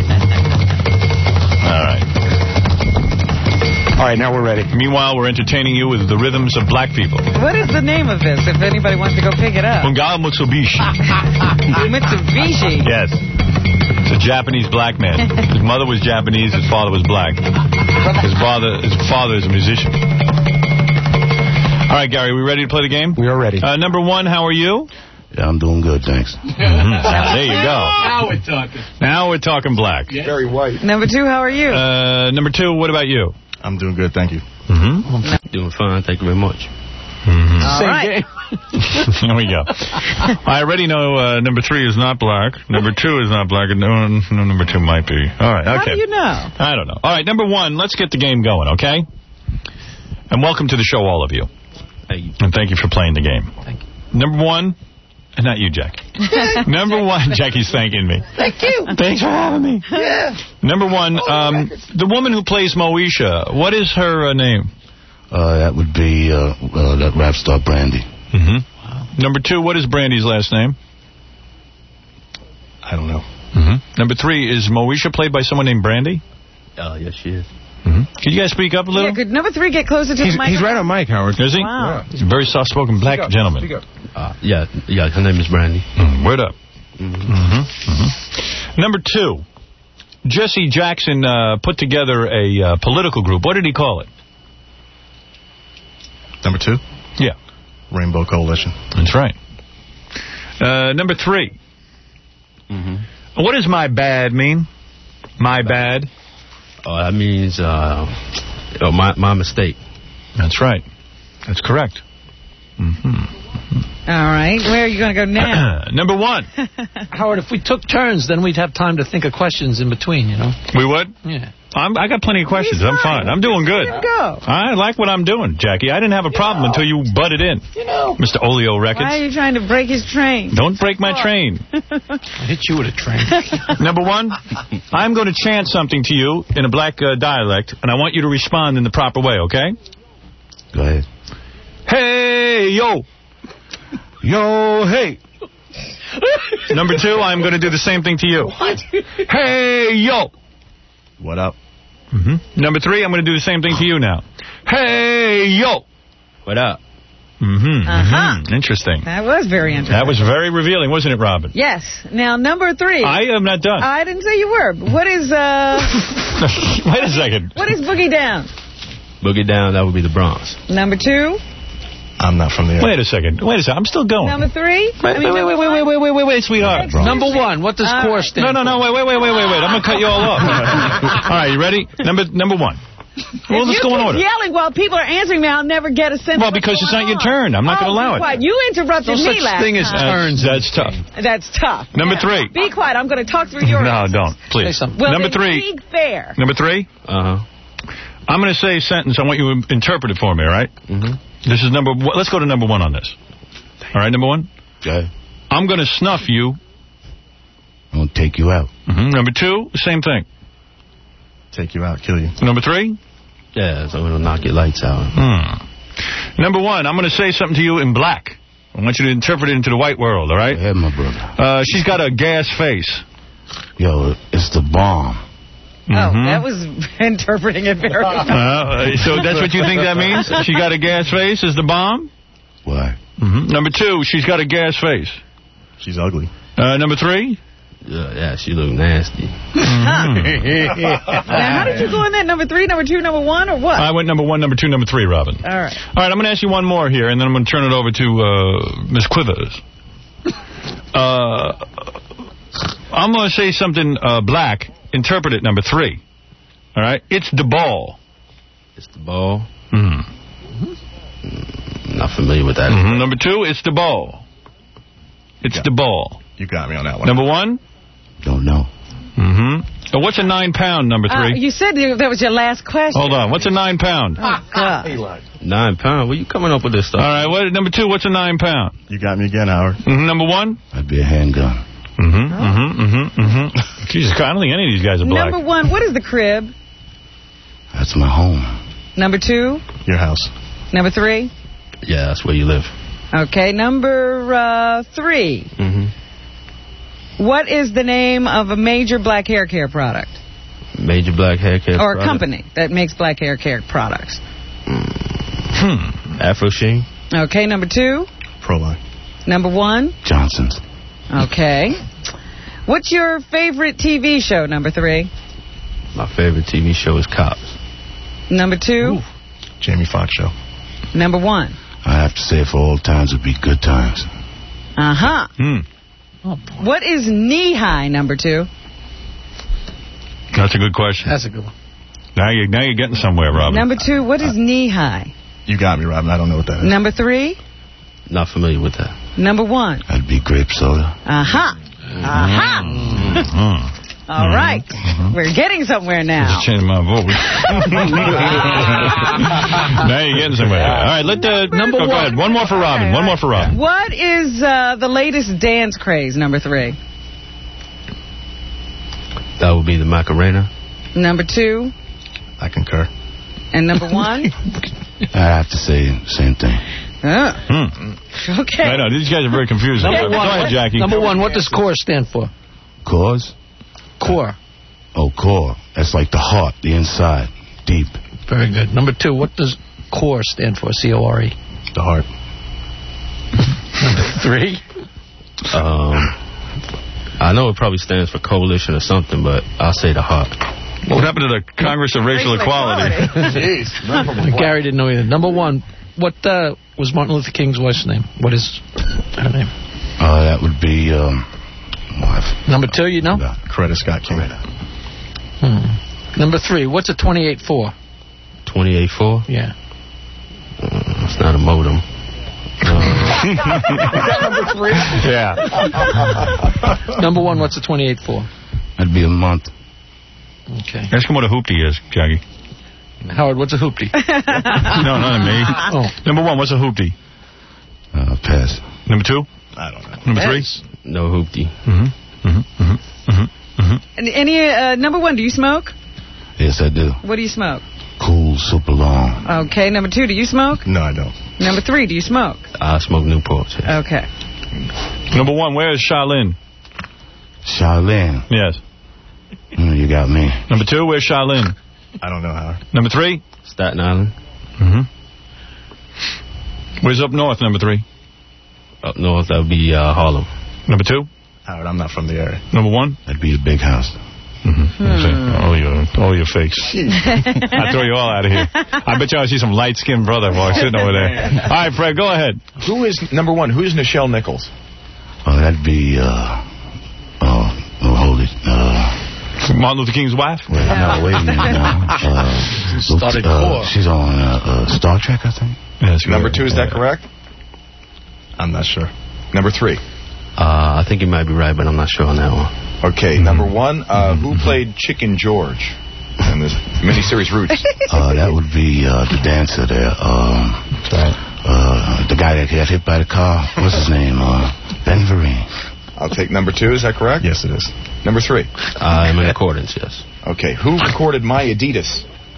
All right. All right, now we're ready. Meanwhile, we're entertaining you with the rhythms of black people. What is the name of this, if anybody wants to go pick it up? Bungal Mitsubishi. Mitsubishi. Yes. It's a Japanese black man. His mother was Japanese, his father was black. His father, his father is a musician. All right, Gary, we ready to play the game? We are ready. Uh, number one, how are you? Yeah, I'm doing good, thanks. Mm-hmm. There you go. Now we're talking. Now we're talking black. Yeah. Very white. Number two, how are you? Uh, number two, what about you? I'm doing good, thank you. Mm-hmm. Doing fine, thank you very much. Mm-hmm. All Same right. game. There we go. I already know uh, number three is not black. Number two is not black. And no, no, number two might be. All right, okay. How do you know? I don't know. All right, number one, let's get the game going, okay? And welcome to the show, all of you. Thank you. And thank you for playing the game. Thank you. Number one, not you, Jackie. Number one, Jackie's thanking me. Thank you. Thanks for having me. Yeah. Number one, um, the woman who plays Moesha, what is her uh, name? Uh, that would be uh, uh, that rap star Brandy. Mm-hmm. Wow. Number two, what is Brandy's last name? I don't know. Mm-hmm. Number three, is Moesha played by someone named Brandy? Uh, yes, she is. Mm-hmm. Could you guys speak up a little? Yeah, could number three get closer to He's, the mic? he's right on mic, Howard. Is he? Wow. He's a very soft-spoken black Speak up, gentleman. speak up. Uh, yeah, yeah, her name is Brandy. Mm, word up. Mm-hmm. Mm-hmm. Mm-hmm. Number two, Jesse Jackson uh, put together a uh, political group. What did he call it? Number two? Yeah. Rainbow Coalition. That's right. Uh, number three. Mm-hmm. What does my bad mean? My bad? Oh, that means uh, oh, my, my mistake. That's right. That's correct. Mm-hmm. All right. Where are you going to go now? Number one. Howard, if we took turns, then we'd have time to think of questions in between, you know? We would? Yeah. I'm, I got plenty of questions. He's I'm fine. fine. I'm doing good. Let him go. I like what I'm doing, Jackie. I didn't have a problem until you butted in. You know. Mister Oleo Records. Why are you trying to break his train? Don't break my train. I hit you with a train. Number one, I'm going to chant something to you in a black uh, dialect, and I want you to respond in the proper way, okay? Go ahead. Hey, yo. Yo, hey. Number two, I'm going to do the same thing to you. What? Hey, yo. What up? Mm-hmm. Number three, I'm going to do the same thing to you now. Hey, yo. What up? Mm-hmm. Uh-huh. Mm-hmm. Interesting. That was very interesting. That was very revealing, wasn't it, Robin? Yes. Now, number three. I am not done. I didn't say you were. What is, uh... Wait a second. What is Boogie Down? Boogie Down, that would be the Bronx. Number two. I'm not from the area. Wait a second. Wait a second. I'm still going. Number three. Wait, I mean, wait, wait, wait, wait, wait, wait, wait, wait, sweetheart. Number one, what does All core right. stand No, no, no, wait, wait, wait, wait, wait, wait. I'm going to cut you all off. All right, you ready? Number number one. Well, if let's you go in keep order. yelling while people are answering me, I'll never get a sense Well, of what's because it's going not your on. turn. I'm not Oh, going to allow be it. quiet. You interrupted No me such last thing as time. turns. That's tough. That's tough. Number Yeah. three. Be quiet. I'm going to talk through your No, answers. don't. Please. Say something. Well, Number then three. be fair. Number three. Uh-huh. I'm going to say a sentence. I want you to interpret it for me, all right? Mm-hmm. This is number one. Let's go to number one on this. All right, number one? Okay. I'm going to snuff you. I'm going to take you out. Mm-hmm. Number two, same thing. Take you out, kill you. Number three? Yeah, so it'll knock your lights out. Hmm. Number one, I'm going to say something to you in black. I want you to interpret it into the white world, all right? Go ahead, my brother. Uh, she's got a gas face. Yo, it's the bomb. Mm-hmm. Oh, that was interpreting it very well. Uh, so that's what you think that means? She got a gas face is the bomb? Why? Mm-hmm. Number two, she's got a gas face. She's ugly. Uh, number three? Yeah, yeah, she look nasty. Mm-hmm. Now, how did you go in that? Number three, number two, number one, or what? I went number one, number two, number three, Robin. All right. All right, I'm going to ask you one more here, and then I'm going to turn it over to uh, Miss Quivers. Uh, I'm going to say something uh, black. Interpret it, number three. All right? It's the ball. It's the ball? Mm-hmm. Mm, not familiar with that. Mm-hmm. Number two, it's the ball. It's Yeah. the ball. You got me on that one. Number one? Don't know. Mm-hmm. Now, what's a nine pound, number Uh, three? you said you- that was your last question. Hold on. What's a nine pound? Oh, God. Nine pound? Where you coming up with this stuff? All right. What, number two, what's a nine pound? You got me again, Howard. Mm-hmm, number one? That'd be a handgun. Mm-hmm, mm-hmm, mm-hmm, mm-hmm. Jesus, I don't think any of these guys are black. Number one, what is the crib? That's my home. Number two? Your house. Number three? Yeah, that's where you live. Okay, number uh, three. Mm-hmm. What is the name of a major black hair care product? Major black hair care Or a product? company that makes black hair care products? Hmm. Afro Sheen. Okay, number two? Proline. Number one? Johnson's. Okay. What's your favorite T V show, number three? My favorite T V show is Cops. Number two? Jamie Foxx show. Number one? I have to say, for old times would be good times. Uh-huh. Hmm. Oh, what is knee-high, number two? That's a good question. That's a good one. Now you're, now you're getting somewhere, Robin. Number two, what is knee-high? You got me, Robin. I don't know what that is. Number three? Not familiar with that. Number one? That'd be grape soda. Uh-huh. Uh-huh. Mm-hmm. All right. We're getting somewhere now. Just change my vote. Now you're getting somewhere. All right, let the... Number oh, go one. ahead. One more for Robin. One more for Robin. What is uh, the latest dance craze, number three? That would be the Macarena. Number two? I concur. And number one? I have to say the same thing. Uh, Hmm. okay. I know, these guys are very confusing. Number Go one, ahead, Jackie. Number one, what does CORE stand for? Cause? CORE. Oh, core. That's like the heart, the inside, deep. Very good. Number two, what does CORE stand for? C O R E. The heart. Number three? Um, I know it probably stands for coalition or something, but I'll say the heart. What happened to the Congress of Racial, Racial Equality? Equality. Jeez. Gary didn't know either. Number one, what uh, was Martin Luther King's wife's name? What is her name? Uh, that would be, um, wife. Number two, you know? Coretta Scott King. Hmm. Number three, what's a twenty-eight four? twenty-eight four? Yeah. Uh, it's not a modem. Uh, Number three? Yeah. Number one, what's a twenty-eight four? That'd be a month. Okay. Ask him what a hoopty is, Jackie. Howard, what's a hoopty? No, not me. Oh. Number one, what's a hoopty? Uh, pass. Number two? I don't know. Number three? no hoopty. Mm-hmm. Mm-hmm. Mm-hmm. Mm-hmm. Mm-hmm. And any uh, number one, do you smoke? Yes, I do. What do you smoke? Cool, super long. Okay, number two, do you smoke? No, I don't. Number three, do you smoke? I smoke Newports. Yeah. Okay. Number one, where is Charlene? Charlene. Yes. Mm, you got me. Number two, where's Charlene? I don't know, Howard. Number three? Staten Island. Mm-hmm. Where's up north, number three? Up north, that would be uh, Harlem. Number two? Howard, I'm not from the area. Number one? That'd be a big house. Mm-hmm. Hmm. All your, all your fakes. I'll throw you all out of here. I bet you I see some light-skinned brother walk sitting over there. All right, Fred, go ahead. Who is, number one, who's Nichelle Nichols? Oh, that'd be, uh, oh, oh hold it, uh... Martin Luther King's wife? Wait, no, wait a minute now. Uh, Started uh, Core. she's on uh, uh, Star Trek, I think. Yes, Number two, is that correct? I'm not sure. Number three. Uh, I think you might be right, but I'm not sure on that one. Okay, Mm-hmm. number one, uh, who played Chicken George in this miniseries Roots? Uh, that would be uh, the dancer there. Um, uh, the guy that got hit by the car. What's his name? Uh, Ben Vereen. I'll take number two, is that correct? Yes, it is. Number three. I'm in accordance, yes. Okay, who recorded My Adidas?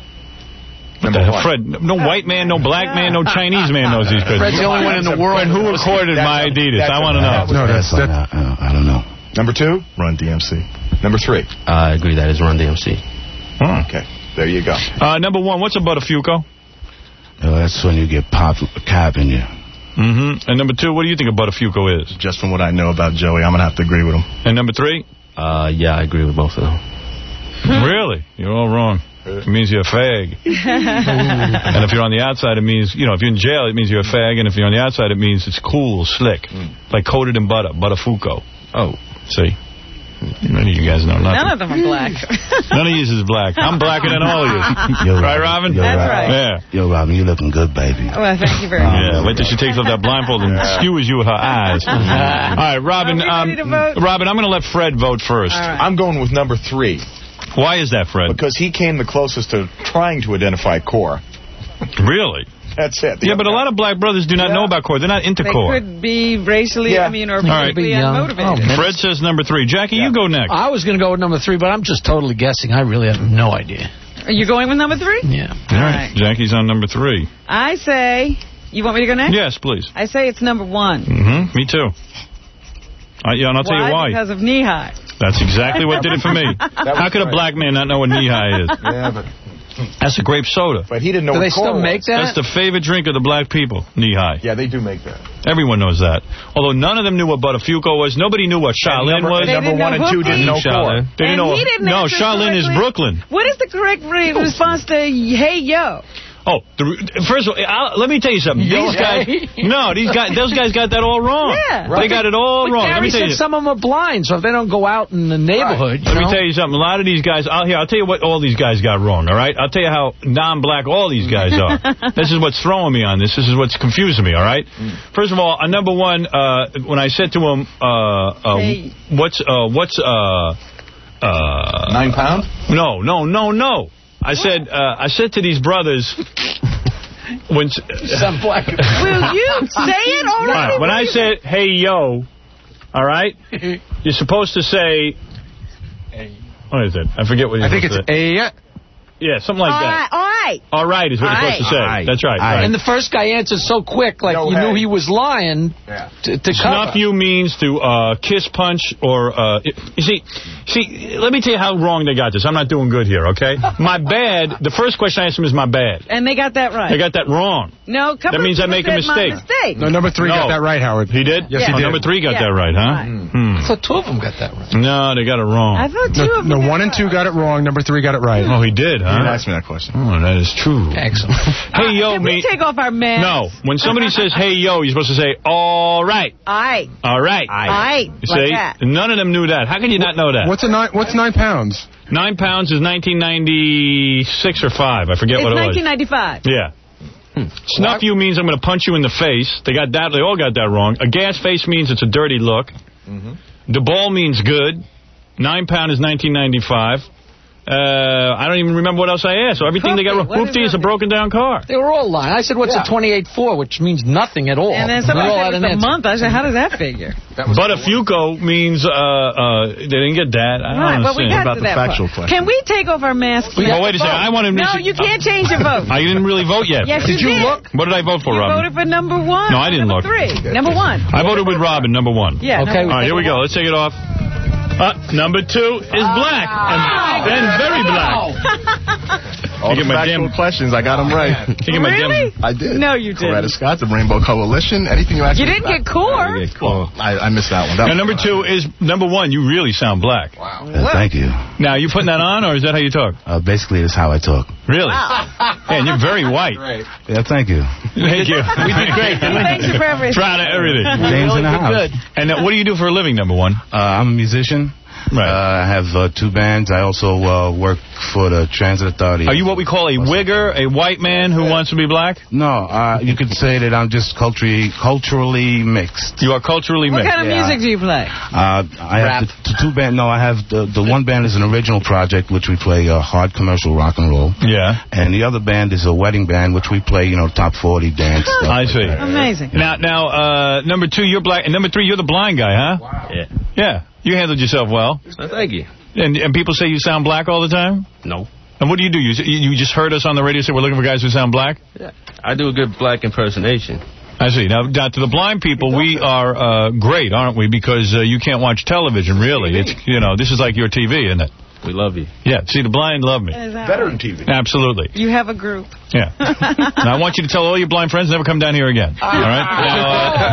What the hell, Fred? No white man, no black man, no Chinese man knows these business. Fred's the only one in the world. Fred, who recorded My Adidas? I want to know. No, that's, That's, that, uh, I don't know. Number two? Run D M C. Number three. I agree, that is Run D M C. Hmm. Okay, there you go. Uh, number one, what's a Butterfuco? Uh, that's when you get popped with a cop in you. Mm-hmm. And number two, what do you think a Butterfuco is? just from what I know about Joey, I'm going to have to agree with him. And number three? Uh, yeah, I agree with both of them. Really? You're all wrong. It means you're a fag. And if you're on the outside, it means, you know, if you're in jail, it means you're a fag. And if you're on the outside, it means it's cool, slick. Like coated in butter, Butterfuco. Oh. See? None of you guys know nothing. None of them are black. None of you is black. I'm blacker than all of you. Yo, Right, Robin? Yo, That's Robin. right. Yeah. Yo, Robin, you looking good, baby. Well, thank you very much. Yeah, wait till she takes off that blindfold and skewers you with her eyes. All right, Robin. Are we ready Um, to vote? Robin, I'm going to let Fred vote first. All right. I'm going with number three. Why is that, Fred? Because he came the closest to trying to identify core. Really? That's it. Yeah, but a lot of black brothers do not Yeah. know about core. They're not into They core. could be racially, Yeah. I mean, or All right. politically Be young. unmotivated. Oh, Fred says number three. Jackie, you go next. I was going to go with number three, but I'm just totally guessing. I really have no idea. Are you going with number three? Yeah. All right. Jackie's on number three. I say, you want me to go next? Yes, please. I say it's number one. Mm-hmm. Me too. Uh, yeah, and I'll tell you why. Because of knee high. That's exactly what did it for me. How could a black man not know what knee high is? Yeah, but That's a grape soda. but he didn't know Do what they still core make was. that? That's the favorite drink of the black people, knee high. Yeah, they do make that. Everyone knows that. Although none of them knew what Buttafuoco was. Nobody knew what Shaolin number, was. They number didn't one know and two Hookie. didn't know core. They didn't And know. he didn't no, answer Shaolin is correctly. Brooklyn. What is the correct re- response to hey yo? Oh, the, first of all, I'll, let me tell you something. These guys, no, these guys, those guys got that all wrong. Yeah. They got it all But wrong. Gary Let me tell said you. some of them are blind, so if they don't go out in the neighborhood, you Let me know? tell you something. A lot of these guys, I'll, here, I'll tell you what all these guys got wrong, all right? I'll tell you how non-black all these guys are. This is what's throwing me on this. This is what's confusing me, all right? First of all, on number one, uh, when I said to him, uh, uh, Hey. what's, uh, what's, uh, uh... Nine pound? No, no, no, no. I said, uh, I said to these brothers... When, Some black. Will you say it All already? right, when I said, hey, yo, all right, you're supposed to say, what is it? I forget what you're I think supposed it's to say. a... Yeah, something like all that. right, all right. All right is what All you're supposed to say. All right. That's right. All right. right. And the first guy answered so quick, like No you way. knew he was lying Yeah. to, to Snuff cover. you means to uh, kiss, punch, or... Uh, you see, see, let me tell you how wrong they got this. I'm not doing good here, okay? My bad, the first question I asked him is my bad. And they got that right. They got that wrong. No, come That means I make a mistake. mistake. No, number three No. got that right, Howard. He did? Yes, Yeah. he Oh, did. number three got Yeah. that right, huh? Right. Hmm. I thought two of them got that right. No, they got it wrong. I thought two No, of them. no, got one and two right. got it wrong. Number three got it right. Oh, he did, You huh? didn't ask me that question. Oh, that is true. Excellent. Hey, yo, Can we me. take off our masks? No. When somebody says, hey, yo, you're supposed to say, all right. All right. All right. All right. You Like see? that. None of them knew that. How can you not know that? What's a nine? What's nine pounds? Nine pounds is nineteen ninety-six or five. I forget It's what it was. nineteen ninety-five. Yeah. Snuff you means I'm going to punch you in the face. They got that. They all got that wrong. A gas face means it's a dirty look. The ball means good. Nine pound is nineteen ninety-five. Uh, I don't even remember what else I asked. So everything they got wrong. Hoopty, what is Hoopty is a broken down car. They were all lying. I said, what's a twenty-eight four, which means nothing at all. And then They somebody all said had it's an a answer. month. I said, how does that figure? Buttafuoco means uh, uh, they didn't get that. I don't Right, but we understand. got to that part. Can we take off our masks? Well, wait a second. I want to. No, you can't change your vote. I didn't really vote yet. Yes, you did you did. look? What did I vote for, You Robin? voted for number one. No, I didn't number look. Three. Number one. I voted with Robin, number one. Yeah, Okay. All right, here we go. Let's take it off. Uh, number two is black. And, and very black. All You the get my factual damn- questions, I got them right. You get my Really? damn- I did. No, you didn't. Coretta Scott, the Rainbow Coalition, anything you asked You me didn't about. get core. Well, I, I missed that one. That And was number fun. two is, number one, you really sound black. Wow. Uh, thank you. Now, you putting that on, or is that how you talk? Uh, basically, that's how I talk. Really? And you're very white. Yeah, thank you. Thank you. We did great. Thank you for everything. Proud of everything. James in the house. And uh, what do you do for a living, number one? Uh, I'm a musician. Right. Uh, I have uh, two bands. I also uh, work for the Transit Authority. Are you what we call a wigger, a white man who wants to be black? No, uh, you could say that I'm just culturally culturally mixed. You are culturally What mixed. kind of Yeah. music do you play? Uh, I have the, the two band. No, I have the the one band is an original project which we play uh, hard commercial rock and roll. Yeah. And the other band is a wedding band which we play, you know, top forty dance stuff. I see. Amazing. Now, now, uh, number two, you're black, and number three, you're the blind guy, huh? Wow. Yeah. Yeah. You handled yourself well. No, thank you. And and people say you sound black all the time? No. And what do you do? You you just heard us on the radio say we're looking for guys who sound black? Yeah. I do a good black impersonation. I see. Now, now to the blind people, we are uh, great, aren't we? Because uh, you can't watch television, really. It's you know, this is like your T V, isn't it? We love you. Yeah. See, the blind love me. Is that Better right? than T V. Absolutely. You have a group. Yeah. Now, I want you to tell all your blind friends never come down here again. All right? Now,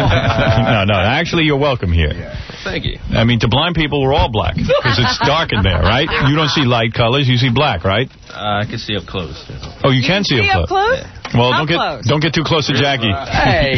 uh, no, no. Actually, you're welcome here. Thank you. I mean, to blind people, we're all black because it's dark in there, right? You don't see light colors. You see black, right? Uh, I can see up close. Oh, you can see See up up close. close? Well, How don't get close? don't get too close to Jackie. Hey.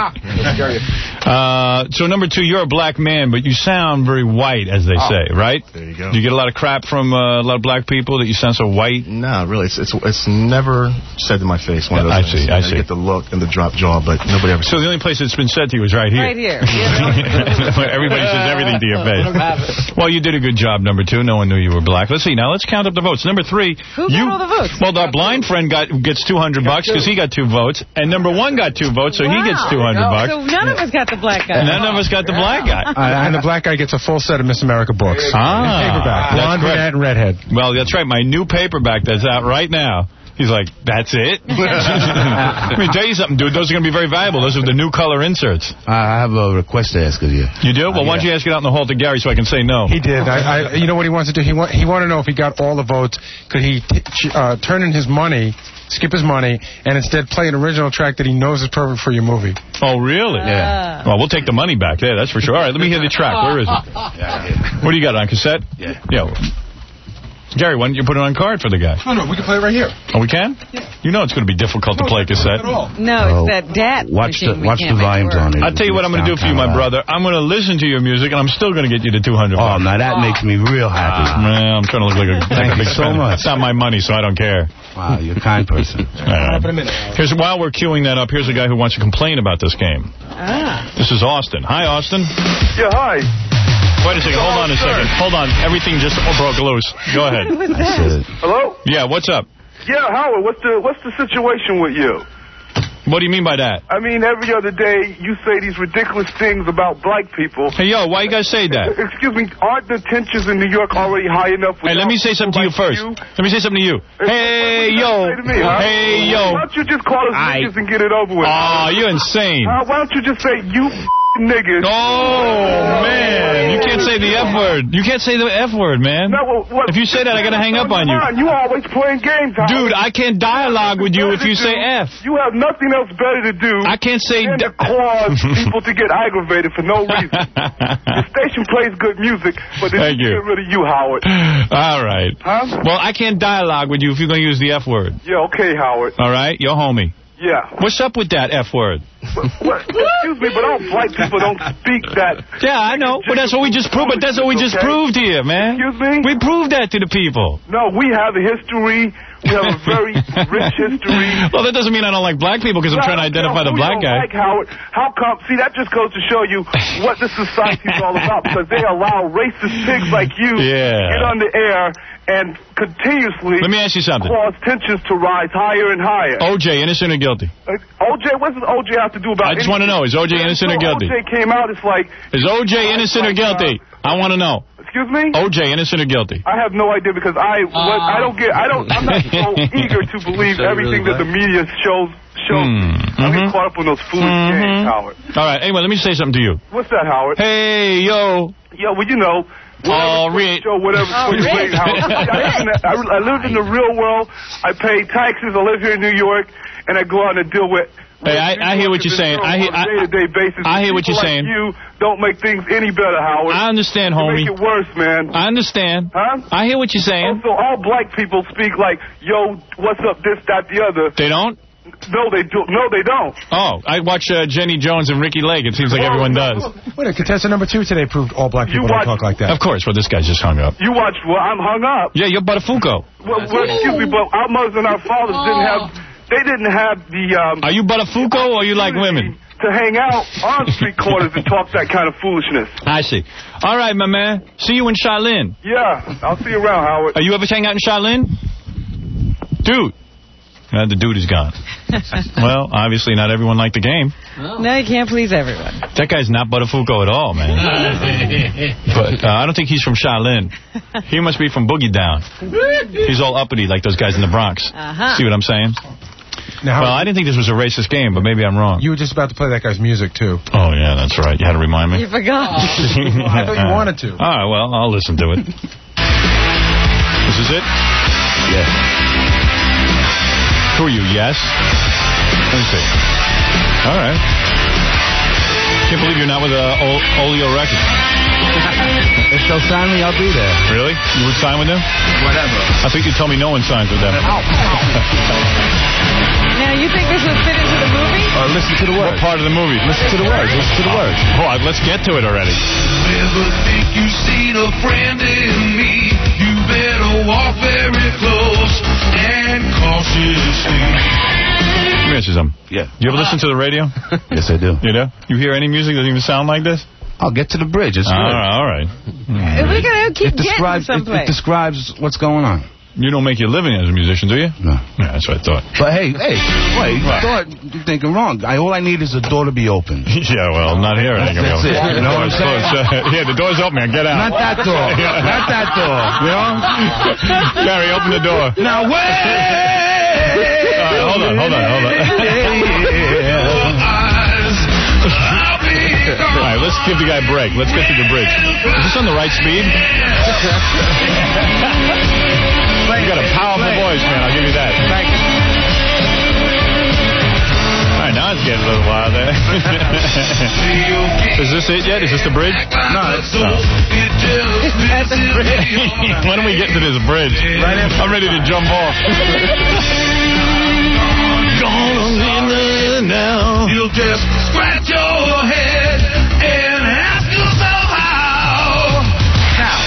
uh, so number two, you're a black man, but you sound very white, as they Oh. say, right? There you go. Do you get a lot of crap from uh, a lot of black people that you sound so white? No, really, it's it's it's never said to my face. One of those I things. see, I You see. get the look and the drop jaw, but nobody ever. So the only place it's been said to you is right here. Right here. Everybody says everything to your face. Well, you did a good job, number two. No one knew you were black. Let's see. Now, let's count up the votes. Number three. Who got you, all the votes? Well, our blind friend got gets two hundred bucks because he got two votes. And number one got two votes, so he gets two hundred bucks. So none of us got the black guy. None of us got the black guy. Uh, and the black guy gets a full set of Miss America books. Ah. Paperback. That's Blonde, correct. brunette, and redhead. Well, that's right. My new paperback that's out right now. He's like, that's it? Let me tell you something, dude. Those are going to be very valuable. Those are the new color inserts. I have a request to ask of you. You do? Well, Uh, why don't yeah. you ask it out in the hall to Gary so I can say no? He did. I, I, you know what he wants to do? He want, he wanted to know if he got all the votes, could he t uh, turn in his money, skip his money, and instead play an original track that he knows is perfect for your movie. Oh, really? Yeah. Well, we'll take the money back there, that's for sure. All right, let me hear the track. Where is it? What do you got, on cassette? Yeah. Yeah. Gary, why don't you put it on card for the guy? No, no, we can play it right here. Oh, we can? Yeah. You know it's going to be difficult to play cassette. No, it's that dat Watch machine the we watch can't the make volumes work. on it. I'll tell you what I'm going to do for you, my brother. I'm going to listen to your music, and I'm still going to get you the two hundred Oh, bucks. now that makes me real happy. Man, I'm trying to look like a, like Thank a big you so fan. much. It's not my money, so I don't care. Wow, you're a kind person. Uh, here's while we're queuing that up, here's a guy who wants to complain about this game. Ah. This is Austin. Hi, Austin. Yeah, hi. Wait a second. Hold on a second. Hold on. Everything just broke loose. Go ahead. Who was that? Hello? Yeah, what's up? Yeah, Howard, what's the what's the situation with you? What do you mean by that? I mean, every other day you say these ridiculous things about black people. Hey, yo, why you guys say that? Excuse me, aren't the tensions in New York already high enough? Hey, let me say something to you first. Let me say something to you. Hey, yo. Say to me, huh? Hey, yo. Why don't you just call us I... niggas and get it over with? Oh, you're insane. Uh, why don't you just say, you niggas? Oh, man. You can't say the F word. You can't say the F word, man. No, well, what, if you say that, I got to hang up on you. You always playing games, Howard. Dude, I can't dialogue with you if you say F. You have nothing else better to do. I can't say than to cause people to get aggravated for no reason. The station plays good music, but they Thank need to you. get rid of you, Howard. All right. Huh? Well, I can't dialogue with you if you're going to use the F word. Yeah, okay, Howard. All right? You're homie. Yeah. What's up with that F word? What, what, excuse me, but all black people don't speak that. Yeah, I know. But that's what we just proved. But that's what we just Okay? proved here, man. Excuse me? We proved that to the people. No, we have a history. We have a very rich history. Well, that doesn't mean I don't like black people because I'm trying to identify the black guy. Like Howard, how come? See, that just goes to show you what this society is all about, because they allow racist pigs like you Yeah. to get on the air and continuously Let me ask you something. cause tensions to rise higher and higher. O J, innocent or guilty? Uh, O J, what does O J have to do about I just want to know, is O J innocent or guilty? O J came out, it's like... Is O J innocent or guilty? I want to know. Excuse me? O J innocent or guilty? I have no idea because I what, I don't get I don't I'm not so eager to believe everything that the media shows shows. Mm. I get Mhm. caught up in those foolish Mhm. games, Howard. All right, anyway, let me say something to you. What's that, Howard? Hey, yo. Yeah, well, you know. Oh, Rick. Show whatever. Oh, Rick. Rick. Howard. I, live in the, I, I live in the real world. I pay taxes. I live here in New York, and I go out and deal with. Hey, I, I hear what you're saying. I hear, on a day-to-day basis. I hear what People you're like saying. You don't make things any better, Howard. I understand, You homie. make it worse, man. I understand. Huh? I hear what you're saying. Also, all black people speak like, yo, what's up, this, that, the other. They don't? No, they do. No, they don't. Oh, I watch uh, Jenny Jones and Ricky Lake. It seems like everyone does. Wait, contestant number two today proved all black people don't talk like that. Of course. Well, this guy just hung up. You watch, well, I'm hung up. Yeah, you're Buttafuoco. Well, well, excuse me, but our mothers and our fathers didn't have, they didn't have the, um... Are you Buttafuoco or you like women? To hang out on street corners and talk that kind of foolishness. I see. All right, my man. See you in Shaolin. Yeah, I'll see you around, Howard. Are you ever hang out in Shaolin? Dude. Uh, the dude is gone. Well, obviously not everyone liked the game. No, you can't please everyone. That guy's not Buttafuoco at all, man. But uh, I don't think he's from Shaolin. He must be from Boogie Down. He's all uppity like those guys in the Bronx. Uh-huh. See what I'm saying? Now, well, I didn't think this was a racist game, but maybe I'm wrong. You were just about to play that guy's music, too. Oh, yeah, that's right. You had to remind me. You forgot. I thought you wanted to. All right, well, I'll listen to it. This is it? Yeah. Who are you, Yes? Let me see. All right. Can't believe you're not with uh, o Oleo Records. If they'll sign me, I'll be there. Really? You would sign with them? Whatever. I think you told me no one signs with them. Now, Now, you think this would fit into the movie? Uh, listen to the words. What part of the movie? Listen to the words. Listen to the words. Oh, let's get to it already. Never think you seen a friend in me. You better walk very close and cautiously. Let me ask you something. Yeah. You ever listen to the radio? Yes, I do. You know? You hear any music that doesn't even sound like this? I'll get to the bridge. It's all good. right. All right. Mm. We're going to keep it describes, getting someplace. It, it describes what's going on. You don't make your living as a musician, do you? No. Yeah, that's what I thought. But hey, hey, wait, you thought you're thinking wrong. I, all I need is the door to be open. Yeah, well, not here. That's, that's it. You know what I'm saying? Uh, yeah, the door's open, man. Get out. Not that door. Yeah. Not that door. You know? Gary, open the door. Now wait. Right, hold on, hold on, hold on. All right, let's give the guy a break. Let's get to the bridge. Is this on the right speed? You got a powerful voice, man. I'll give you that. Thank you. All right, now it's getting a little wild there. Is this it yet? Is this the bridge? No, it's no. That's the bridge. When do we get to this bridge? Right in. I'm ready to jump off. Now you'll just scratch your head and ask yourself how. Now,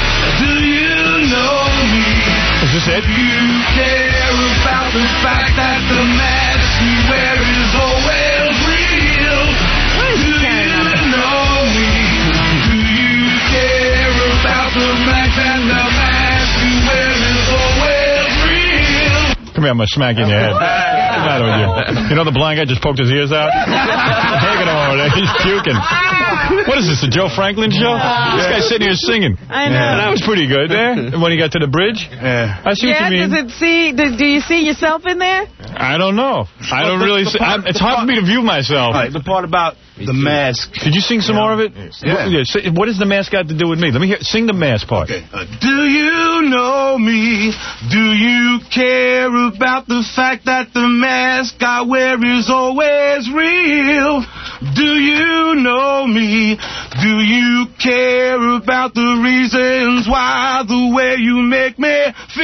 do you know me? Is this it? Do you care about the fact that the mask you wear is always real? Do you know me? Do you care about the fact that the mask you wear is always real? Come here, I'm going to smack you in your head. What's the matter with you? You know the blind guy just poked his ears out? Take it over there. He's puking. What is this, the Joe Franklin show? This guy's sitting here singing. I know. Yeah, that was pretty good there. When he got to the bridge. Yeah. I see yeah, what you mean. does it see, does, do you see yourself in there? I don't know. I don't really see. I'm, it's hard for me to view myself. All right, the part about the mask. Did you sing some yeah. more of it? Yeah. yeah. So what does the mask got to do with me? Let me hear. Sing the mask part. Okay. Uh, do you know me? Do you care about the fact that the mask I wear is always real? Do you know me? Do you care about the reasons why, the way you make me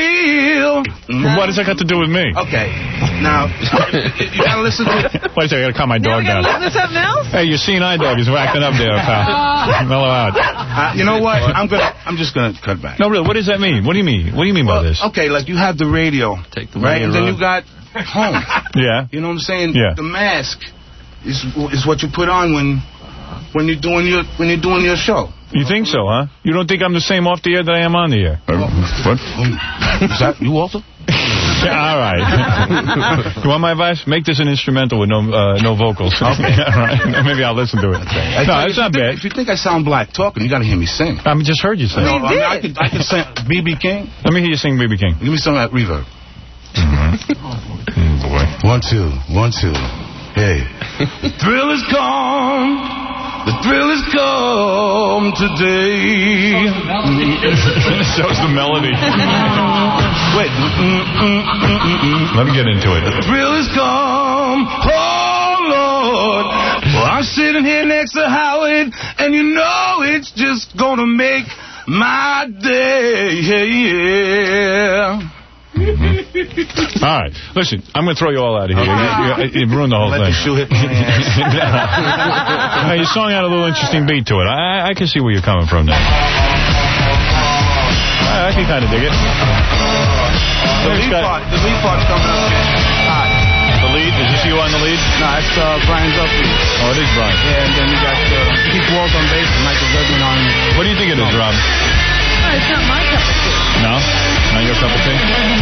feel? No. What does that got to do with me? Okay. Now, you gotta listen to it. Wait a second, I gotta calm my dog now we down. gotta listen to something else? Hey, your senile dog is acting up there, pal. Mellow out. Uh, you know what? I'm gonna. I'm just gonna cut back. No, really. What does that mean? What do you mean? What do you mean well, by this? Okay, like you have the radio, Take the right, money and and then run. you got home. Yeah. You know what I'm saying? Yeah. The mask is is what you put on when when you're doing your when you're doing your show. You think so, huh? You don't think I'm the same off the air that I am on the air? Uh, what? Is that you also? Yeah, all right. You want my advice? Make this an instrumental with no uh, no vocals. Okay. All right. Maybe I'll listen to it. Okay. No, it's not think, bad. If you think I sound black talking, you got to hear me sing. I mean, just heard you sing. No, I, mean, I could I could sing B B King. Let me hear you sing B B King. Give me some of that reverb. Mm-hmm. Mm, boy. One, two, one, two. Hey. The thrill is gone. The thrill has come today. So's the melody. Wait. Let me get into it. The thrill has come. Oh, Lord. Well, I'm sitting here next to Howard, and you know it's just gonna make my day. Yeah. Mm-hmm. All right. Listen, I'm going to throw you all out of here. Okay. You, you, you ruined the whole Let thing. the shoe hit my ass. Hey, your song had a little interesting beat to it. I, I can see where you're coming from now. I, I can kind of dig it. The lead, part, the lead part's coming up. Hi. The lead? Is this you on the lead? No, it's uh, Brian Duffy. Oh, it is Brian. Yeah, and then you got uh, Keith Walls on bass and Michael Redman on... What do you think it is, Rob? Oh, it's not my cup of tea. No? Not your cup of tea?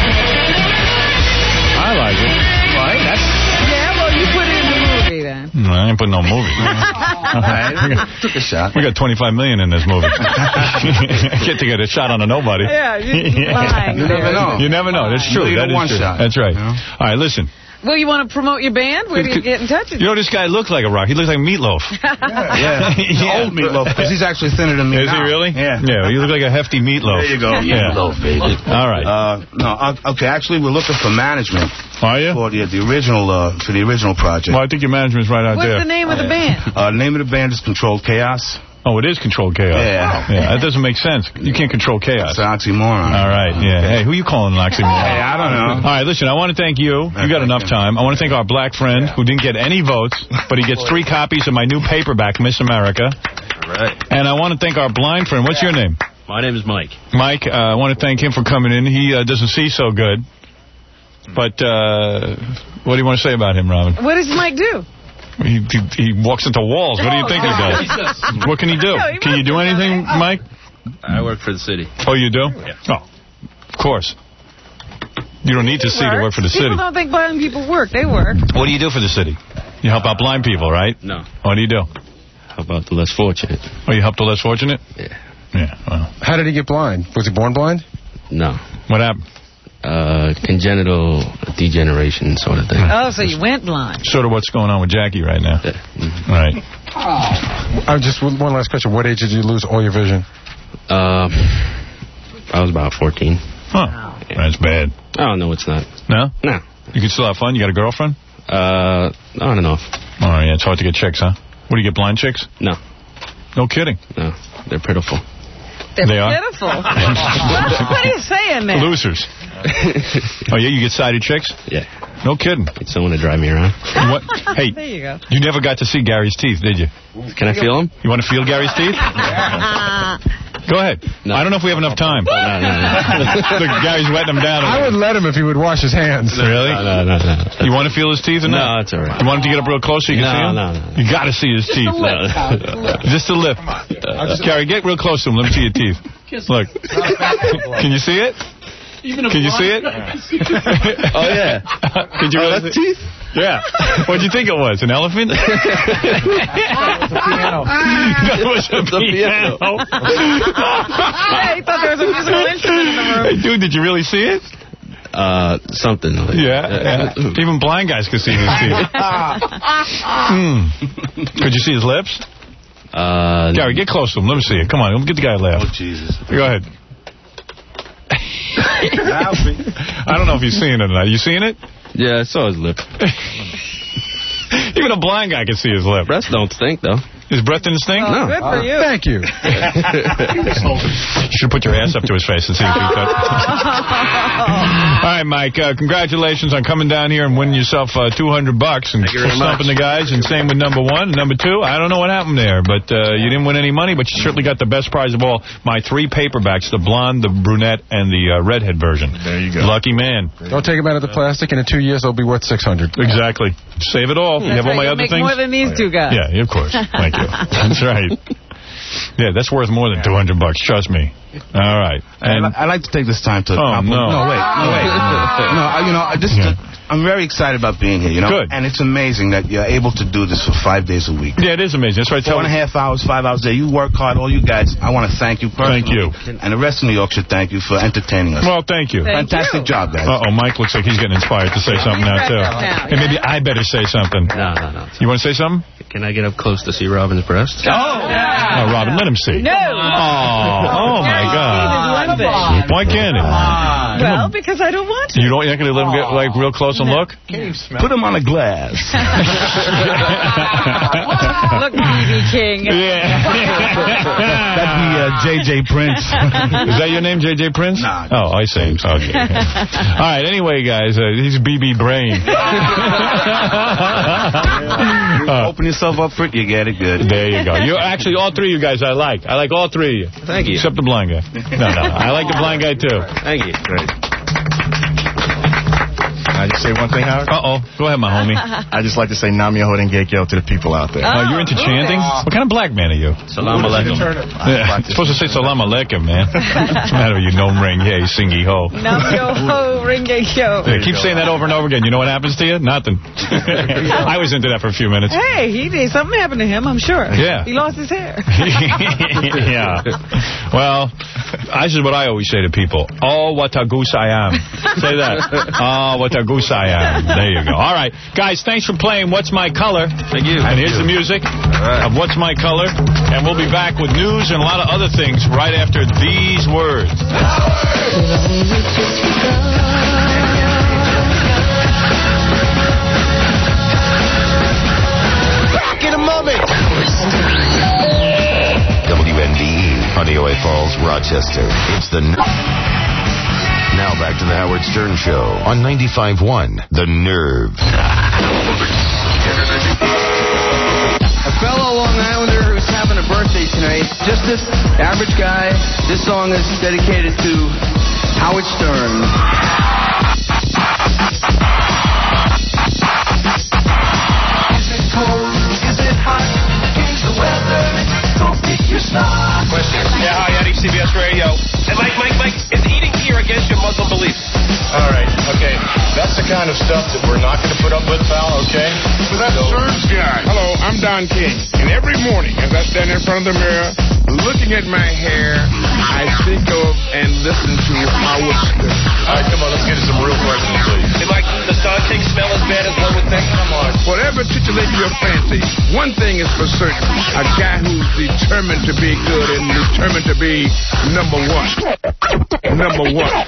I like it. Right? That's... Yeah, well, you put it in the movie then. No, I ain't putting no movie. Okay. Took a shot. We got twenty-five million in this movie. Get to get a shot on a nobody. Yeah, you're lying. You never know. You never know. That's true. You That is one true. shot. That's right. You know? All right, listen. Well, you want to promote your band? Where do you get in touch with you? You know, this guy looks like a rock. He looks like Meatloaf. Yeah. He's yeah. old Meatloaf, because he's actually thinner than me Is now. he really? Yeah. Yeah, you look like a hefty Meatloaf. There you go. Yeah. Meatloaf, baby. All right. Uh, no, uh, okay, actually, we're looking for management. Are you? For the, the original, uh, for the original project. Well, I think your management's right out What's there. the name of the band? Uh, the name of the band is Controlled Chaos. Oh, it is controlled chaos. Yeah. Yeah, that doesn't make sense. You can't control chaos. It's an oxymoron. All right, yeah. Hey, who you calling an oxymoron? Hey, I don't know. All right, listen, I want to thank you. You got enough time. I want to thank our black friend who didn't get any votes, but he gets three copies of my new paperback, Miss America. All right. And I want to thank our blind friend. What's your name? My name is Mike. Mike, uh, I want to thank him for coming in. He uh, doesn't see so good. But uh, what do you want to say about him, Robin? What does Mike do? He, he, he walks into walls. What do you think he does? What can he do? No, he Can you do anything, Mike? I work for the city. Oh, you do? Yeah. Oh, of course. You don't need to see to work for the People city. don't think blind people work. They work. What do you do for the city? You help out blind people, right? No. What do you do? How about the less fortunate? Oh, you help the less fortunate? Yeah. Yeah, well. How did he get blind? Was he born blind? No. What happened? Uh, congenital degeneration sort of thing. Oh, so you went blind. Sort of what's going on with Jackie right now. Yeah. Mm-hmm. Right. Oh, just one last question. What age did you lose all your vision? Uh, I was about fourteen. Huh. That's bad. Oh, no, it's not. No? No. You can still have fun? You got a girlfriend? Uh, on and off. Oh, yeah, it's hard to get chicks, huh? What, do you get blind chicks? No. No kidding. No, they're pitiful. They're They are? pitiful. what, what are you saying there? Losers. Oh, yeah, you get sighted chicks? Yeah. No kidding. Need someone to drive me around. What? Hey, There you go. you never got to see Gary's teeth, did you? Can I feel them? You want to feel Gary's teeth? Go ahead. No. I don't know if we have enough time. No, no, no. Look, Gary's wetting them down. I would let him if he would wash his hands. Really? No, no, no, no. You want to feel his teeth or No, not? it's all right. You want him to get up real close so you can No, see him? no, no. You got to see his teeth. Just the lip. Uh, Gary, get real close to him. Let me see your teeth. Look. Can you see it? Can you see it? Oh, yeah. Did you Oh, really that's teeth? Yeah. What'd you think it was? An elephant? piano. That was a piano. Hey, he thought there was a musical instrument in the room. Hey, dude, did you really see it? Uh, something. Like Yeah, yeah. Even blind guys could see his teeth. Hmm. Could you see his lips? Uh, Gary, get close to him. Let me see it. Come on, let me get the guy to laugh. Oh, Jesus. Go ahead. I don't know if he's seeing it or not. You seeing it? Yeah, I saw his lip. Even a blind guy can see his lip. Breath don't stink, though. His breath didn't stink? Oh, No. good for you. Thank you. You should put your ass up to his face and see if he does. All right, Mike, uh, congratulations on coming down here and winning yourself uh, two hundred bucks and Thank you very stumping much. the guys. And same with number one. Number two, I don't know what happened there, but uh, you didn't win any money, but you certainly got the best prize of all, my three paperbacks, the blonde, the brunette, and the uh, redhead version. There you go. Lucky man. Don't take him out of the plastic, and in two years, they'll be worth six hundred. Exactly. Save it all. You have all Right, my you'll other make things? more than these two guys. Yeah, of course. Thank you. That's right. Yeah, that's worth more than two hundred bucks. Trust me. All right. And And I'd like to take this time to... Oh, compliment- no. No, wait. No, wait. no, I, you know, I just... Yeah. I'm very excited about being here, you know? Good. And it's amazing that you're able to do this for five days a week. yeah, it is amazing. That's right. Four and a half hours, five hours a day. You work hard, all you guys. I want to thank you personally. Thank you. And the rest of New York should thank you for entertaining us. Well, thank you. Thank Fantastic you. job, guys. Uh-oh, Mike looks like he's getting inspired to say something now, too. Now, And maybe I better say something. No, no, no. You want to say something? Can I get up close to see Robin's breast? Oh, oh Robin, let him see. No. Oh, oh my God. Why can't he? Well, because I don't want to. You don't, you're not going to let him get like real close and look? Put him on a glass. Look, B B King. Yeah. That'd be uh, J J Prince. Is that your name, J J Prince? Nah. Oh, I see. Okay. All right, anyway, guys, uh, he's B B Brain. Uh, Open yourself up for it, you get it good. There you go. You actually, all three of you guys I like. I like all three of you. Thank you. Except the blind guy. No, no. I like the blind guy, too. Thank you. Great. Can I just say one thing, Howard? Uh-oh. Go ahead, my homie. I just like to say Namyo Horengekyo to the people out there. Oh, you're into chanting? What kind of black man are you? Salam alaikum. Yeah, you're supposed to say salam alaikum, man. What's the matter with you? Nom ring, hey, singy ho. Nam yo ho, ring a yo. Yeah, keep saying that over and over again. You know what happens to you? Nothing. I was into that for a few minutes. Hey, he did. Something happened to him, I'm sure. Yeah. He lost his hair. Yeah. Well, this is what I always say to people. Oh, what a goose I am. Say that. Oh, what a goose I am. There you go. All right. Guys, thanks for playing What's My Color. Thank you. And here's the music of What's My Color. And we'll be back with news and a lot of other things right after these words. Back in a moment. A Falls, Rochester. It's the... Now back to the Howard Stern Show on ninety-five point one, The Nerve. A fellow Long Islander who's having a birthday tonight. Just this average guy. This song is dedicated to Howard Stern. Is it cold? Is it hot? Change the weather. Don't pick your spot. Question. Yeah, hi, Eddie, C B S Radio. And Mike, Mike, Mike, is eating here against your Muslim beliefs? All right, okay. That's the kind of stuff that we're not going to put up with, pal, okay? So that's so, Stern's guy. Hello, I'm Don King. And every morning as I stand in front of the mirror, looking at my hair, I think of and listen to Howard Stern. All right, come on, let's get to some real questions, please. And Mike, does Don King smell as bad as one would think? Come on. Whatever titillates your fancy, one thing is for certain. A guy who's determined to be good and determined to be number one. Number one.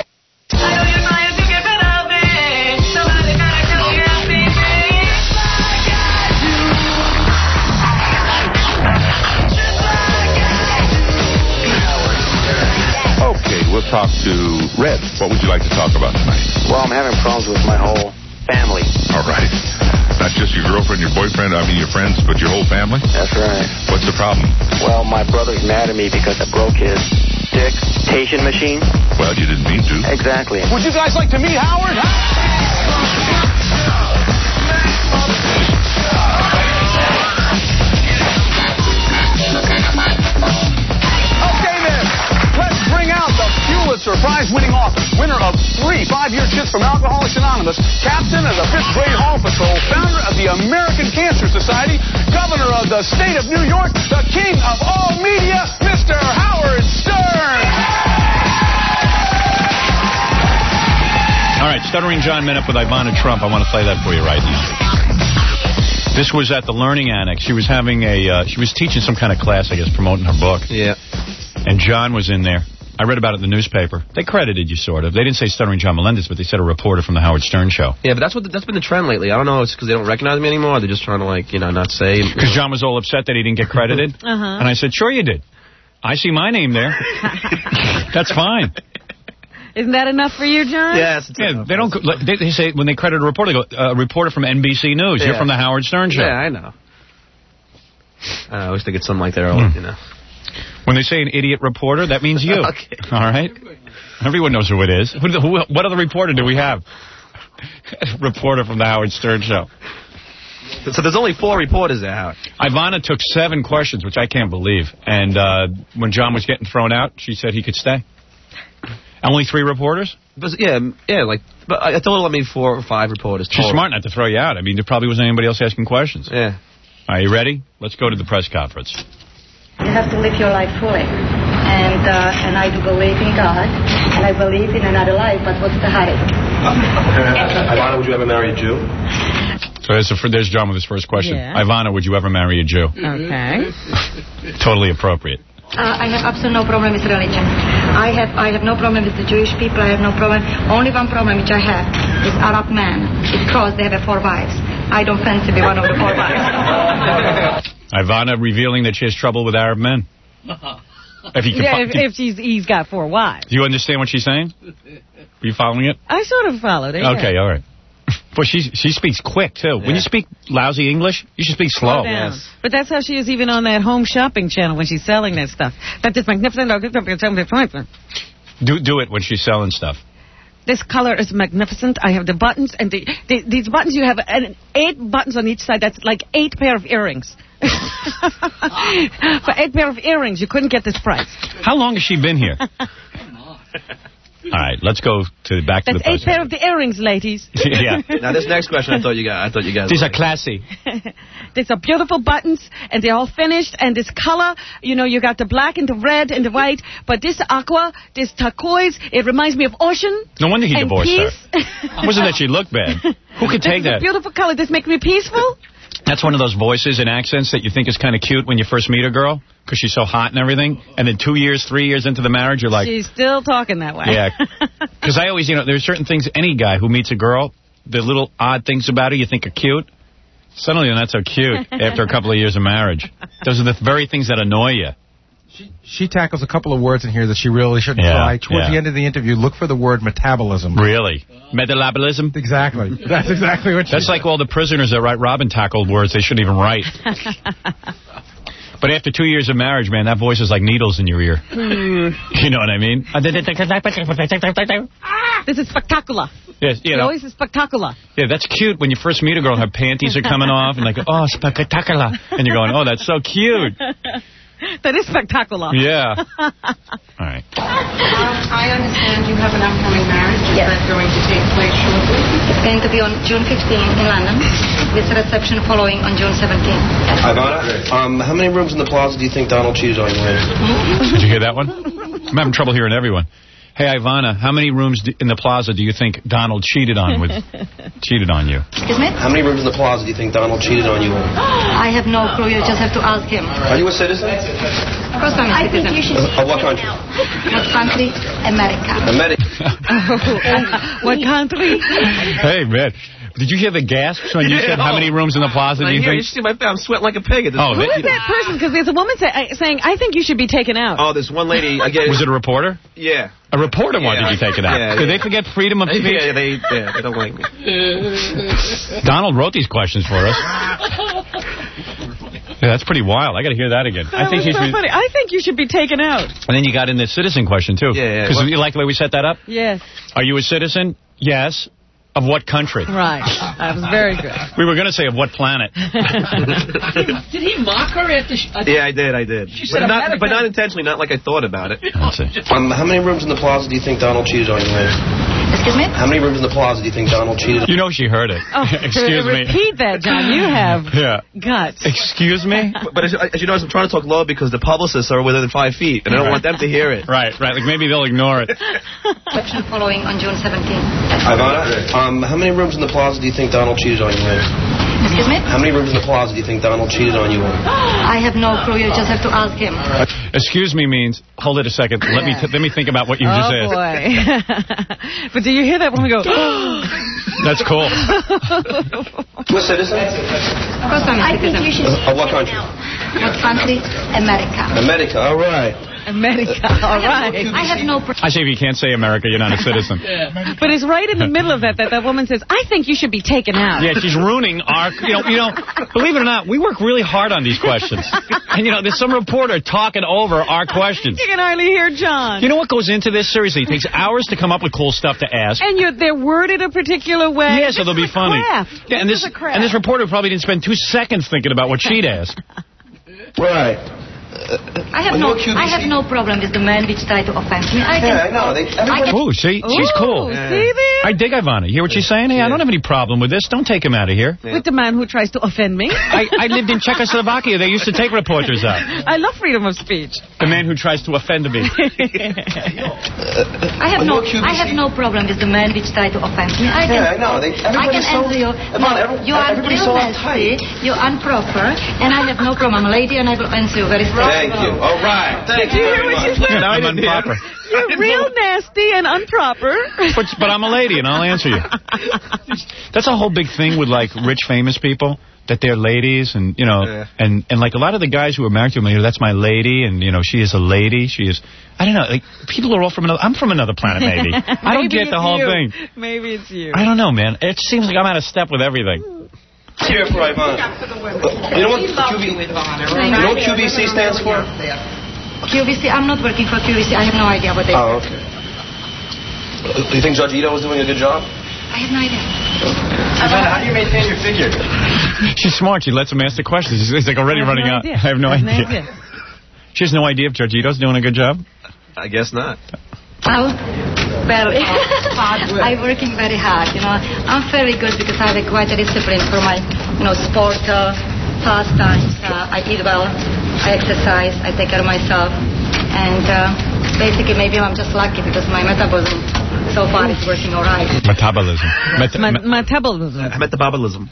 Okay, we'll talk to Red. What would you like to talk about tonight? Well, I'm having problems with my whole family. All right. Not just your girlfriend, your boyfriend, I mean your friends, but your whole family? That's right. What's the problem? Well, my brother's mad at me because I broke his dictation machine. Well, you didn't mean to. Exactly. Would you guys like to meet Howard? Okay, then. Let's bring out the Pulitzer Prize-winning author, winner of three five-year chits from Alcoholics Anonymous, captain of the fifth Grade Hall Patrol, founder of the American Cancer Society, governor of the state of New York, the king of all media, Mister Howard Stern. All right, Stuttering John met up with Ivana Trump. I want to play that for you right now. This was at the Learning Annex. She was having a, uh, she was teaching some kind of class, I guess, promoting her book. Yeah. And John was in there. I read about it in the newspaper. They credited you, sort of. They didn't say Stuttering John Melendez, but they said a reporter from the Howard Stern Show. Yeah, but that's what the, that's been the trend lately. I don't know if it's because they don't recognize me anymore, or they're just trying to, like, you know, not say... Because John was all upset that he didn't get credited. Uh-huh. And I said, sure you did. I see my name there. That's fine. Isn't that enough for you, John? Yes. Yeah, they don't. They, they say when they credit a reporter, they go, a uh, reporter from N B C News. Yeah. You're from the Howard Stern Show. Yeah, I know. Uh, I always think it's something like that, or, Hmm. you know. When they say an idiot reporter, that means you. Okay. All right? Everyone knows who it is. Who, who, what other reporter do we have? Reporter from the Howard Stern Show. So there's only four reporters there, Howard. Ivana took seven questions, which I can't believe. And uh, when John was getting thrown out, she said he could stay. Only three reporters? But, yeah, yeah, like, but I told her, I mean, four or five reporters. She's smart not to throw you out. I mean, there probably wasn't anybody else asking questions. Yeah. Are you ready? Let's go to the press conference. You have to live your life fully. And uh, and I do believe in God, and I believe in another life, but what's the hurry? Ivana, would you ever marry a Jew? So there's, a, there's John with his first question. Yeah. Ivana, would you ever marry a Jew? Okay. Totally appropriate. Uh, I have absolutely no problem with religion. I have I have no problem with the Jewish people. I have no problem. Only one problem which I have is Arab men. Because they have four wives. I don't fancy be one of the four wives. Ivana revealing that she has trouble with Arab men. If, you can Yeah, fo- if, if she's, he's got four wives. Do you understand what she's saying? Are you following it? I sort of followed it. yeah. Okay, all right. But she she speaks quick, too. When you speak lousy English, you should speak slow. Slow down. But that's how she is even on that home shopping channel when she's selling that stuff. That is magnificent. Do, do it when she's selling stuff. This color is magnificent. I have the buttons, and the, the, these buttons, you have an, eight buttons on each side. That's like eight pair of earrings. For eight pair of earrings, you couldn't get this price. How long has she been here? All right, let's go to back to That's the eight pair of the earrings, ladies. Yeah. Now this next question, I thought you guys, I thought you guys. These are classy. These are beautiful buttons, and they're all finished. And this color, you know, you got the black and the red and the white. But this aqua, this turquoise, it reminds me of ocean. No wonder he and divorced peace. her. It wasn't that she looked bad. Who could take This is that? a beautiful color. This makes me peaceful. That's one of those voices and accents that you think is kind of cute when you first meet a girl because she's so hot and everything. And then two years, three years into the marriage, you're like... She's still talking that way. Yeah. Because I always, you know, there's certain things, any guy who meets a girl, the little odd things about her you think are cute, suddenly they're not so cute after a couple of years of marriage. Those are the very things that annoy you. She tackles a couple of words in here that she really shouldn't Yeah, try. Toward yeah. the end of the interview, look for the word metabolism. Really? Metabolism? Exactly. That's exactly what she That's like all the prisoners that write Robin tackled words they shouldn't even write. But after two years of marriage, man, that voice is like needles in your ear. You know what I mean? This is spectacular. Yes, you The know. voice is spectacular. Yeah, that's cute when you first meet a girl and her panties are coming off and like, oh, spectacular. And you're going, oh, that's so cute. That is spectacular. Yeah. All right. Um, I understand you have an upcoming marriage. Is that going to take place shortly? It's going to be on June fifteenth in London, with the reception following on June seventeenth. Ivana, um, how many rooms in the Plaza do you think Donald cheated on you with? Did you hear that one? I'm having trouble hearing everyone. Hey, Ivana, how many rooms d- in the Plaza do you think Donald cheated on with? cheated on you? Excuse me? How many rooms in the Plaza do you think Donald cheated on you with? I have no clue. You just have to ask him. Are you a citizen? Of course I'm a I citizen. think you should. Of what country? What country? America. America. What country? Hey, man. Did you hear the gasps when you said how many rooms in the Plaza do you Here, you think? see my I'm sweating like a pig at this Oh, point. Who is that person? Because there's a woman say, I, saying, I think you should be taken out. Oh, there's one lady. I get Was it a reporter? Yeah. A reporter wanted you taken out. Yeah, Did yeah. they forget freedom of speech? Yeah, they, yeah, they don't like me. Donald wrote these questions for us. Yeah, that's pretty wild. I got to hear that again. That I think was he so should. funny. I think you should be taken out. And then you got in the citizen question too. Yeah, yeah. Because What- you like the way we set that up. Yes. Are you a citizen? Yes. Of what country? Right. That was very good. We were going to say of what planet. Did he mock her at the... Sh- at Yeah, I did, I did. She said but, not, America. but not intentionally, not like I thought about it. Let's see. Um, how many rooms in the Plaza do you think Donald cheated on you with? Excuse me? How many rooms in the Plaza do you think Donald cheated on You know she heard it. Oh, Excuse me. Repeat that, John. You have Yeah. guts. Excuse me? But, but as, as you notice, I'm trying to talk low because the publicists are within five feet, and I don't want them to hear it. Right, right. Like maybe they'll ignore it. Reception following on June seventeenth. Ivana, um, how many rooms in the Plaza do you think Donald cheated on you with? Excuse me? How many rooms in the Plaza do you think Donald cheated on you with? I have no clue. You just have to ask him. Excuse me means, hold it a second. Let me t- let me think about what you just Oh, said. boy. But do you hear that when we go, That's cool. You a citizen? Of course I'm a I think citizen. you should be Of what country? What country? America. America, all right. America, all right. I have no... Pr- I say if you can't say America, you're not a citizen. But it's right in the middle of that that that woman says, I think you should be taken out. Yeah, she's ruining our, you know, you know, believe it or not, we work really hard on these questions. And, you know, there's some reporter talking over our questions. You can hardly hear John. You know what goes into this? Seriously, it takes hours to come up with cool stuff to ask. And you're, they're worded a particular way. Yeah, so they'll be funny. Craft. Yeah, and this, is a craft. and this reporter probably didn't spend two seconds thinking about what she'd ask. Right. I have no I have no problem with the men which try to offend me. I can, Yeah, I know. They, I can, Oh, see? She's cool. Ooh, see there? I dig Ivana. You hear what she's saying? Hey, I don't have any problem with this. Don't take him out of here. With the man who tries to offend me. I, I lived in Czechoslovakia. They used to take reporters out. I love freedom of speech. The man who tries to offend me. I have no I have no problem with the men which try to offend me. I can, Yeah, I know. They, I can everybody's so, answer you. Come on, every, You are everybody's real so nasty. uptight. You're improper, and I have no problem. I'm a lady, and I will answer you very strongly. Thank you. All right. Thank you very much. Yeah, I'm improper. You're real nasty and improper. But, but I'm a lady, and I'll answer you. That's a whole big thing with, like, rich, famous people, that they're ladies, and, you know, Yeah. and, and, like, a lot of the guys who are married to them, you know, that's my lady, and, you know, she is a lady, she is, I don't know, like, people are all from another, I'm from another planet, maybe. I don't Maybe get the it's whole you. thing. Maybe it's you. I don't know, man. It seems like I'm out of step with everything. Cheer for Ivana. You know what Q B, you know what Q V C stands for? Q V C. I'm not working for Q V C. I have no idea what they. Oh, okay. Do you think Judge Ito was doing a good job? I have no idea. Ivana, how do you maintain your figure? She's smart. She lets him ask the questions. He's, he's like already I have running no out. idea. I have no I have no idea. She has no idea if Judge Ito's doing a good job. I guess not. Oh, barely. I'm working very hard, you know. I'm very good because I have a quite a discipline for my, you know, sport uh, pastimes. Uh, I eat well, I exercise, I take care of myself. And uh, basically maybe I'm just lucky because my metabolism so far is working all right. Metabolism. Meta- My, me- metabolism. Metabolism.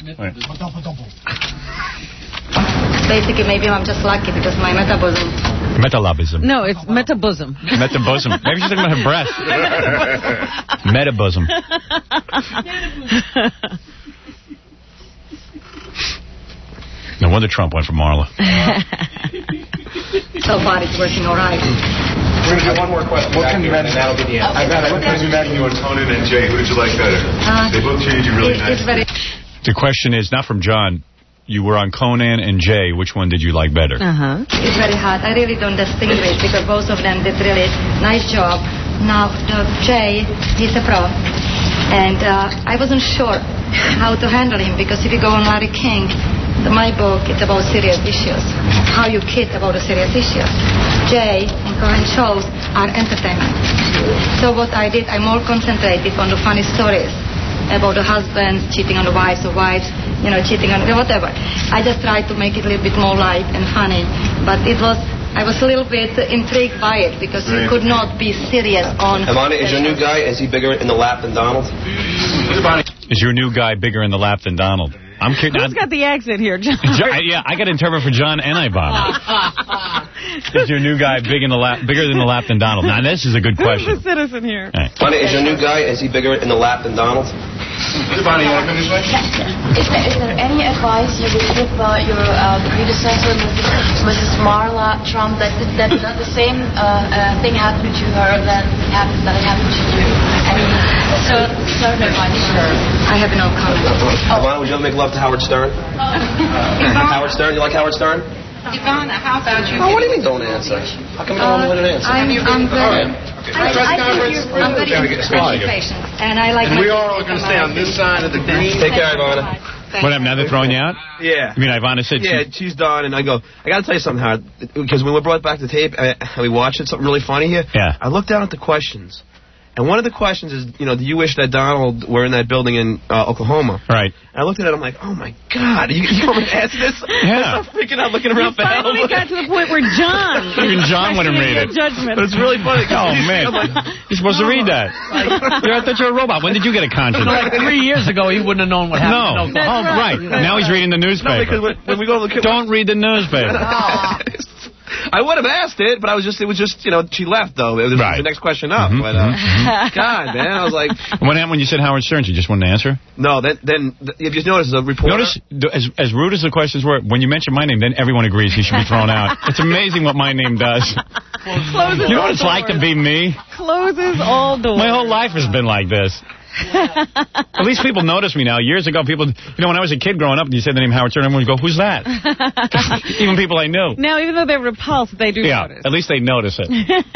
Basically maybe I'm just lucky because my metabolism... Metabolism. No, it's metabosom. Metabosom. Maybe she's talking about her breast. Metabosom. No No wonder Trump went for Marla. So far, it's working all right. We're going to do one more question. What can you imagine? That'll be the answer. Okay. I've got it. What can you imagine you and Conan and Jay? Who did you like better? Uh, they both treated you really it, nice. It's very... The question is, not from John, you were on Conan and Jay. Which one did you like better? Uh-huh. It's very hard. I really don't distinguish because both of them did really nice job. Now, the Jay, he's a pro. And uh, I wasn't sure how to handle him because if you go on Larry King, the, my book, it's about serious issues. How you kid about the serious issues. Jay and Cohen shows are entertainment. So what I did, I more concentrated on the funny stories about the husbands cheating on the wives or wives, you know, cheating on whatever. I just tried to make it a little bit more light and funny. But it was, I was a little bit intrigued by it because you could not be serious on... Ivana, is your new guy, is he bigger in the lap than Donald? Is your new guy bigger in the lap than Donald? I'm kidding. Who's got the accent here, John? John? Yeah, I got to interpret for John and Ivana. Is your new guy big in the lap, bigger in the lap than Donald? Now, this is a good question. Who's the citizen here? Right. Ivana, is your new guy, is he bigger in the lap than Donald? Ivana, you want to come this way? Is there, is there any advice you would give uh, your uh, predecessor, Missus Marla Trump, that that, that the same uh, uh, thing happened to her that happened that it happened to you? Any certain, certain advice for her? I have no comment. Ivana, would you ever make love to Howard Stern? Howard Stern, you like Howard Stern? Ivana, how about you? Oh, what do you mean don't answer? How come you don't want to answer? I'm, I'm very... I, I think you're, I'm very patient, and I like... And we are all going to stay on this side of the green. Take care, Ivana. What happened? Now they're throwing you out? Yeah. I mean, Ivana said... Yeah, she... she's done, and I go, I got to tell you something, Howard, because when we brought back the tape, and we watched it, something really funny here. Yeah. I looked down at the questions. And one of the questions is, you know, do you wish that Donald were in that building in uh, Oklahoma? Right. And I looked at it, I'm like, oh my God, you, you want me to ask this? Yeah. I'm freaking out, looking around you for help. finally got to the point where John... Even John wouldn't read it. Judgment. But it's really funny. Oh, man. Like, you're supposed to read that. You're, I thought you were a robot. When did you get a conscience? You know, like three years ago, he wouldn't have known what happened no. in Oklahoma. Right. right. Now he's reading the newspaper. No, because when, when we go to the... Don't read the newspaper. I would have asked it, but I was just, it was just, you know, she left, though. It was right. the next question up. Mm-hmm, but, uh, mm-hmm. God, man, I was like... What happened when you said Howard Stern? You just wanted to answer? No, then, then if you notice, the reporter... Notice, as, as rude as the questions were, when you mention my name, then everyone agrees he should be thrown out. It's amazing what my name does. Closes you know what it's doors. like to be me? Closes all doors. My whole life has been like this. At least people notice me now. Years ago, people, you know, when I was a kid growing up and you said the name Howard Stern, everyone would go, who's that? Even people I knew. Now, even though they're repulsed, they do yeah, notice. At least they notice it.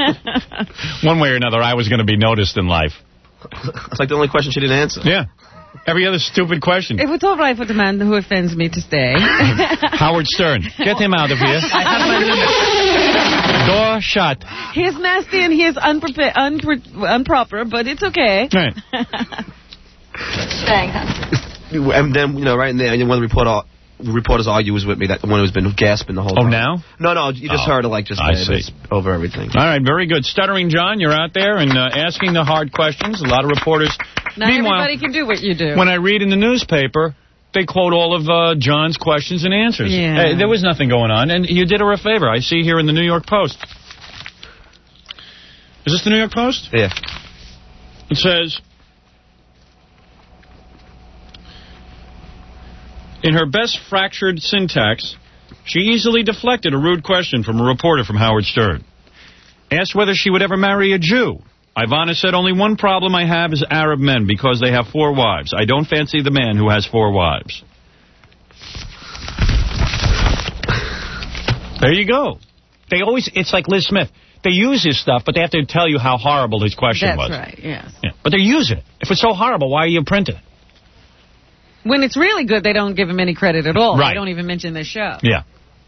One way or another, I was going to be noticed in life. It's like the only question she didn't answer. Yeah. Every other stupid question. If it's all right for the man who offends me to stay. Howard Stern. Get him out of here. Door shut. He's nasty and he's unprepared, unpre unproper, but it's okay. Right. Thanks. And then, you know, right in there, one of the reporter, reporters argues with me, that the one who's been gasping the whole oh, time. now? No, no, you just oh, heard it like just I uh, see. over everything. All right, very good. Stuttering John, you're out there and uh, asking the hard questions. A lot of reporters. Not Meanwhile, everybody can do what you do. When I read in the newspaper, they quote all of uh, John's questions and answers. Yeah. Hey, there was nothing going on, and you did her a favor. I see here in the New York Post. Is this the New York Post? Yeah. It says, in her best fractured syntax, she easily deflected a rude question from a reporter from Howard Stern. Asked whether she would ever marry a Jew. Ivana said, only one problem I have is Arab men because they have four wives. I don't fancy the man who has four wives. There you go. They always, it's like Liz Smith. They use his stuff, but they have to tell you how horrible his question That's was. That's right, yes. Yeah. But they're using it. If it's so horrible, why are you printing it? When it's really good, they don't give him any credit at all. Right. They don't even mention the show. Yeah.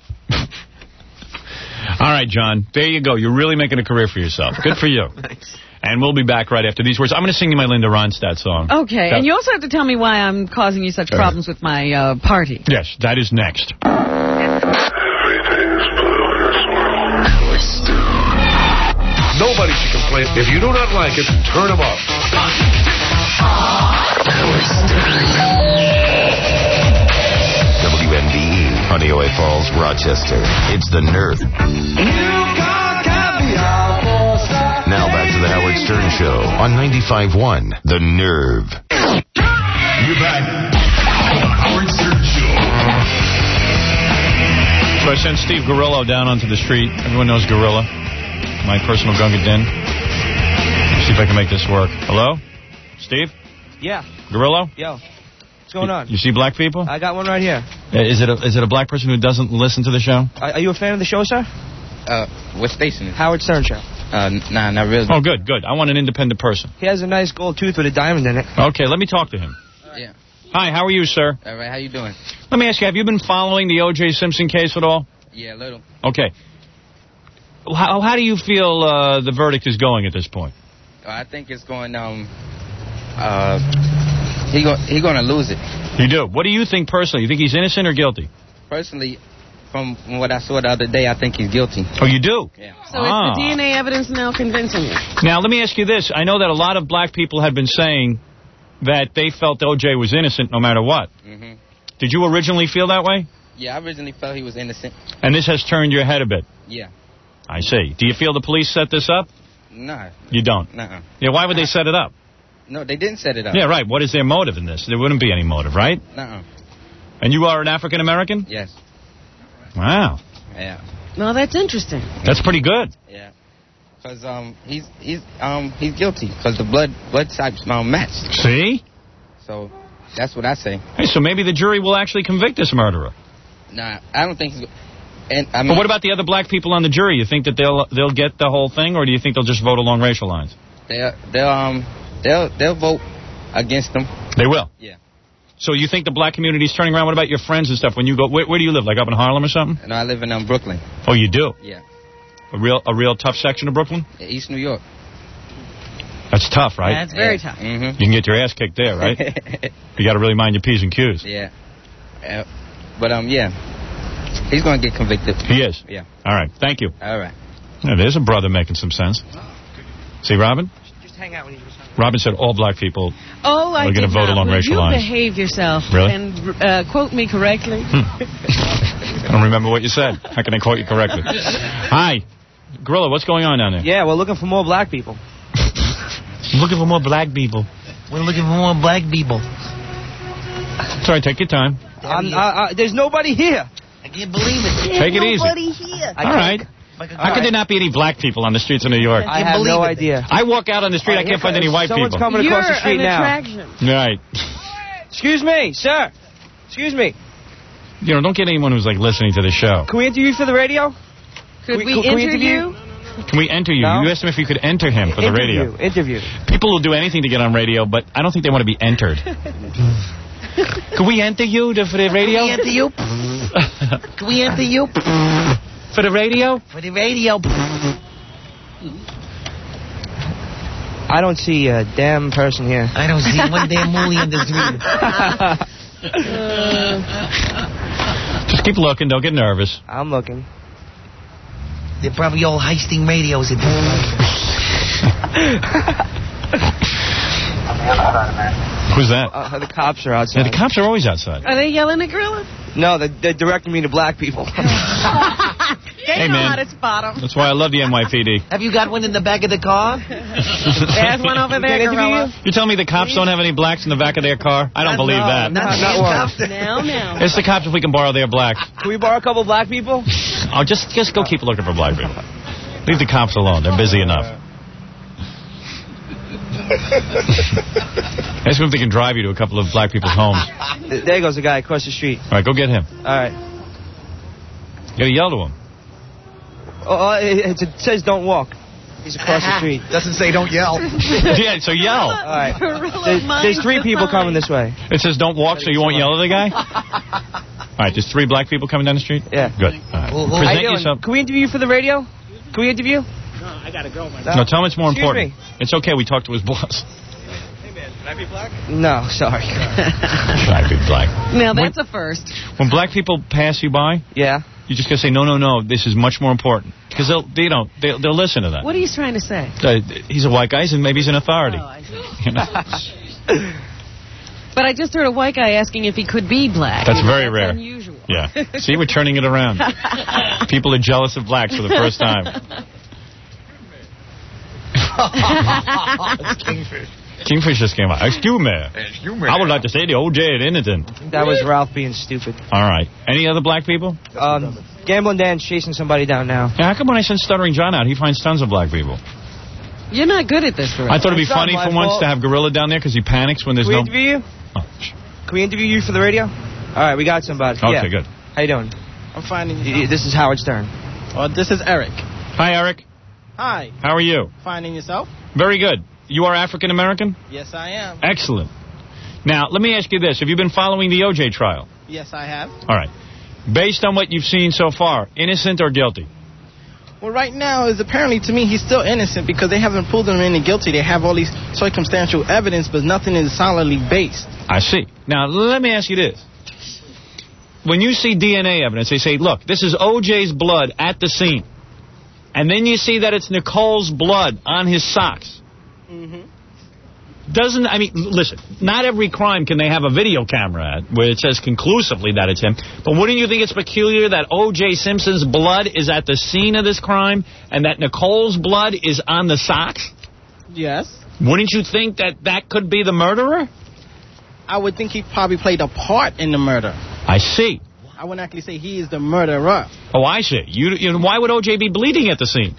All right, John. There you go. You're really making a career for yourself. Good for you. Thanks. And we'll be back right after these words. I'm going to sing you my Linda Ronstadt song. Okay. That, and you also have to tell me why I'm causing you such problems uh, with my uh, party. Yes, that is next. Nobody should complain. If you do not like it, turn them off. W N B E, Honeoye Falls, Rochester. It's The Nerve. Now back to the Howard Stern Show on ninety-five point one, The Nerve. You're back. The Howard Stern Show. So I sent Steve Gorillo down onto the street. Everyone knows Gorilla, my personal Gunga Din. See if I can make this work. Hello? Steve? Yeah. Gorillo? Yo. What's going on? You see black people? I got one right here. Uh, Is it a, is it a black person who doesn't listen to the show? Are, are you a fan of the show, sir? Uh, what station? Howard Stern Show. Uh, nah, not really. Oh, good, good. I want an independent person. He has a nice gold tooth with a diamond in it. Okay, let me talk to him. Yeah. Hi, how are you, sir? All right, how you doing? Let me ask you, have you been following the O J Simpson case at all? Yeah, a little. Okay. How, how do you feel uh, the verdict is going at this point? Uh, I think it's going, um, uh, he go, he going to lose it. You do? What do you think personally? You think he's innocent or guilty? Personally, from what I saw the other day, I think he's guilty. Oh, you do? Yeah. So Ah. is the D N A evidence now convincing you? Now, let me ask you this. I know that a lot of black people have been saying that they felt O J was innocent no matter what. hmm Did you originally feel that way? Yeah, I originally felt he was innocent. And this has turned your head a bit. Yeah. I see. Do you feel the police set this up? Nah. You don't? Nuh-uh. Yeah, why would they set it up? No, they didn't set it up. Yeah, right. What is their motive in this? There wouldn't be any motive, right? Nuh-uh. And you are an African American? Yes. Wow. Yeah. No, that's interesting. That's pretty good. Yeah. Because um, he's he's um he's guilty because the blood blood types um matched. See? So that's what I say. Hey, so maybe the jury will actually convict this murderer. Nah, I don't think. He's, and I mean, But what about the other black people on the jury? You think that they'll they'll get the whole thing, or do you think they'll just vote along racial lines? They'll they'll um they'll they'll vote against them. They will. Yeah. So you think the black community's turning around? What about your friends and stuff? When you go, where, where do you live? Like up in Harlem or something? And I live in um Brooklyn. Oh, you do? Yeah. A real a real tough section of Brooklyn? East New York. That's tough, right? That's very yeah. tough. Mm-hmm. You can get your ass kicked there, right? You got to really mind your P's and Q's. Yeah. Uh, but um yeah, he's going to get convicted. He is? Yeah. All right. Thank you. All right. Yeah, there's a brother making some sense. See, Robin? Just hang out when you. Robin said all black people Oh, I are going did to vote not. along Will racial you lines. behave yourself Really? and uh, quote me correctly? I don't remember what you said. How can I quote you correctly? Hi. Gorilla, what's going on down there? Yeah, we're looking for more black people. Looking for more black people. We're looking for more black people. Sorry, take your time. I'm, I, I, there's nobody here. I can't believe it. Take it easy. Nobody here. All right. How could there not be any black people on the streets of New York? I have no idea. I walk out on the street, I can't find any white Someone's people. coming across the street You're an now. attraction. Right. Excuse me, sir. Excuse me. You know, don't get anyone who's like listening to the show. Can we interview you for the radio? Could Can we, can we enter interview? you? Can we enter you? No. You asked him if you could enter him for the Interview. radio. Interview. People will do anything to get on radio, but I don't think they want to be entered. Can we enter you to, for the radio? Can we enter you? Can we enter you? For the radio? For the radio. I don't see a damn person here. I don't see one damn moolie in this room. Just keep looking. Don't get nervous. I'm looking. They're probably all heisting radios at this Who's that? Uh, the cops are outside. Yeah, the cops are always outside. Are they yelling at Gorilla? No, they're, they're directing me to black people. They Hey, know man. how to spot them. That's why I love the N Y P D. Have you got one in the back of the car? There's one over there, Can I interview Gorilla. You tell me the cops don't have any blacks in the back of their car? I don't Not- believe no, that. Not, Not- not one. Now, now. It's the cops if we can borrow their blacks. Can we borrow a couple black people? Oh, just just go keep looking for black people. Leave the cops alone. They're busy enough. Ask them if they can drive you to a couple of black people's homes. There goes the guy across the street. All right, go get him. All right. You gotta yell to him. Oh, it, it says don't walk. He's across the street. Doesn't say don't yell. Yeah, so yell. All right. Gorilla There's, minds there's three the people sign. coming this way. It says don't walk, so you won't yell at the guy? All right, there's three black people coming down the street? Yeah. Good. All right. How you Present doing? yourself. Can we interview you for the radio? Can we interview? No, tell him it's more Excuse important. me. It's okay, we talked to his boss. Can I be black? No, sorry. Should I be black? Now, that's a first. When black people pass you by, yeah, you just gotta say, no, no, no, this is much more important. Because they'll, they don't, they'll, they'll listen to that. What are you trying to say? Uh, he's a white guy, and maybe he's an authority. Oh, I see. You know? But I just heard a white guy asking if he could be black. That's You know, very that's rare. unusual. Yeah. See, we're turning it around. People are jealous of blacks for the first time. That's Kingfish. Kingfish just came out. Excuse me. Excuse me. I would like to say the O J at innocent. That was Ralph being stupid. All right. Any other black people? Um, Gambling Dan's chasing somebody down now. Yeah, how come when I send Stuttering John out, he finds tons of black people? You're not good at this, Rick. I thought it'd be It's not funny my for once fault. to have Gorilla down there because he panics when there's Can we no... interview you? Oh. Can we interview you for the radio? All right, we got somebody. Okay, yeah. good. How you doing? I'm finding Y- This is Howard Stern. Oh, this is Eric. Hi, Eric. Hi. How are you? Finding yourself? Very good. You are African American? Yes, I am. Excellent. Now, let me ask you this. Have you been following the O J trial? Yes, I have. All right. Based on what you've seen so far, innocent or guilty? Well, right now, is apparently to me he's still innocent because they haven't proved him any guilty. They have all these circumstantial evidence, but nothing is solidly based. I see. Now, let me ask you this. When you see D N A evidence, they say, look, this is O J's blood at the scene. And then you see that it's Nicole's blood on his socks. Mm-hmm. Doesn't, I mean, listen, not every crime can they have a video camera at where it says conclusively that it's him. But wouldn't you think it's peculiar that O J Simpson's blood is at the scene of this crime and that Nicole's blood is on the socks? Yes. Wouldn't you think that that could be the murderer? I would think he probably played a part in the murder. I see. I wouldn't actually say he is the murderer. Oh, I see. You, you, why would O J be bleeding at the scene?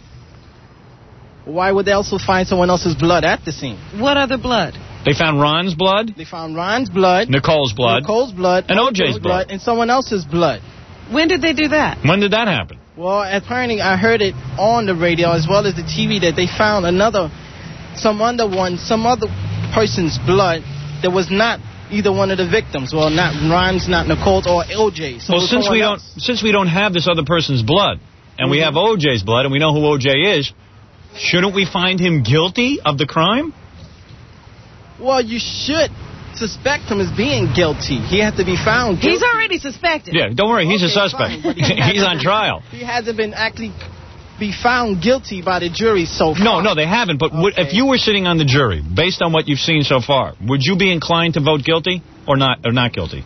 Why would they also find someone else's blood at the scene? What other blood? They found Ron's blood, They found Ron's blood, Nicole's blood, Nicole's blood, and O J's blood. and someone else's blood. When did they do that? When did that happen? Well, apparently I heard it on the radio as well as the T V that they found another, some other one, some other person's blood that was not either one of the victims. Well, not Ron's, not Nicole's, or O J's. So Well, it was since someone we don't else. since we don't have this other person's blood, and we have O J's blood, and we know who O J is, shouldn't we find him guilty of the crime? Well, you should suspect him as being guilty. He has to be found guilty. He's already suspected. Yeah, don't worry, he's a Okay, suspect. fine, but he He's on hasn't- trial. He hasn't been actually be found guilty by the jury so far. No, no, they haven't. But would, if you were sitting on the jury, based on what you've seen so far, would you be inclined to vote guilty or not, or not guilty?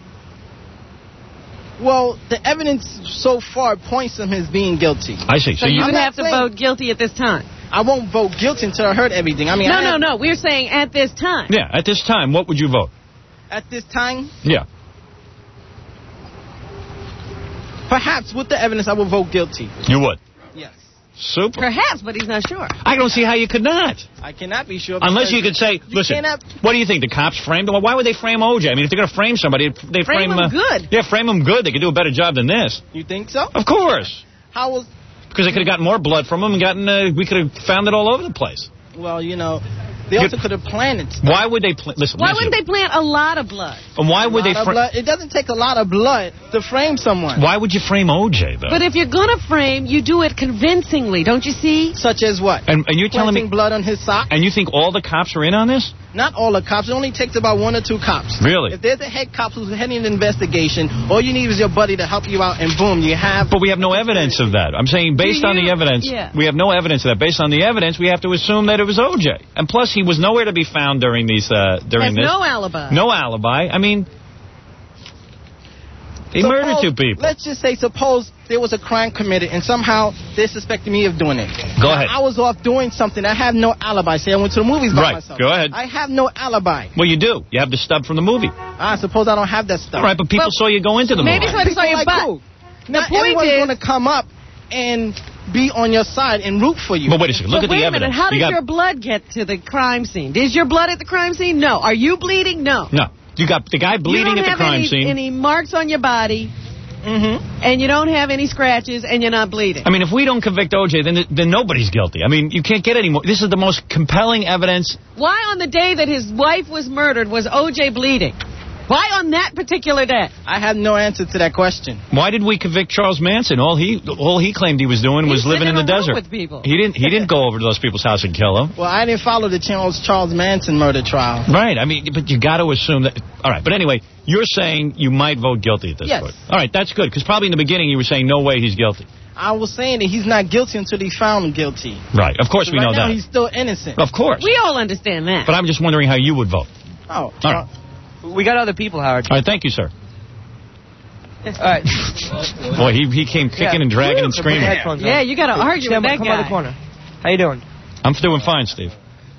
Well, the evidence so far points to him as being guilty. I see. So, So you you- would I'm have to not saying- vote guilty at this time. I won't vote guilty until I heard everything. I mean, no, I no, have- no. We're saying at this time. Yeah, at this time, what would you vote? At this time, Yeah. perhaps with the evidence, I will vote guilty. You would? Yes. Super. Perhaps, but he's not sure. I don't see how you could not. I cannot be sure. Unless because you could say, you listen, cannot- what do you think? The cops framed him? Well, why would they frame O J? I mean, if they're going to frame somebody, they Frame frame, him uh, good. Yeah, frame him good. They could do a better job than this. You think so? Of course. How was? Because they could have gotten more blood from him and gotten, uh, we could have found it all over the place. Well, you know, they also could have planned it. Why would they, pl- listen, Why listen. wouldn't they plant a lot of blood? And why would A they lot of fra- blood. It doesn't take a lot of blood to frame someone. Why would you frame O J, though? But if you're going to frame, you do it convincingly, don't you see? Such as what? And, and you're telling me, Planting blood on his sock? and you think all the cops are in on this? Not all the cops. It only takes about one or two cops. Really? If there's a head cop who's heading an investigation, all you need is your buddy to help you out, and boom, you have... But we have no evidence of that. I'm saying based Do on the you? evidence, Yeah. we have no evidence of that. Based on the evidence, we have to assume that it was O J. And plus, he was nowhere to be found during these uh, during Has this. no alibi. No alibi. I mean, he murdered two people. Let's just say, suppose there was a crime committed, and somehow they suspected me of doing it. Go Now, ahead. I was off doing something. I have no alibi. Say I went to the movies by Right. myself. Go ahead. I have no alibi. Well, you do. You have the stub from the movie. I suppose I don't have that stuff. All right, but people saw you go into the maybe movie. somebody saw your Like butt. who? Not point everyone's is- going to come up and be on your side and root for you. But wait a second. Look But at wait the a evidence. minute, how you did got, your blood get to the crime scene? Is your blood at the crime scene? No. Are you bleeding? No. No. You got the guy bleeding you at don't the have crime any, scene. any marks on your body, Mm-hmm. and you don't have any scratches, and you're not bleeding. I mean, if we don't convict O J, then then nobody's guilty. I mean, you can't get any more. This is the most compelling evidence. Why on the day that his wife was murdered was O J bleeding? Why on that particular day? I have no answer to that question. Why did we convict Charles Manson? All he all he claimed he was doing was He's living in the in a room desert. with people. He didn't he didn't go over to those people's house and kill them. Well, I didn't follow the Charles Charles Manson murder trial. Right. I mean, but you got to assume that. All right. But anyway, you're saying you might vote guilty at this Yes. point. All right. That's good because probably in the beginning you were saying no way he's guilty. I was saying that he's not guilty until he's found guilty. Right. Of course we right know now, that. he's still innocent. Of course. We all understand that. But I'm just wondering how you would vote. Oh. All right. We got other people, Howard. All right. Thank you, sir. All right. Boy, he he came kicking Yeah. and dragging and Put your screaming. headphones on. Yeah, you got to argue Stand with by- that come on guy. the corner. How you doing? I'm doing fine, Steve.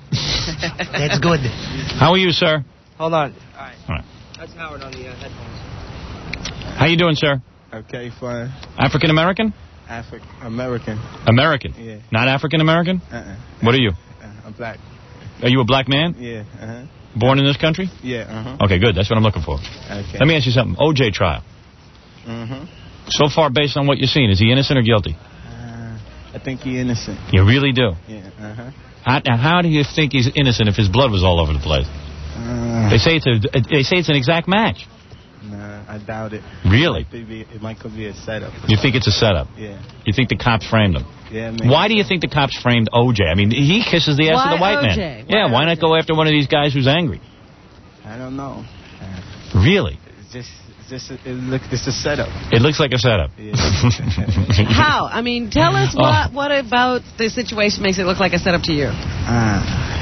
That's good. How are you, sir? Hold on. All right. That's Howard on the uh, headphones. How you doing, sir? Okay, fine. African American? African American. American. Yeah. Not African American? Uh-uh. What are you? Uh, I'm black. Are you a black man? Yeah. Uh-huh. Born in this country? Yeah. Uh-huh. Okay, good. That's what I'm looking for. Okay. Let me ask you something. O J trial. Mm-hmm. So far, based on what you've seen, is he innocent or guilty? Uh, I think he's innocent. You really do? Yeah. Uh-huh. How, now, how do you think he's innocent if his blood was all over the place? Uh, they say it's a. They say it's an exact match. Nah, I doubt it. Really? It might be, it might could be a setup. You think it's a setup? Yeah. You think the cops framed him? Yeah. Maybe. Why do you think the cops framed O J? I mean, he kisses the ass Why of the white O J? man. Why yeah. Why not go after one of these guys who's angry? I don't know. Really? It's just, it's just, a, it look, it's a setup. It looks like a setup. Yeah. How? I mean, tell us what what about the situation makes it look like a setup to you? Uh,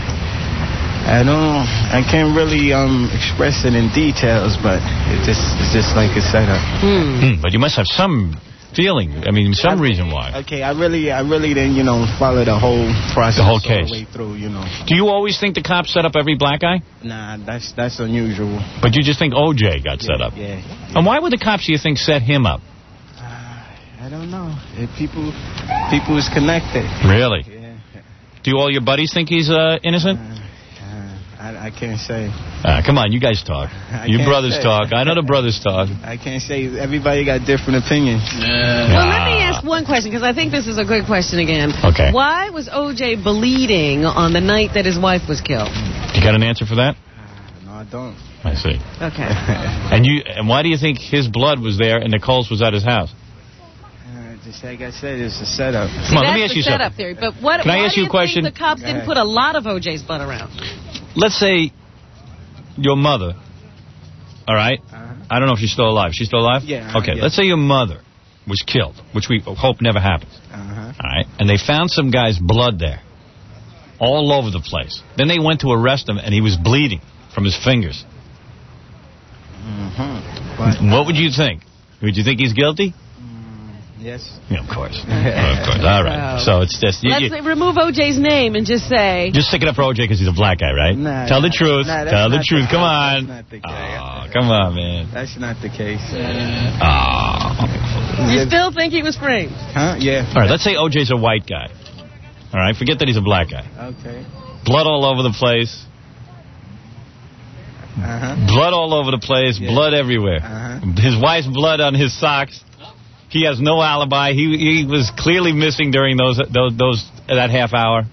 I don't. I can't really um express it in details, but it just it's just like a setup. Hmm, but you must have some feeling. I mean, some I, reason why. Okay, I really, I really didn't, you know, follow the whole process. The whole all case. the way through, you know. Do you always think the cops set up every black guy? Nah, that's that's unusual. But you just think O J got yeah, set up? Yeah, yeah. And why would the cops, do you think, set him up? I don't know. If people, people is connected. Really? Yeah. Do all your buddies think he's uh, innocent? Uh, I, I can't say. Uh, come on, you guys talk. I You can't brothers say. talk. I know the brothers talk. I can't say. Everybody got different opinions. Well, let me ask one question, because I think this is a good question again. Okay. Why was O J bleeding on the night that his wife was killed? You got an answer for that? No, I don't. I see. Okay. And you, and why do you think his blood was there and Nicole's was at his house? Uh, just like I said, it's a setup. Come on, let That's me ask the you setup something. theory. But what? Can I why ask do you a question? Think the cops didn't put a lot of O J's blood around. Let's say your mother, all right? Uh-huh. I don't know if she's still alive. She's still alive? Yeah. Okay, yeah. let's say your mother was killed, which we hope never happens. Uh-huh. All right? And they found some guy's blood there, all over the place. Then they went to arrest him, and he was bleeding from his fingers. Mm-hmm. But, What would you think? Would you think he's guilty? yes. Yeah, of course. of course. All right. So it's just... You, Let's you, remove O J's name and just say... just stick it up for O J because he's a black guy, right? Nah, Tell the nah, truth. nah, that's Tell the not truth. the- Come that's on. not the case. Oh, come on, man. That's not the case. Oh. You still think he was framed? Huh? Yeah. All right, let's say O J's a white guy. All right, forget that he's a black guy. Okay. Blood all over the place. Uh-huh. Blood all over the place. Yeah. Blood everywhere. Uh-huh. His wife's blood on his socks. He has no alibi. He he was clearly missing during those those those that half hour.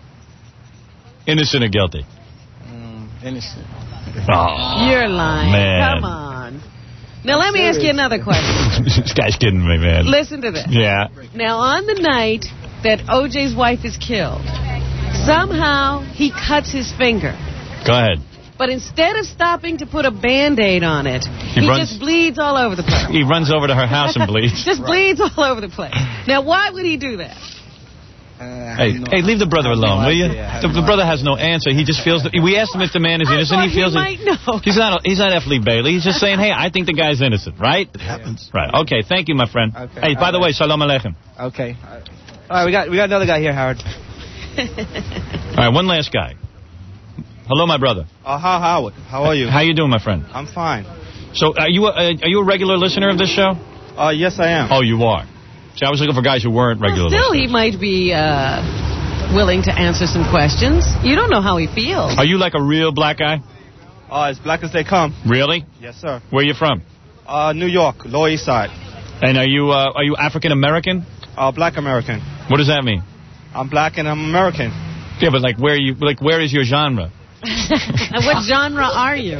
Innocent or guilty? Mm, innocent. Oh, You're lying. man. Come on. Now, let me ask you another question. This guy's kidding me, man. Listen to this. Yeah. Now, on the night that O J's wife is killed, somehow he cuts his finger. Go ahead. But instead of stopping to put a Band-Aid on it, He he, runs- just bleeds all over the place. He runs over to her house and bleeds. just bleeds all over the place. Now, why would he do that? Uh, Hey, hey, leave the brother I have no alone, will you? idea. I have The, the no brother has no answer. He just feels that we asked him if the man is I innocent. thought He feels he that might know. he's not. He's not F. Lee Bailey. He's just saying, hey, I think the guy's innocent, right? It happens. Right. Okay. Thank you, my friend. Okay, Hey, by the all way, salam alaikum. Okay. All right, we got we got another guy here, Howard. All right, one last guy. Hello, my brother. Uh, hi, Howard. How are you? How you doing, my friend? I'm fine. So, are you a, are you a regular listener of this show? Uh, yes, I am. Oh, you are. See, I was looking for guys who weren't regular Still, listeners. he might be uh, willing to answer some questions. You don't know how he feels. Are you like a real black guy? Uh, as black as they come. Really? Yes, sir. Where you from? Uh, New York, Lower East Side. And are you uh, are you African American? Uh, black American. What does that mean? I'm black and I'm American. Yeah, but like where you like where is your genre? And what genre are you?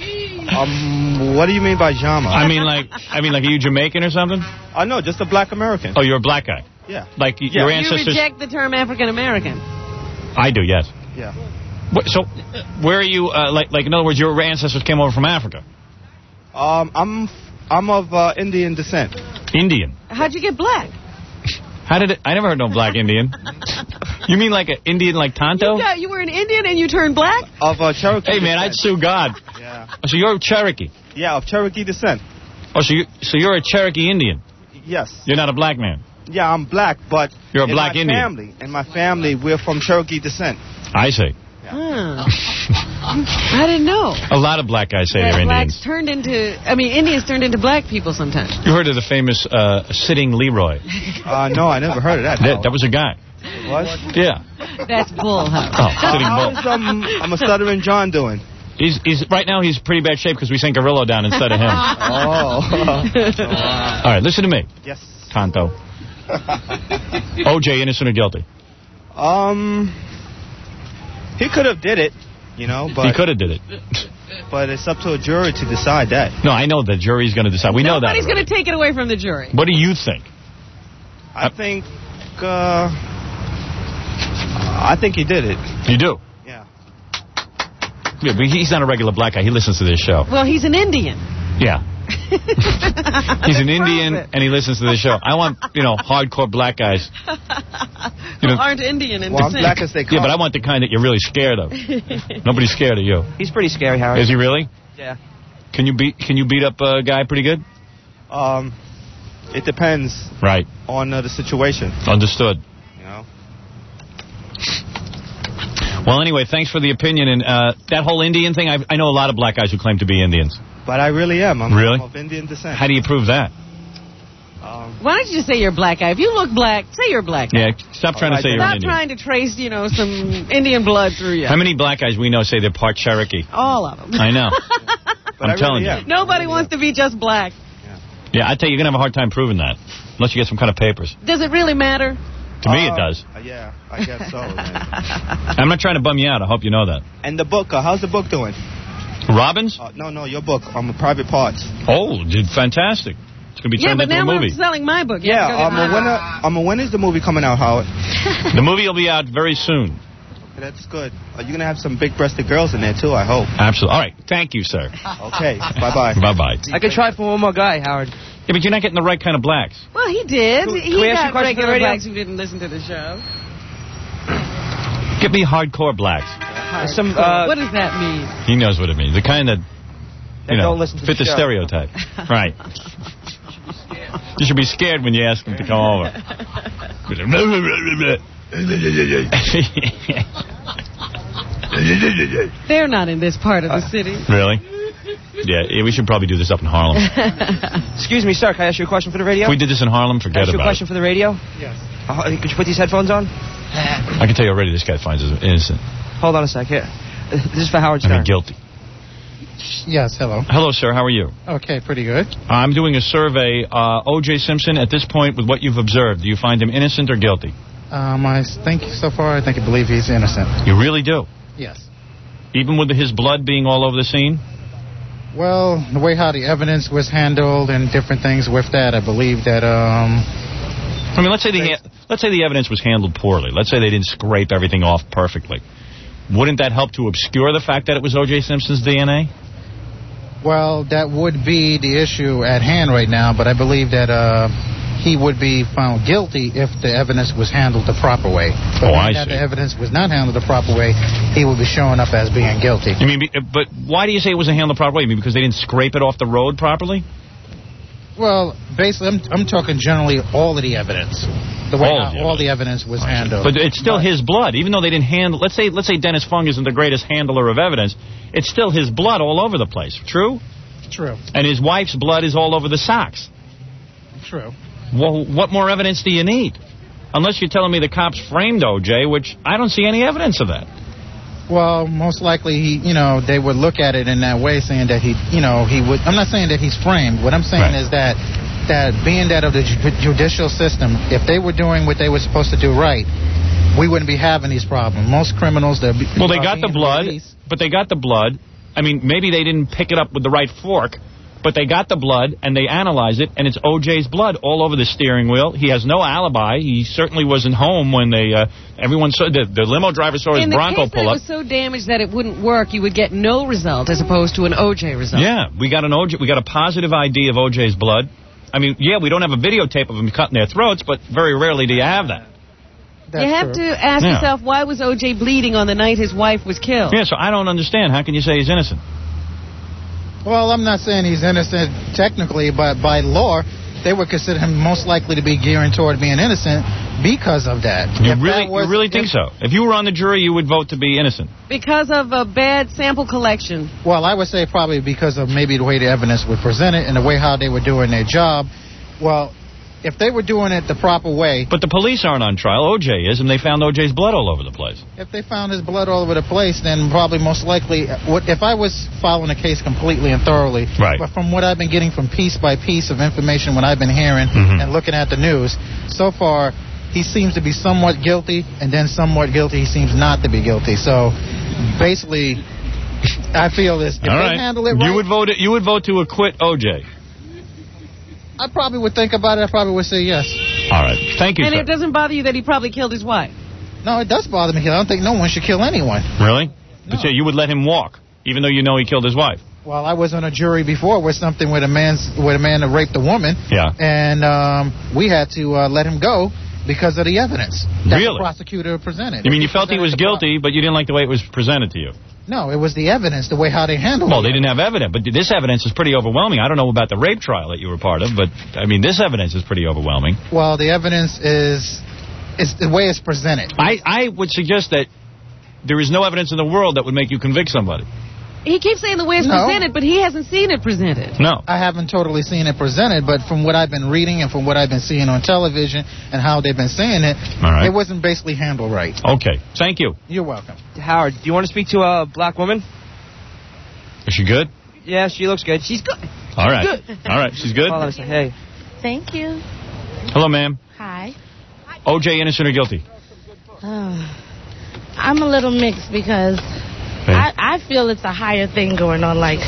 Um, what do you mean by genre? I mean like I mean like are you Jamaican or something? I know, just a black American. Oh, you're a black guy. Yeah. Like y- Yeah. your You ancestors. reject the term African American. I do, yes. Yeah. What, so, where are you? Uh, like, like in other words, your ancestors came over from Africa. Um, I'm I'm of uh, Indian descent. Indian. How'd you get black? How did it? I never heard no black Indian. You mean like an Indian like Tonto? You, got, you were an Indian and you turned black? Of uh, Cherokee. Hey man, I'd descent. sue God. Yeah. Oh, so you're a Cherokee. Yeah, of Cherokee descent. Oh, so you so you're a Cherokee Indian. Yes. You're not a black man. Yeah, I'm black, but You're a in black my Indian. family, in my family, we're from Cherokee descent. I see. Huh. I didn't know. A lot of black guys say That they're blacks Indians. turned into, I mean, Indians turned into black people sometimes. You heard of the famous uh, Sitting Leroy? Uh, no, I never heard of that. That, that was a guy. What? Yeah. That's bull, huh? Oh, Sitting How Bull. is um, I'm a stuttering John doing? He's, he's right now. He's pretty bad shape because we sent Gorillo down instead of him. Oh. All right, listen to me. Yes. Tonto. O J, innocent or guilty? Um, he could have did it, you know, but He could have did it. but it's up to a jury to decide that. No, I know the jury's going to decide. We know that. Nobody's already. going to take it away from the jury. What do you think? I think, uh, I think he did it. You do? Yeah. Yeah, but he's not a regular black guy. He listens to this show. Well, he's an Indian. Yeah. He's an Indian, and he listens to this show. I want, you know, hardcore black guys. You know, Who aren't Indian in Well, I'm descent. black as they come. yeah, but I want the kind that you're really scared of. Nobody's scared of you. He's pretty scary, Howard. Is he really? Yeah. Can you beat Can you beat up a guy pretty good? Um, it depends Right. on uh, the situation. Understood. You know. Well, anyway, thanks for the opinion. And uh, that whole Indian thing, I, I know a lot of black guys who claim to be Indians. But I really am. I'm, Really? I'm of Indian descent. How do you prove that? Um, Why don't you just say you're a black guy? If you look black, say you're black. Yeah, stop trying to say you're Stop an Indian. trying to trace, you know, some Indian blood through you. How many black guys we know say they're part Cherokee? All of them. I know. I'm I telling really you. am. Nobody wants to be just black. Yeah, I tell you, you're going to have a hard time proving that. Unless you get some kind of papers. Does it really matter? To me, Uh, it does. uh, yeah, I guess so. Man. I'm not trying to bum you out. I hope you know that. And the book, uh, how's the book doing? Robbins? Uh, no, no, your book on um, Private Parts. Oh, did fantastic. It's going to be Yeah, turned but into now a I'm movie. selling my book. You Yeah, have to go um, get uh, mine. when, uh, um, when is the movie coming out, Howard? The movie will be out very soon. That's good. Uh, you're going to have some big-breasted girls in there, too, I hope. Absolutely. All right. Thank you, sir. Okay, bye-bye. Bye-bye. I could try for one more guy, Howard. Yeah, but you're not getting the right kind of blacks. Well, he did. Can- he can we ask you a got question for the regular radio? blacks who didn't listen to the show. Get me hardcore blacks. There's some, uh, What does that mean? He knows what it means. The kind that, That you know, don't listen to fit the the, show. stereotype. Right. You should be scared when you ask them to come over. They're not in this part of the city. Really? Yeah, yeah, we should probably do this up in Harlem. Excuse me, sir. Can I ask you a question for the radio? If we did this in Harlem, Can I forget ask you a about question it. for the radio? Yes. Uh, could you put these headphones on? I can tell you already this guy finds us innocent. Hold on a sec. Here. Uh, This is for Howard I Stern. mean, guilty. Yes, hello. Hello, sir. How are you? Okay, pretty good. I'm doing a survey. Uh, O J. Simpson, at this point, with what you've observed, do you find him innocent or guilty? Um, I think so far, I think I believe he's innocent. You really do? Yes. Even with his blood being all over the scene? Well, the way how the evidence was handled and different things with that, I believe that, um... I mean, let's say the ha- let's say the evidence was handled poorly. Let's say they didn't scrape everything off perfectly. Wouldn't that help to obscure the fact that it was O J. Simpson's D N A? Well, that would be the issue at hand right now, but I believe that uh, he would be found guilty if the evidence was handled the proper way. But Oh, I that see. the evidence was not handled the proper way, he would be showing up as being guilty. You mean, be- but why do you say it wasn't handled the proper way? You mean because they didn't scrape it off the road properly? Well, basically, I'm, I'm talking generally all of the evidence. The way All how of the all the evidence was handled. But it's still his blood, even though they didn't handle. Let's say, let's say Dennis Fung isn't the greatest handler of evidence. It's still his blood all over the place. True. True. And his wife's blood is all over the socks. True. Well, what more evidence do you need? Unless you're telling me the cops framed O J, which I don't see any evidence of that. Well, most likely, he, you know, they would look at it in that way, saying that he, you know, he would. I'm not saying that he's framed. What I'm saying Right. is that, that being that of the ju- judicial system, if they were doing what they were supposed to do right, we wouldn't be having these problems. Most criminals, they're be- Well, they are got the being blood, released. but they got the blood. I mean, maybe they didn't pick it up with the right fork, but they got the blood and they analyzed it, and it's O J's blood all over the steering wheel. He has no alibi. He certainly wasn't home when they. Uh, everyone saw the, the limo driver saw his In the Bronco case that pull it up. was so damaged that it wouldn't work, you would get no result as opposed to an O J result. Yeah, we got an O J. We got a positive I D of O J's blood. I mean, yeah, we don't have a videotape of him cutting their throats, but very rarely do you have that. That's you have true. to ask Yeah. yourself, why was O J bleeding on the night his wife was killed? Yeah, so I don't understand. How can you say he's innocent? Well, I'm not saying he's innocent technically, but by law, they would consider him most likely to be gearing toward being innocent because of that. You If really, that was- you really think if- so? If you were on the jury, you would vote to be innocent. Because of a bad sample collection. Well, I would say probably because of maybe the way the evidence was presented and the way how they were doing their job. Well, if they were doing it the proper way... But the police aren't on trial. O J is, and they found O J's blood all over the place. If they found his blood all over the place, then probably most likely... What, if I was following the case completely and thoroughly, right. but from what I've been getting from piece by piece of information, what I've been hearing mm-hmm. and looking at the news, so far... He seems to be somewhat guilty, and then somewhat guilty he seems not to be guilty. So, basically, I feel this. If All they right. handle it right... You would vote, you would vote to acquit O J. I probably would think about it. I probably would say yes. All right. Thank you, And sir. it doesn't bother you that he probably killed his wife? No, it does bother me. I don't think no one should kill anyone. Really? But yeah, you would let him walk, even though you know he killed his wife. Well, I was on a jury before with something with a man's with a man that raped a woman. Yeah. And um, we had to uh, let him go because of the evidence that Really? the prosecutor presented. You mean you felt he was guilty, but you didn't like the way it was presented to you? No, it was the evidence, the way how they handled Well, it. they didn't have evidence, but this evidence is pretty overwhelming. I don't know about the rape trial that you were part of, but, I mean, this evidence is pretty overwhelming. Well, the evidence is is the way it's presented. I, I would suggest that there is no evidence in the world that would make you convict somebody. He keeps saying the way it's No. presented, but he hasn't seen it presented. No. I haven't totally seen it presented, but from what I've been reading and from what I've been seeing on television and how they've been saying it, All right. it wasn't basically handled right. Okay. Thank you. You're welcome. Howard, do you want to speak to a black woman? Is she good? Yeah, she looks good. She's good. All right. Good. All right. She's good? Hold on a second. Hey. Thank you. Hello, ma'am. Hi. O J innocent or guilty? Uh, I'm a little mixed because I, I feel it's a higher thing going on, like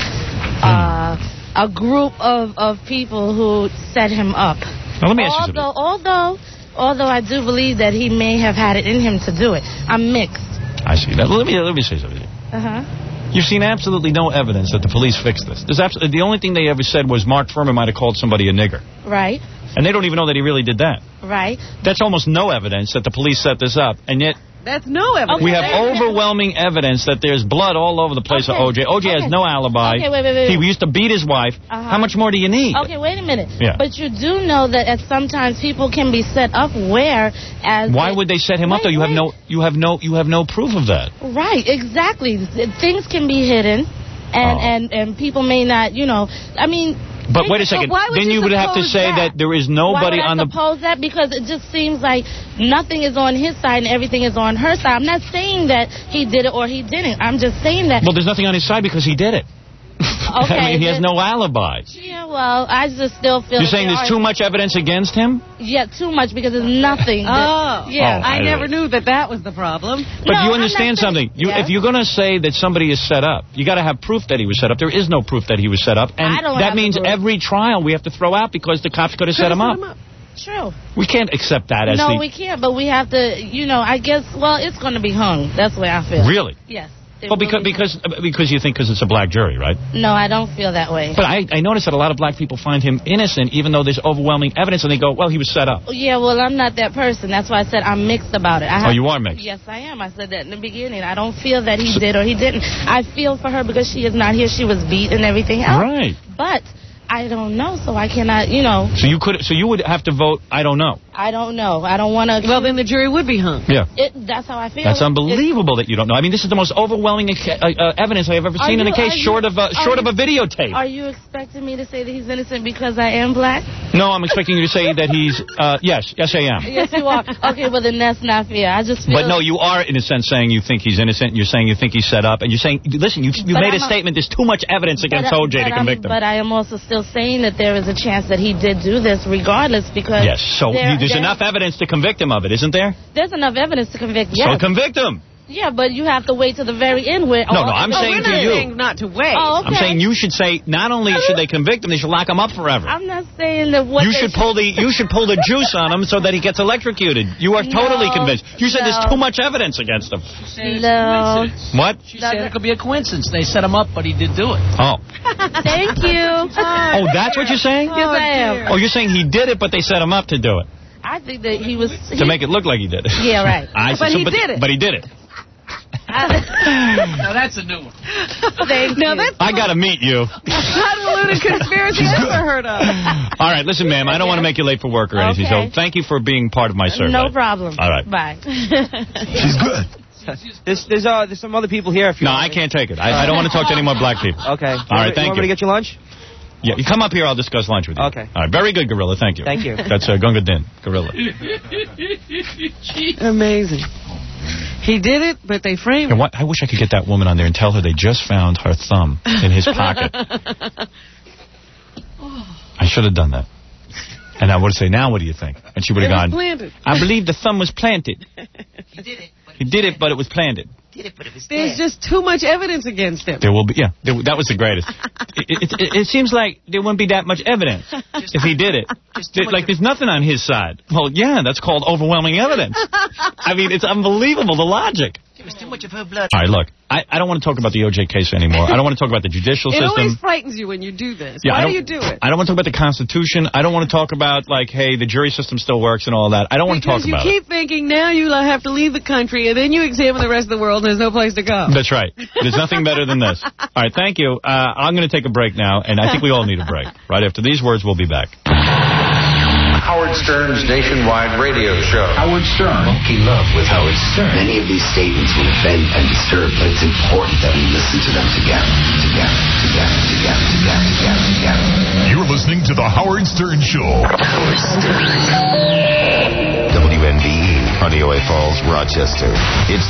uh, a group of, of people who set him up. Now, let me ask you although, although, although I do believe that he may have had it in him to do it. I'm mixed. I see. Now, let me let me say something. Uh-huh. You've seen absolutely no evidence that the police fixed this. There's absolutely, the only thing they ever said was Mark Furman might have called somebody a nigger. Right. And they don't even know that he really did that. Right. That's almost no evidence that the police set this up. And yet, That's no evidence. we have overwhelming evidence that there's blood all over the place Okay. of O J. O J Okay. has no alibi. Okay, wait, wait, wait, wait. He used to beat his wife. Uh-huh. How much more do you need? Okay, wait a minute. Yeah. But you do know that at sometimes people can be set up where as Why would they set him up though? You have no you have no you have no proof of that. Right, exactly. Things can be hidden, and Oh. and and people may not, you know. I mean. But wait a so second. why would Then you would have to suppose say that there is nobody why would I on the suppose that? Because it just seems like nothing is on his side and everything is on her side. I'm not saying that he did it or he didn't. I'm just saying that. Well, there's nothing on his side because he did it. Okay, I mean, he has then- no alibi. Yeah, well, I just still feel. You're that saying there there's are- too much evidence against him? Yeah, too much because there's nothing. Oh, that, yeah. Oh, I I- never knew that that was the problem. But No, you I'm understand not saying- something. You, Yeah. If you're going to say that somebody is set up, you got to have proof that he was set up. There is no proof that he was set up. And I don't that have the means proof. every trial we have to throw out because the cops could have set him up. True. We can't accept that as No, the... we can't, but we have to, you know, I guess, well, it's going to be hung. That's the way I feel. Really? Yes. it Well, because will be because because you think because it's a black jury, right? hung. No, I don't feel that way. But I, I noticed that a lot of black people find him innocent even though there's overwhelming evidence, and they go, well, he was set up. Yeah, well, I'm not that person. That's why I said I'm mixed about it. I Oh, have, you are mixed? Yes, I am. I said that in the beginning. I don't feel that he did or he didn't. I feel for her because she is not here. She was beat and everything else. Right. But I don't know, so I cannot, you know, So you could so you would have to vote, I don't know. I don't know. I don't want to. Well, then the jury would be hung. Yeah. It, that's how I feel. That's It's- unbelievable that you don't know. I mean, this is the most overwhelming uh, uh, evidence I have ever Are seen in a you- case, are you- short of uh, are short you- of a videotape. Are you expecting me to say that he's innocent because I am black? No, I'm expecting you to say that he's, uh, yes, yes I am. Yes, you are. Okay, well, then that's not fair. I just feel... But no, you are, in a sense, saying you think he's innocent, and you're saying you think he's set up, and you're saying, listen, you you But made I'm a a- statement, there's too much evidence against But I- O J to but I'm- convict him. But I am also still saying that there is a chance that he did do this regardless because... Yes, so there- you, there's there- enough evidence to convict him of it, isn't there? There's enough evidence to convict, yes. So convict him. Yeah, but you have to wait to the very end where... No, no, I'm Oh, saying we're to not you. saying not to wait. Oh, okay. I'm saying you should say, not only should they convict him, they should lock him up forever. I'm not saying that what You they should pull the you should pull the juice on him so that he gets electrocuted. You are totally No, convinced. You said there's no. too much evidence against him. No. What? She said it could be a coincidence. They set him up, but he did do it. Oh. Thank you. Oh, that's what you're saying? Yes, I am. Oh, you're saying he did it, but they set him up to do it. I think that he was... To make it look like he did it. Yeah, right. I, But so, he did it. But he did it. I No, that's a new one. Thank now, you. That's I got to meet you. convoluted conspiracy I've ever heard of. All right, listen, ma'am, I don't want to make you late for work or anything, Okay. so thank you for being part of my survey. No problem. All right. Bye. She's good. There's there's uh there's some other people here. If you No, want. I can't take it. I, I don't want to talk to any more black people. Okay. All right, thank you. Want you. me to get you lunch? Yeah, you come up here, I'll discuss lunch with you. Okay. All right, very good, Gorilla. Thank you. Thank you. That's uh, Gunga Din, Gorilla. Amazing. He did it, but they framed And him. what, I wish I could get that woman on there and tell her they just found her thumb in his pocket. I should have done that. And I would say, now what do you think? And she would have It was gone, planted. I believe the thumb was planted. He did it. He did it, but it was planted. Did it, but it was There's dead. just too much evidence against him. There will be, yeah, there, that was the greatest. it, it, it, it seems like there wouldn't be that much evidence if he did it. There, like, there's nothing on his side. Well, yeah, that's called overwhelming evidence. I mean, it's unbelievable, the logic. There was too much of her blood. All right, look, I, I don't want to talk about the O J case anymore. I don't want to talk about the judicial It system. always frightens you when you do this. Yeah, I Why don't- do you do it? I don't want to talk about the Constitution. I don't want to talk about, like, hey, the jury system still works and all that. I don't want to talk Because you about keep thinking now you have to leave the country, and then you examine the rest of the world, and there's no place to go. it. That's right. There's nothing better than this. All right, thank you. Uh, I'm going to take a break now, and I think we all need a break. Right after these words, we'll be back. Howard Stern's nationwide radio show. Howard Stern. Monkey Love with Howard Stern. Many of these statements will offend and disturb, but it's important that we listen to them together. Together, together, together, together, together, together. You're listening to The Howard Stern Show. Howard Stern. W N B E, Honey Falls, Rochester. It's